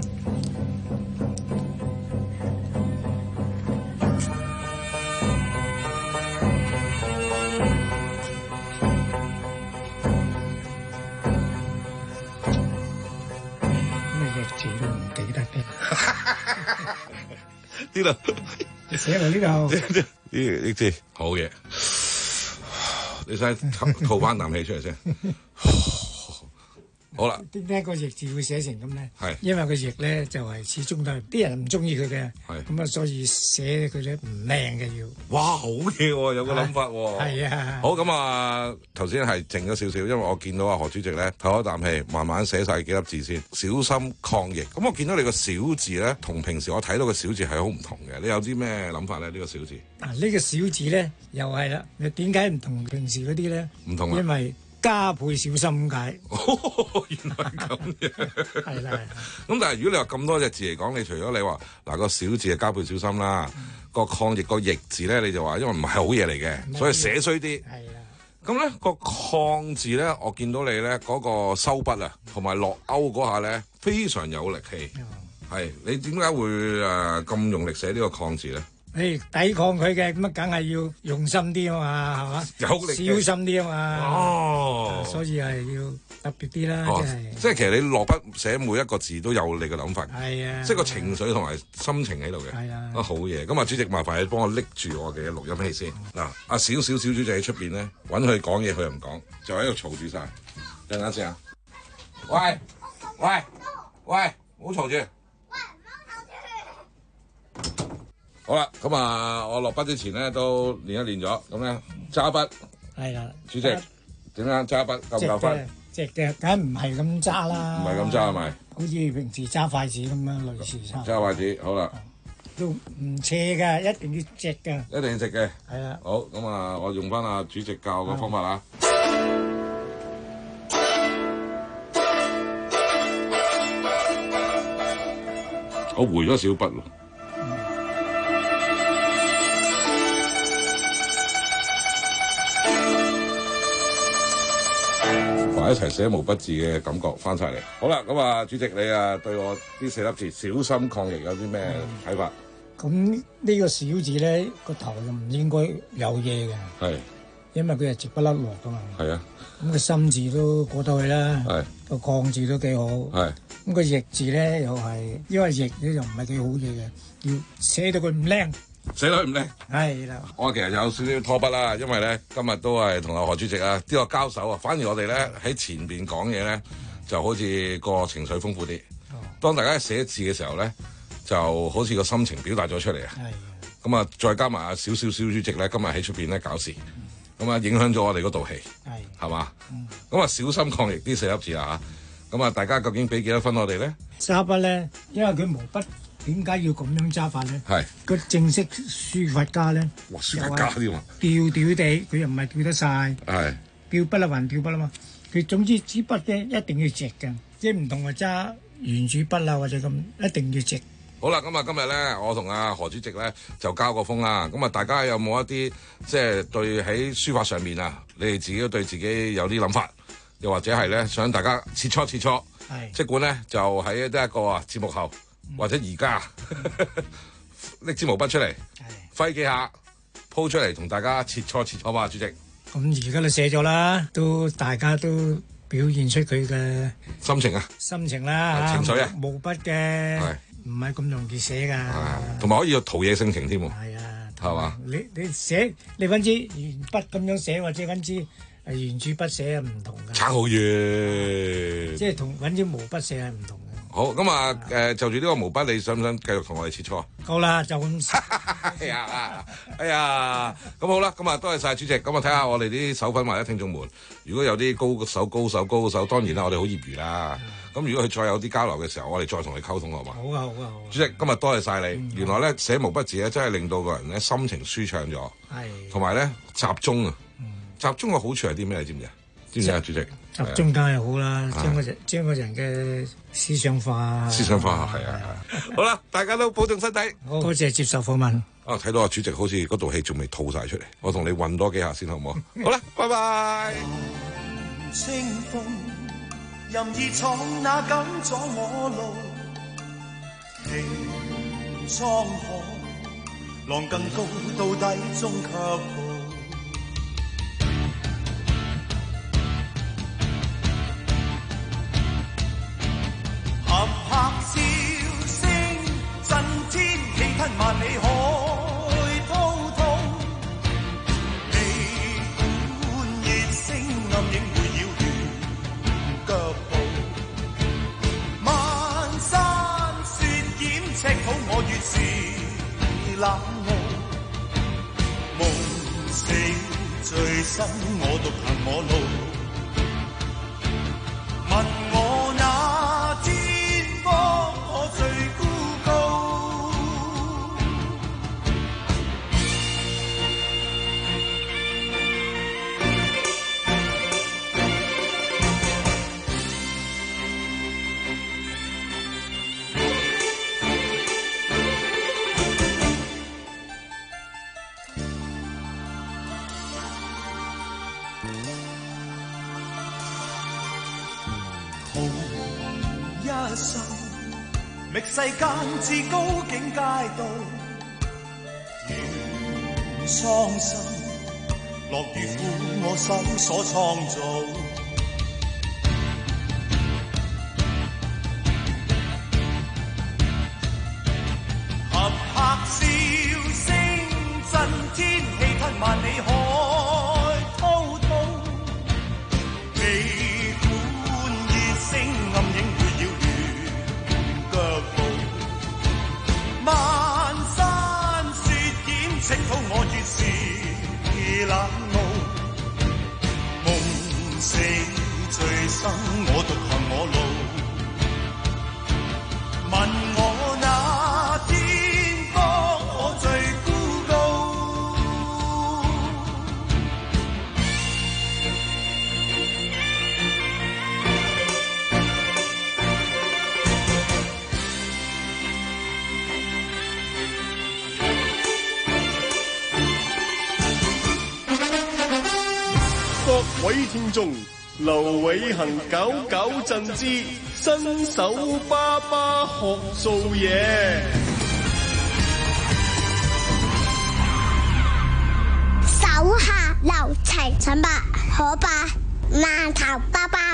呢度， 寫嚟呢度， 呢呢字好嘢，你使吐翻啖氣出嚟先。 好啦， 點解個翼字會寫成咁咧？ 係因為個翼咧就係、是、始終都係啲人唔中意佢嘅，咁啊所以寫佢咧唔靚嘅要。 哇，好嘢喎，有個諗法喎。 係啊。 好咁啊，頭先係靜咗少少，因為我見到阿何主席咧唞一啖氣，慢慢寫晒幾粒字先，小心抗疫。咁我見到你個小字咧，同平時我睇到個小字係好唔同嘅。你有啲咩諗法咧？呢、呢個小字？ 啊，呢、呢個小字咧又係啦，你點解唔同平時嗰啲咧？ 唔同啊， 因為加倍小心解。 哦，原來係咁嘅。 係啦。 咁但係如果你話咁多隻字嚟講，你除咗你話嗱個小字係加倍小心啦，個、嗯、抗疫個疫字咧，你就話因為唔係好嘢嚟嘅，所以寫衰啲。係啦。咁咧個抗字咧，我見到你咧嗰、嗰個收筆啊，同埋落勾嗰下咧，非常有力氣。係、嗯、你點解會誒咁、呃、用力寫呢個抗字咧？ 誒，抵抗佢嘅咁啊，梗係要用心啲啊嘛，係嘛？ 有力， 小心啲啊嘛。哦，所以係要特別啲啦，即係。即係其實你落筆寫每一個字都有你嘅諗法。 係啊。 即係個情緒同埋心情喺度嘅。係啊。啊好嘢，咁啊主席麻煩你幫我拎住我嘅錄音器先。嗱，阿小小小主席喺出邊咧，揾佢講嘢佢又唔講，就喺度嘈住晒。等陣先啊！喂喂喂，唔好嘈住。好啦，咁啊，我落筆之前咧都練一練咗，咁咧揸筆係啦， 主席點樣揸筆夠唔夠分？ 直嘅梗唔係咁揸啦， 唔係咁揸係咪？ 好似平時揸筷子咁樣類似揸。 揸筷子好啦， 都唔斜㗎，一定要直㗎。 一定要直嘅。 係啦。好， 咁啊，我用翻阿主席教個方法啦。我回咗小筆咯。一齊寫毛筆字嘅感覺翻晒嚟，好啦，咁啊，主席你啊對我呢四粒字小心抗疫有啲咩睇法？ 咁呢、嗯、個小字咧個頭就唔應該有嘢嘅，係，因為佢係直不甩落噶嘛，係啊，咁個心字都過得去啦，係，個抗字都幾好，係，咁個翼字咧又係，因為翼咧又唔係幾好嘢嘅，要寫到佢唔靚。 寫得唔靚， 係啦。 我其實有少少拖筆啦，因為咧今日都係同阿何主席啊呢個交手啊，反而我哋咧喺前邊講嘢咧就好似個情緒豐富啲。當大家寫字嘅時候咧，就好似個心情表達咗出嚟啊。係。咁啊，再加埋阿小小小主席咧，今日喺出邊咧搞事，咁啊影響咗我哋嗰道戲。係。係嘛？咁啊，小心抗疫呢四粒字啊嚇。咁啊，大家究竟俾幾多分我哋咧？ 揸筆咧，因為佢毛筆。點解要咁樣揸法咧？係個正式書法家咧， 哇！書法家添啊， 調調地，佢又唔係調得晒， 係調筆啊，還調筆啊嘛。佢總之支筆咧一定要直嘅，即係唔同話揸圓珠筆啊或者咁，一定要直。 好啦，咁啊今日咧，我同阿何主席咧就交個風啦。咁啊，大家有冇一啲即係對喺書法上面啊，你哋自己都對自己有啲諗法，又或者係咧想大家切磋切磋，係即管咧就喺呢一個啊節目後。或者而家拎支毛筆出嚟，揮幾下，鋪出嚟同大家切磋切磋吧，主席。 咁而家都寫咗啦，都大家都表現出佢嘅心情啊， 心情啦， 情緒啊， 毛筆嘅唔係咁容易寫噶， 同埋可以有陶冶性情添喎。 係啊， 係嘛？ 你你寫你揾支鉛筆咁樣寫，或者揾支誒圓珠筆寫係唔同噶， 差好遠。 即係同揾支毛筆寫係唔同。 好咁啊！誒，就住呢個毛筆，你想唔想繼續同我哋切磋？ 夠啦，就咁。 哎呀，哎呀，咁好啦，咁啊，多謝晒主席。咁啊，睇下我哋啲手粉或者聽眾們，如果有啲高手、高手、高手，當然啦，我哋好業餘啦。咁如果佢再有啲交流嘅時候，我哋再同你溝通好嘛？ 好啊，好啊，好啊。 主席，今日多謝晒你。嗯、原來咧寫毛筆字咧，真係令到個人咧心情舒暢咗。係。同埋咧集中啊！集中嘅好處係啲咩？你知唔知啊？知唔知啊，主席？ 集中梗係好啦，將個人將個人嘅思想化。 思想化係啊係啊。好啦，大家都保重身體。 多謝接受訪問。 啊，睇到阿主席好似嗰道氣仲未吐晒出嚟，我同你運多幾下先好唔好？好啦，拜拜。清風任意闖，哪敢阻我路？ 迎滄海，浪更高，到底終卻步。合拍笑聲，震天氣吞萬里海滔滔。喜歡熱聲暗影會擾亂腳步。 最深，我獨行我路。問我那天方可最孤高？一生覓世間至高境街道，願蒼生樂於苦我手所創造。合拍笑聲震天氣，吞萬里海滔滔。喜歡熱聲暗影會擾亂腳步。漫山雪險赤土，我越是冷傲。夢死最深，我獨行我路。問我那天方可最孤高？ 各位聽眾，劉偉恒九九震之新手爸爸學做嘢。 手下留情，陳伯可伯饅頭包包。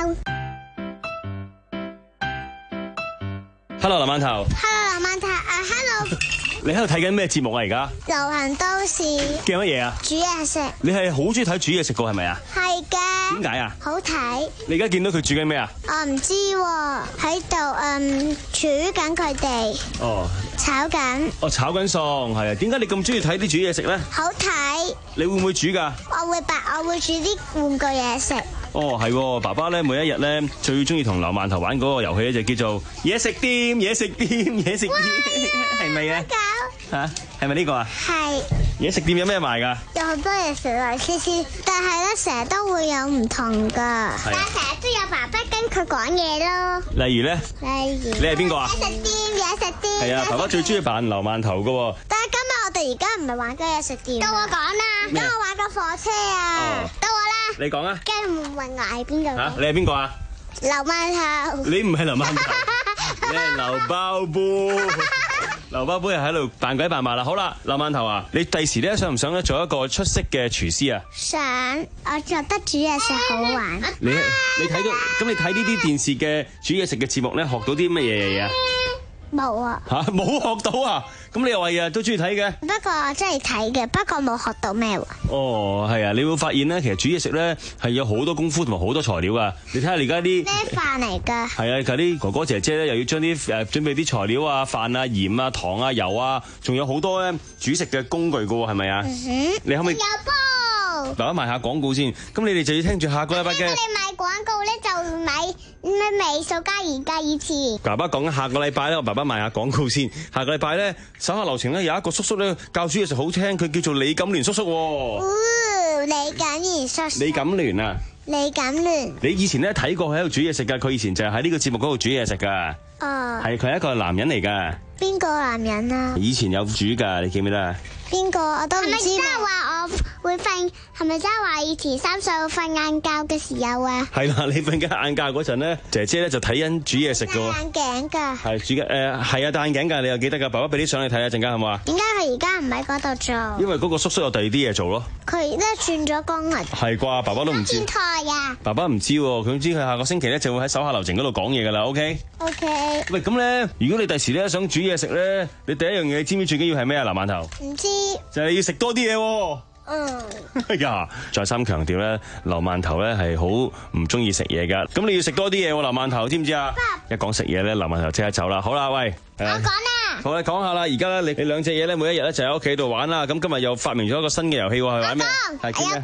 Hello， 劉饅頭。 Hello， 劉饅頭啊 ，Hello。 你喺度睇緊咩節目啊？而家流行都市叫乜嘢啊？ 煮嘢食。 你係好中意睇煮嘢食個係咪啊？ 係嘅。 點解啊？ 好睇。 你而家見到佢煮緊咩啊？ 我唔知喎，喺度嗯煮緊佢哋。 哦。 炒緊。 哦，炒緊餸係啊？點解你咁中意睇啲煮嘢食咧？ 好睇。 你會唔會煮㗎？ 我會白，我會煮啲玩具嘢食。 哦，係，爸爸咧每一日咧最中意同劉饅頭玩嗰個遊戲咧就叫做嘢食店，嘢食店，嘢食店，係咪啊？吓，係咪呢個啊？係。嘢食店有咩賣㗎？ 有好多嘢食嚟試試，但係咧成日都會有唔同㗎。但係成日都有爸爸跟佢講嘢咯。 例如咧？ 例如。 你係邊個啊？ 嘢食店，嘢食店。 係啊，爸爸最中意扮劉饅頭㗎喎。 但係今日我哋而家唔係玩緊嘢食店。到我講啦，等我玩個火車啊！到我啦。 你講啊！ 跟住問我係邊個？ 嚇，你係邊個啊？ 劉饅頭。 你唔係劉饅頭，你係劉包杯。劉包杯係喺度扮鬼扮馬啦。好啦，劉饅頭啊，你第時咧想唔想咧做一個出色嘅廚師啊？ 想，我覺得煮嘢食好玩。 你你睇到咁你睇呢啲電視嘅煮嘢食嘅節目咧，學到啲乜嘢嘢啊？ 冇啊！ 嚇，冇學到啊！咁你又話日日都中意睇嘅？ 不過我真係睇嘅，不過冇學到咩喎。 哦，係啊！你會發現咧，其實煮嘢食咧係有好多功夫同埋好多材料噶。你睇下而家啲咩飯嚟㗎？係啊，嗰啲哥哥姐姐咧又要將啲誒準備啲材料啊、飯啊、鹽啊、糖啊、油啊，仲有好多咧煮食嘅工具㗎喎，係咪啊？嗯哼。你可唔可以？有煲。嗱，賣下廣告先。咁你哋就要聽住下個禮拜嘅。 你賣廣告咧就買咩尾數加二加二次。 爸爸講緊下個禮拜咧，我爸爸賣下廣告先。下個禮拜咧，手下留情咧有一個叔叔咧教煮嘢食好聽，佢叫做李錦聯叔叔。 哦，李錦聯叔叔。 李錦聯啊！ 李錦聯。 你以前咧睇過佢喺度煮嘢食噶，佢以前就係喺呢個節目嗰度煮嘢食噶。哦。係，佢係一個男人嚟噶。 邊個男人啊？ 以前有煮噶，你記唔記得啊？ 邊個我都唔知。係咪即係話我會瞓？係咪即係話以前三歲瞓晏覺嘅時候啊？ 係啦，你瞓緊晏覺嗰陣咧，姐姐咧就睇緊煮嘢食噶。 戴眼鏡㗎。係煮嘅誒，係啊，戴眼鏡㗎，你又記得㗎？爸爸俾啲相你睇下陣間好唔好啊？ 點解佢而家唔喺嗰度做？ 因為嗰個叔叔有第二啲嘢做咯。 佢咧轉咗工啊？係啩？爸爸都唔知。 電台啊？ 爸爸唔知喎，佢總知佢下個星期咧就會喺手下留情嗰度講嘢㗎啦。OK。 OK。 喂，咁咧，如果你第時咧想煮嘢食咧，你第一樣嘢知唔知最緊要係咩啊？劉饅頭。 唔知。 就係要食多啲嘢喎。 嗯。 哎呀，再三強調咧，劉饅頭咧係好唔中意食嘢㗎。咁你要食多啲嘢喎，劉饅頭知唔知啊？一講食嘢咧，劉饅頭即刻走啦。好啦，喂。 我講啦。 好啦，講下啦。而家咧，你你兩隻嘢咧，每一日咧就喺屋企度玩啦。咁今日又發明咗一個新嘅遊戲喎，係玩咩？係叫咩？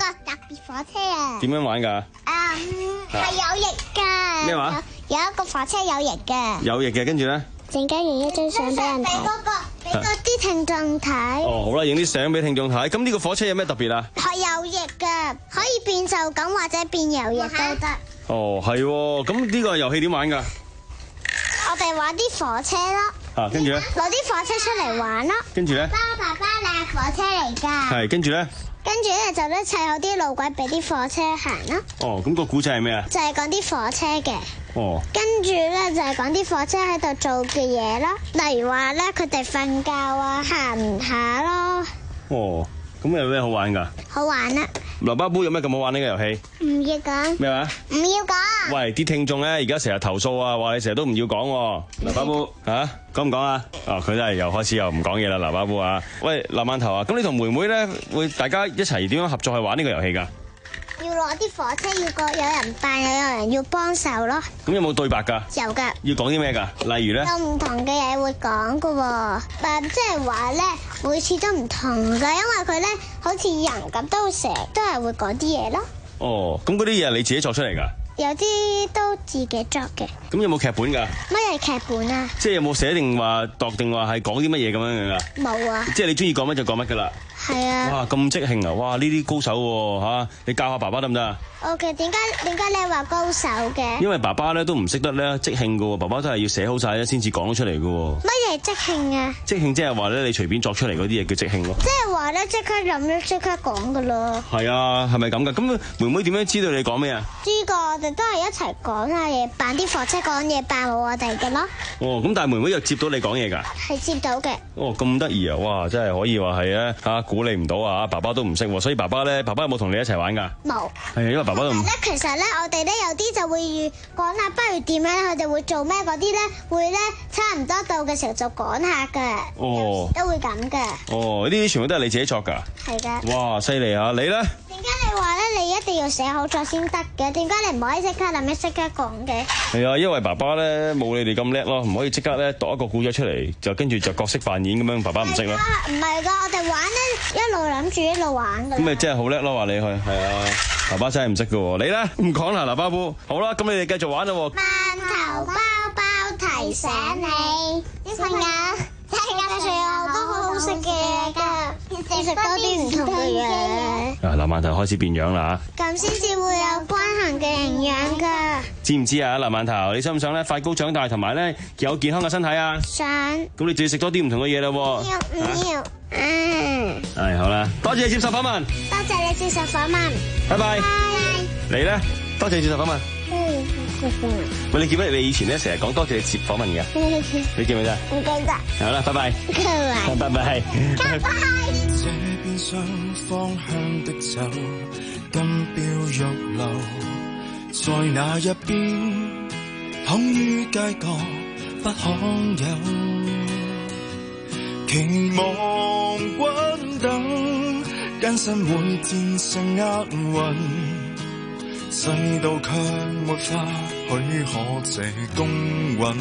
別火車啊！ 點樣玩㗎？ 嗯，係有翼㗎。 咩話？ 有一個火車有翼嘅。 有翼嘅，跟住咧？ 陣間影一張相俾人睇。俾嗰個，俾嗰啲聽眾睇。 哦，好啦，影啲相俾聽眾睇。咁呢個火車有咩特別啊？ 係有翼㗎，可以變就咁或者變有翼都得。 哦，係喎。咁呢個遊戲點玩㗎？ 我哋玩啲火車咯。 啊，跟住咧？ 攞啲火車出嚟玩咯。 跟住咧？ 爸爸爸爸，火車嚟㗎。 係，跟住咧？ 跟住咧就咧砌好啲路軌俾啲火車行咯。 哦，咁個古仔係咩啊？ 就係講啲火車嘅。 哦。 跟住咧就係講啲火車喺度做嘅嘢咯，例如話咧佢哋瞓覺啊、行下咯。 哦，咁有咩好玩㗎？ 好玩啊！ 流巴杯有咩咁好玩呢個遊戲？ 唔要講。 咩話？ 唔要講。 喂，啲聽眾咧而家成日投訴啊，話你成日都唔要講喎。流巴杯嚇講唔講啊？哦，佢都係又開始又唔講嘢啦，流巴杯啊！喂，立饅頭啊，咁你同妹妹咧會大家一齊點樣合作去玩呢個遊戲㗎？ 要攞啲火車，要個有人扮，又有人要幫手咯。 咁有冇對白㗎？ 有㗎。 要講啲咩㗎？例如咧？ 有唔同嘅嘢會講㗎喎，但即係話咧，每次都唔同㗎，因為佢咧好似人咁，都成日都係會講啲嘢咯。 哦，咁嗰啲嘢係你自己作出嚟㗎？ 有啲都自己作嘅。 咁有冇劇本㗎？ 乜嘢劇本啊？ 即係有冇寫定話度定話係講啲乜嘢咁樣樣㗎？ 冇啊。 即係你中意講乜就講乜㗎啦。 係啊。 哇，咁即興啊！哇，呢啲高手喎嚇，你教下爸爸得唔得啊？ O.K. 點解點解你話高手嘅？ 因為爸爸咧都唔識得咧即興㗎喎，爸爸都係要寫好晒咧先至講得出嚟㗎喎。 乜嘢即興啊？ 即興即係話咧，你隨便作出嚟嗰啲嘢叫即興咯。 即係話咧，即刻諗咧，即刻講㗎咯。 係啊，係咪咁㗎？咁妹妹點樣知道你講咩啊？ 知個，我哋都係一齊講下嘢，扮啲火車講嘢，扮冇我哋嘅咯。 哦，咁但係妹妹又接到你講嘢㗎？ 係接到嘅。 哦，咁得意啊！哇，真係可以話係啊嚇，估你唔到啊！爸爸都唔識喎，所以爸爸咧，爸爸有冇同你一齊玩㗎？ 冇。 係啊，因為爸爸都唔。 咧，其實咧，我哋咧有啲就會講下，不如點樣？佢哋會做咩嗰啲咧，會咧差唔多到嘅時候就講下㗎。 哦。 都會咁㗎。 哦，呢啲全部都係你自己作㗎？ 係㗎。 哇，犀利啊！你咧？ 點解你話咧？你一定要寫好咗先得嘅？點解你唔可以即刻諗一即刻講嘅？係啊，因為爸爸咧冇你哋咁叻咯，唔可以即刻咧讀一個故仔出嚟，就跟住就角色扮演咁樣，爸爸唔識咯。 唔係㗎，我哋玩咧一路諗住一路玩㗎。 咁咪真係好叻咯，話你去係啊，爸爸真係唔識㗎喎。你咧唔講啦，嗱，巴布，好啦，咁你哋繼續玩啦。饅頭包包提醒你，小朋友，世界上都好好食嘅嘢㗎，要食多啲唔同嘅嘢。 啊，嗱，饅頭開始變樣啦嚇， 咁先至會有均衡嘅營養㗎。 知唔知啊？嗱，饅頭，你想唔想咧快高長大同埋咧有健康嘅身體啊？ 想。 咁你就要食多啲唔同嘅嘢啦喎。 要唔要？嗯。 係好啦，多謝你接受訪問。 多謝你接受訪問。 拜拜。 拜。 你咧？多謝你接受訪問。 嗯，謝謝。 喂，你記唔記得你以前咧成日講多謝你接訪問嘅？你記唔記得？ 唔記得。 好啦，拜拜。拜拜。拜拜。 拜拜。 這邊雙方向的走，金標玉樓，在那一邊，躺於街角不罕有。期望滾等，艱辛會戰勝厄運，世道卻沒法許可這公允。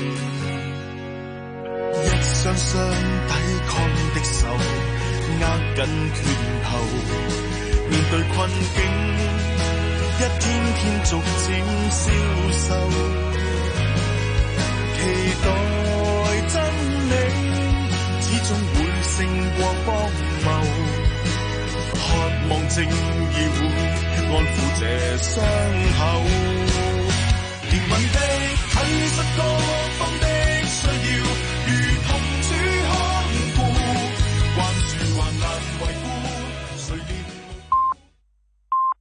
一雙雙抵抗的手，握緊拳頭，面對困境，一天天逐漸消瘦。期待真理，始終會勝過荒謬。渴望正義會安撫這傷口。靈魂的體恤個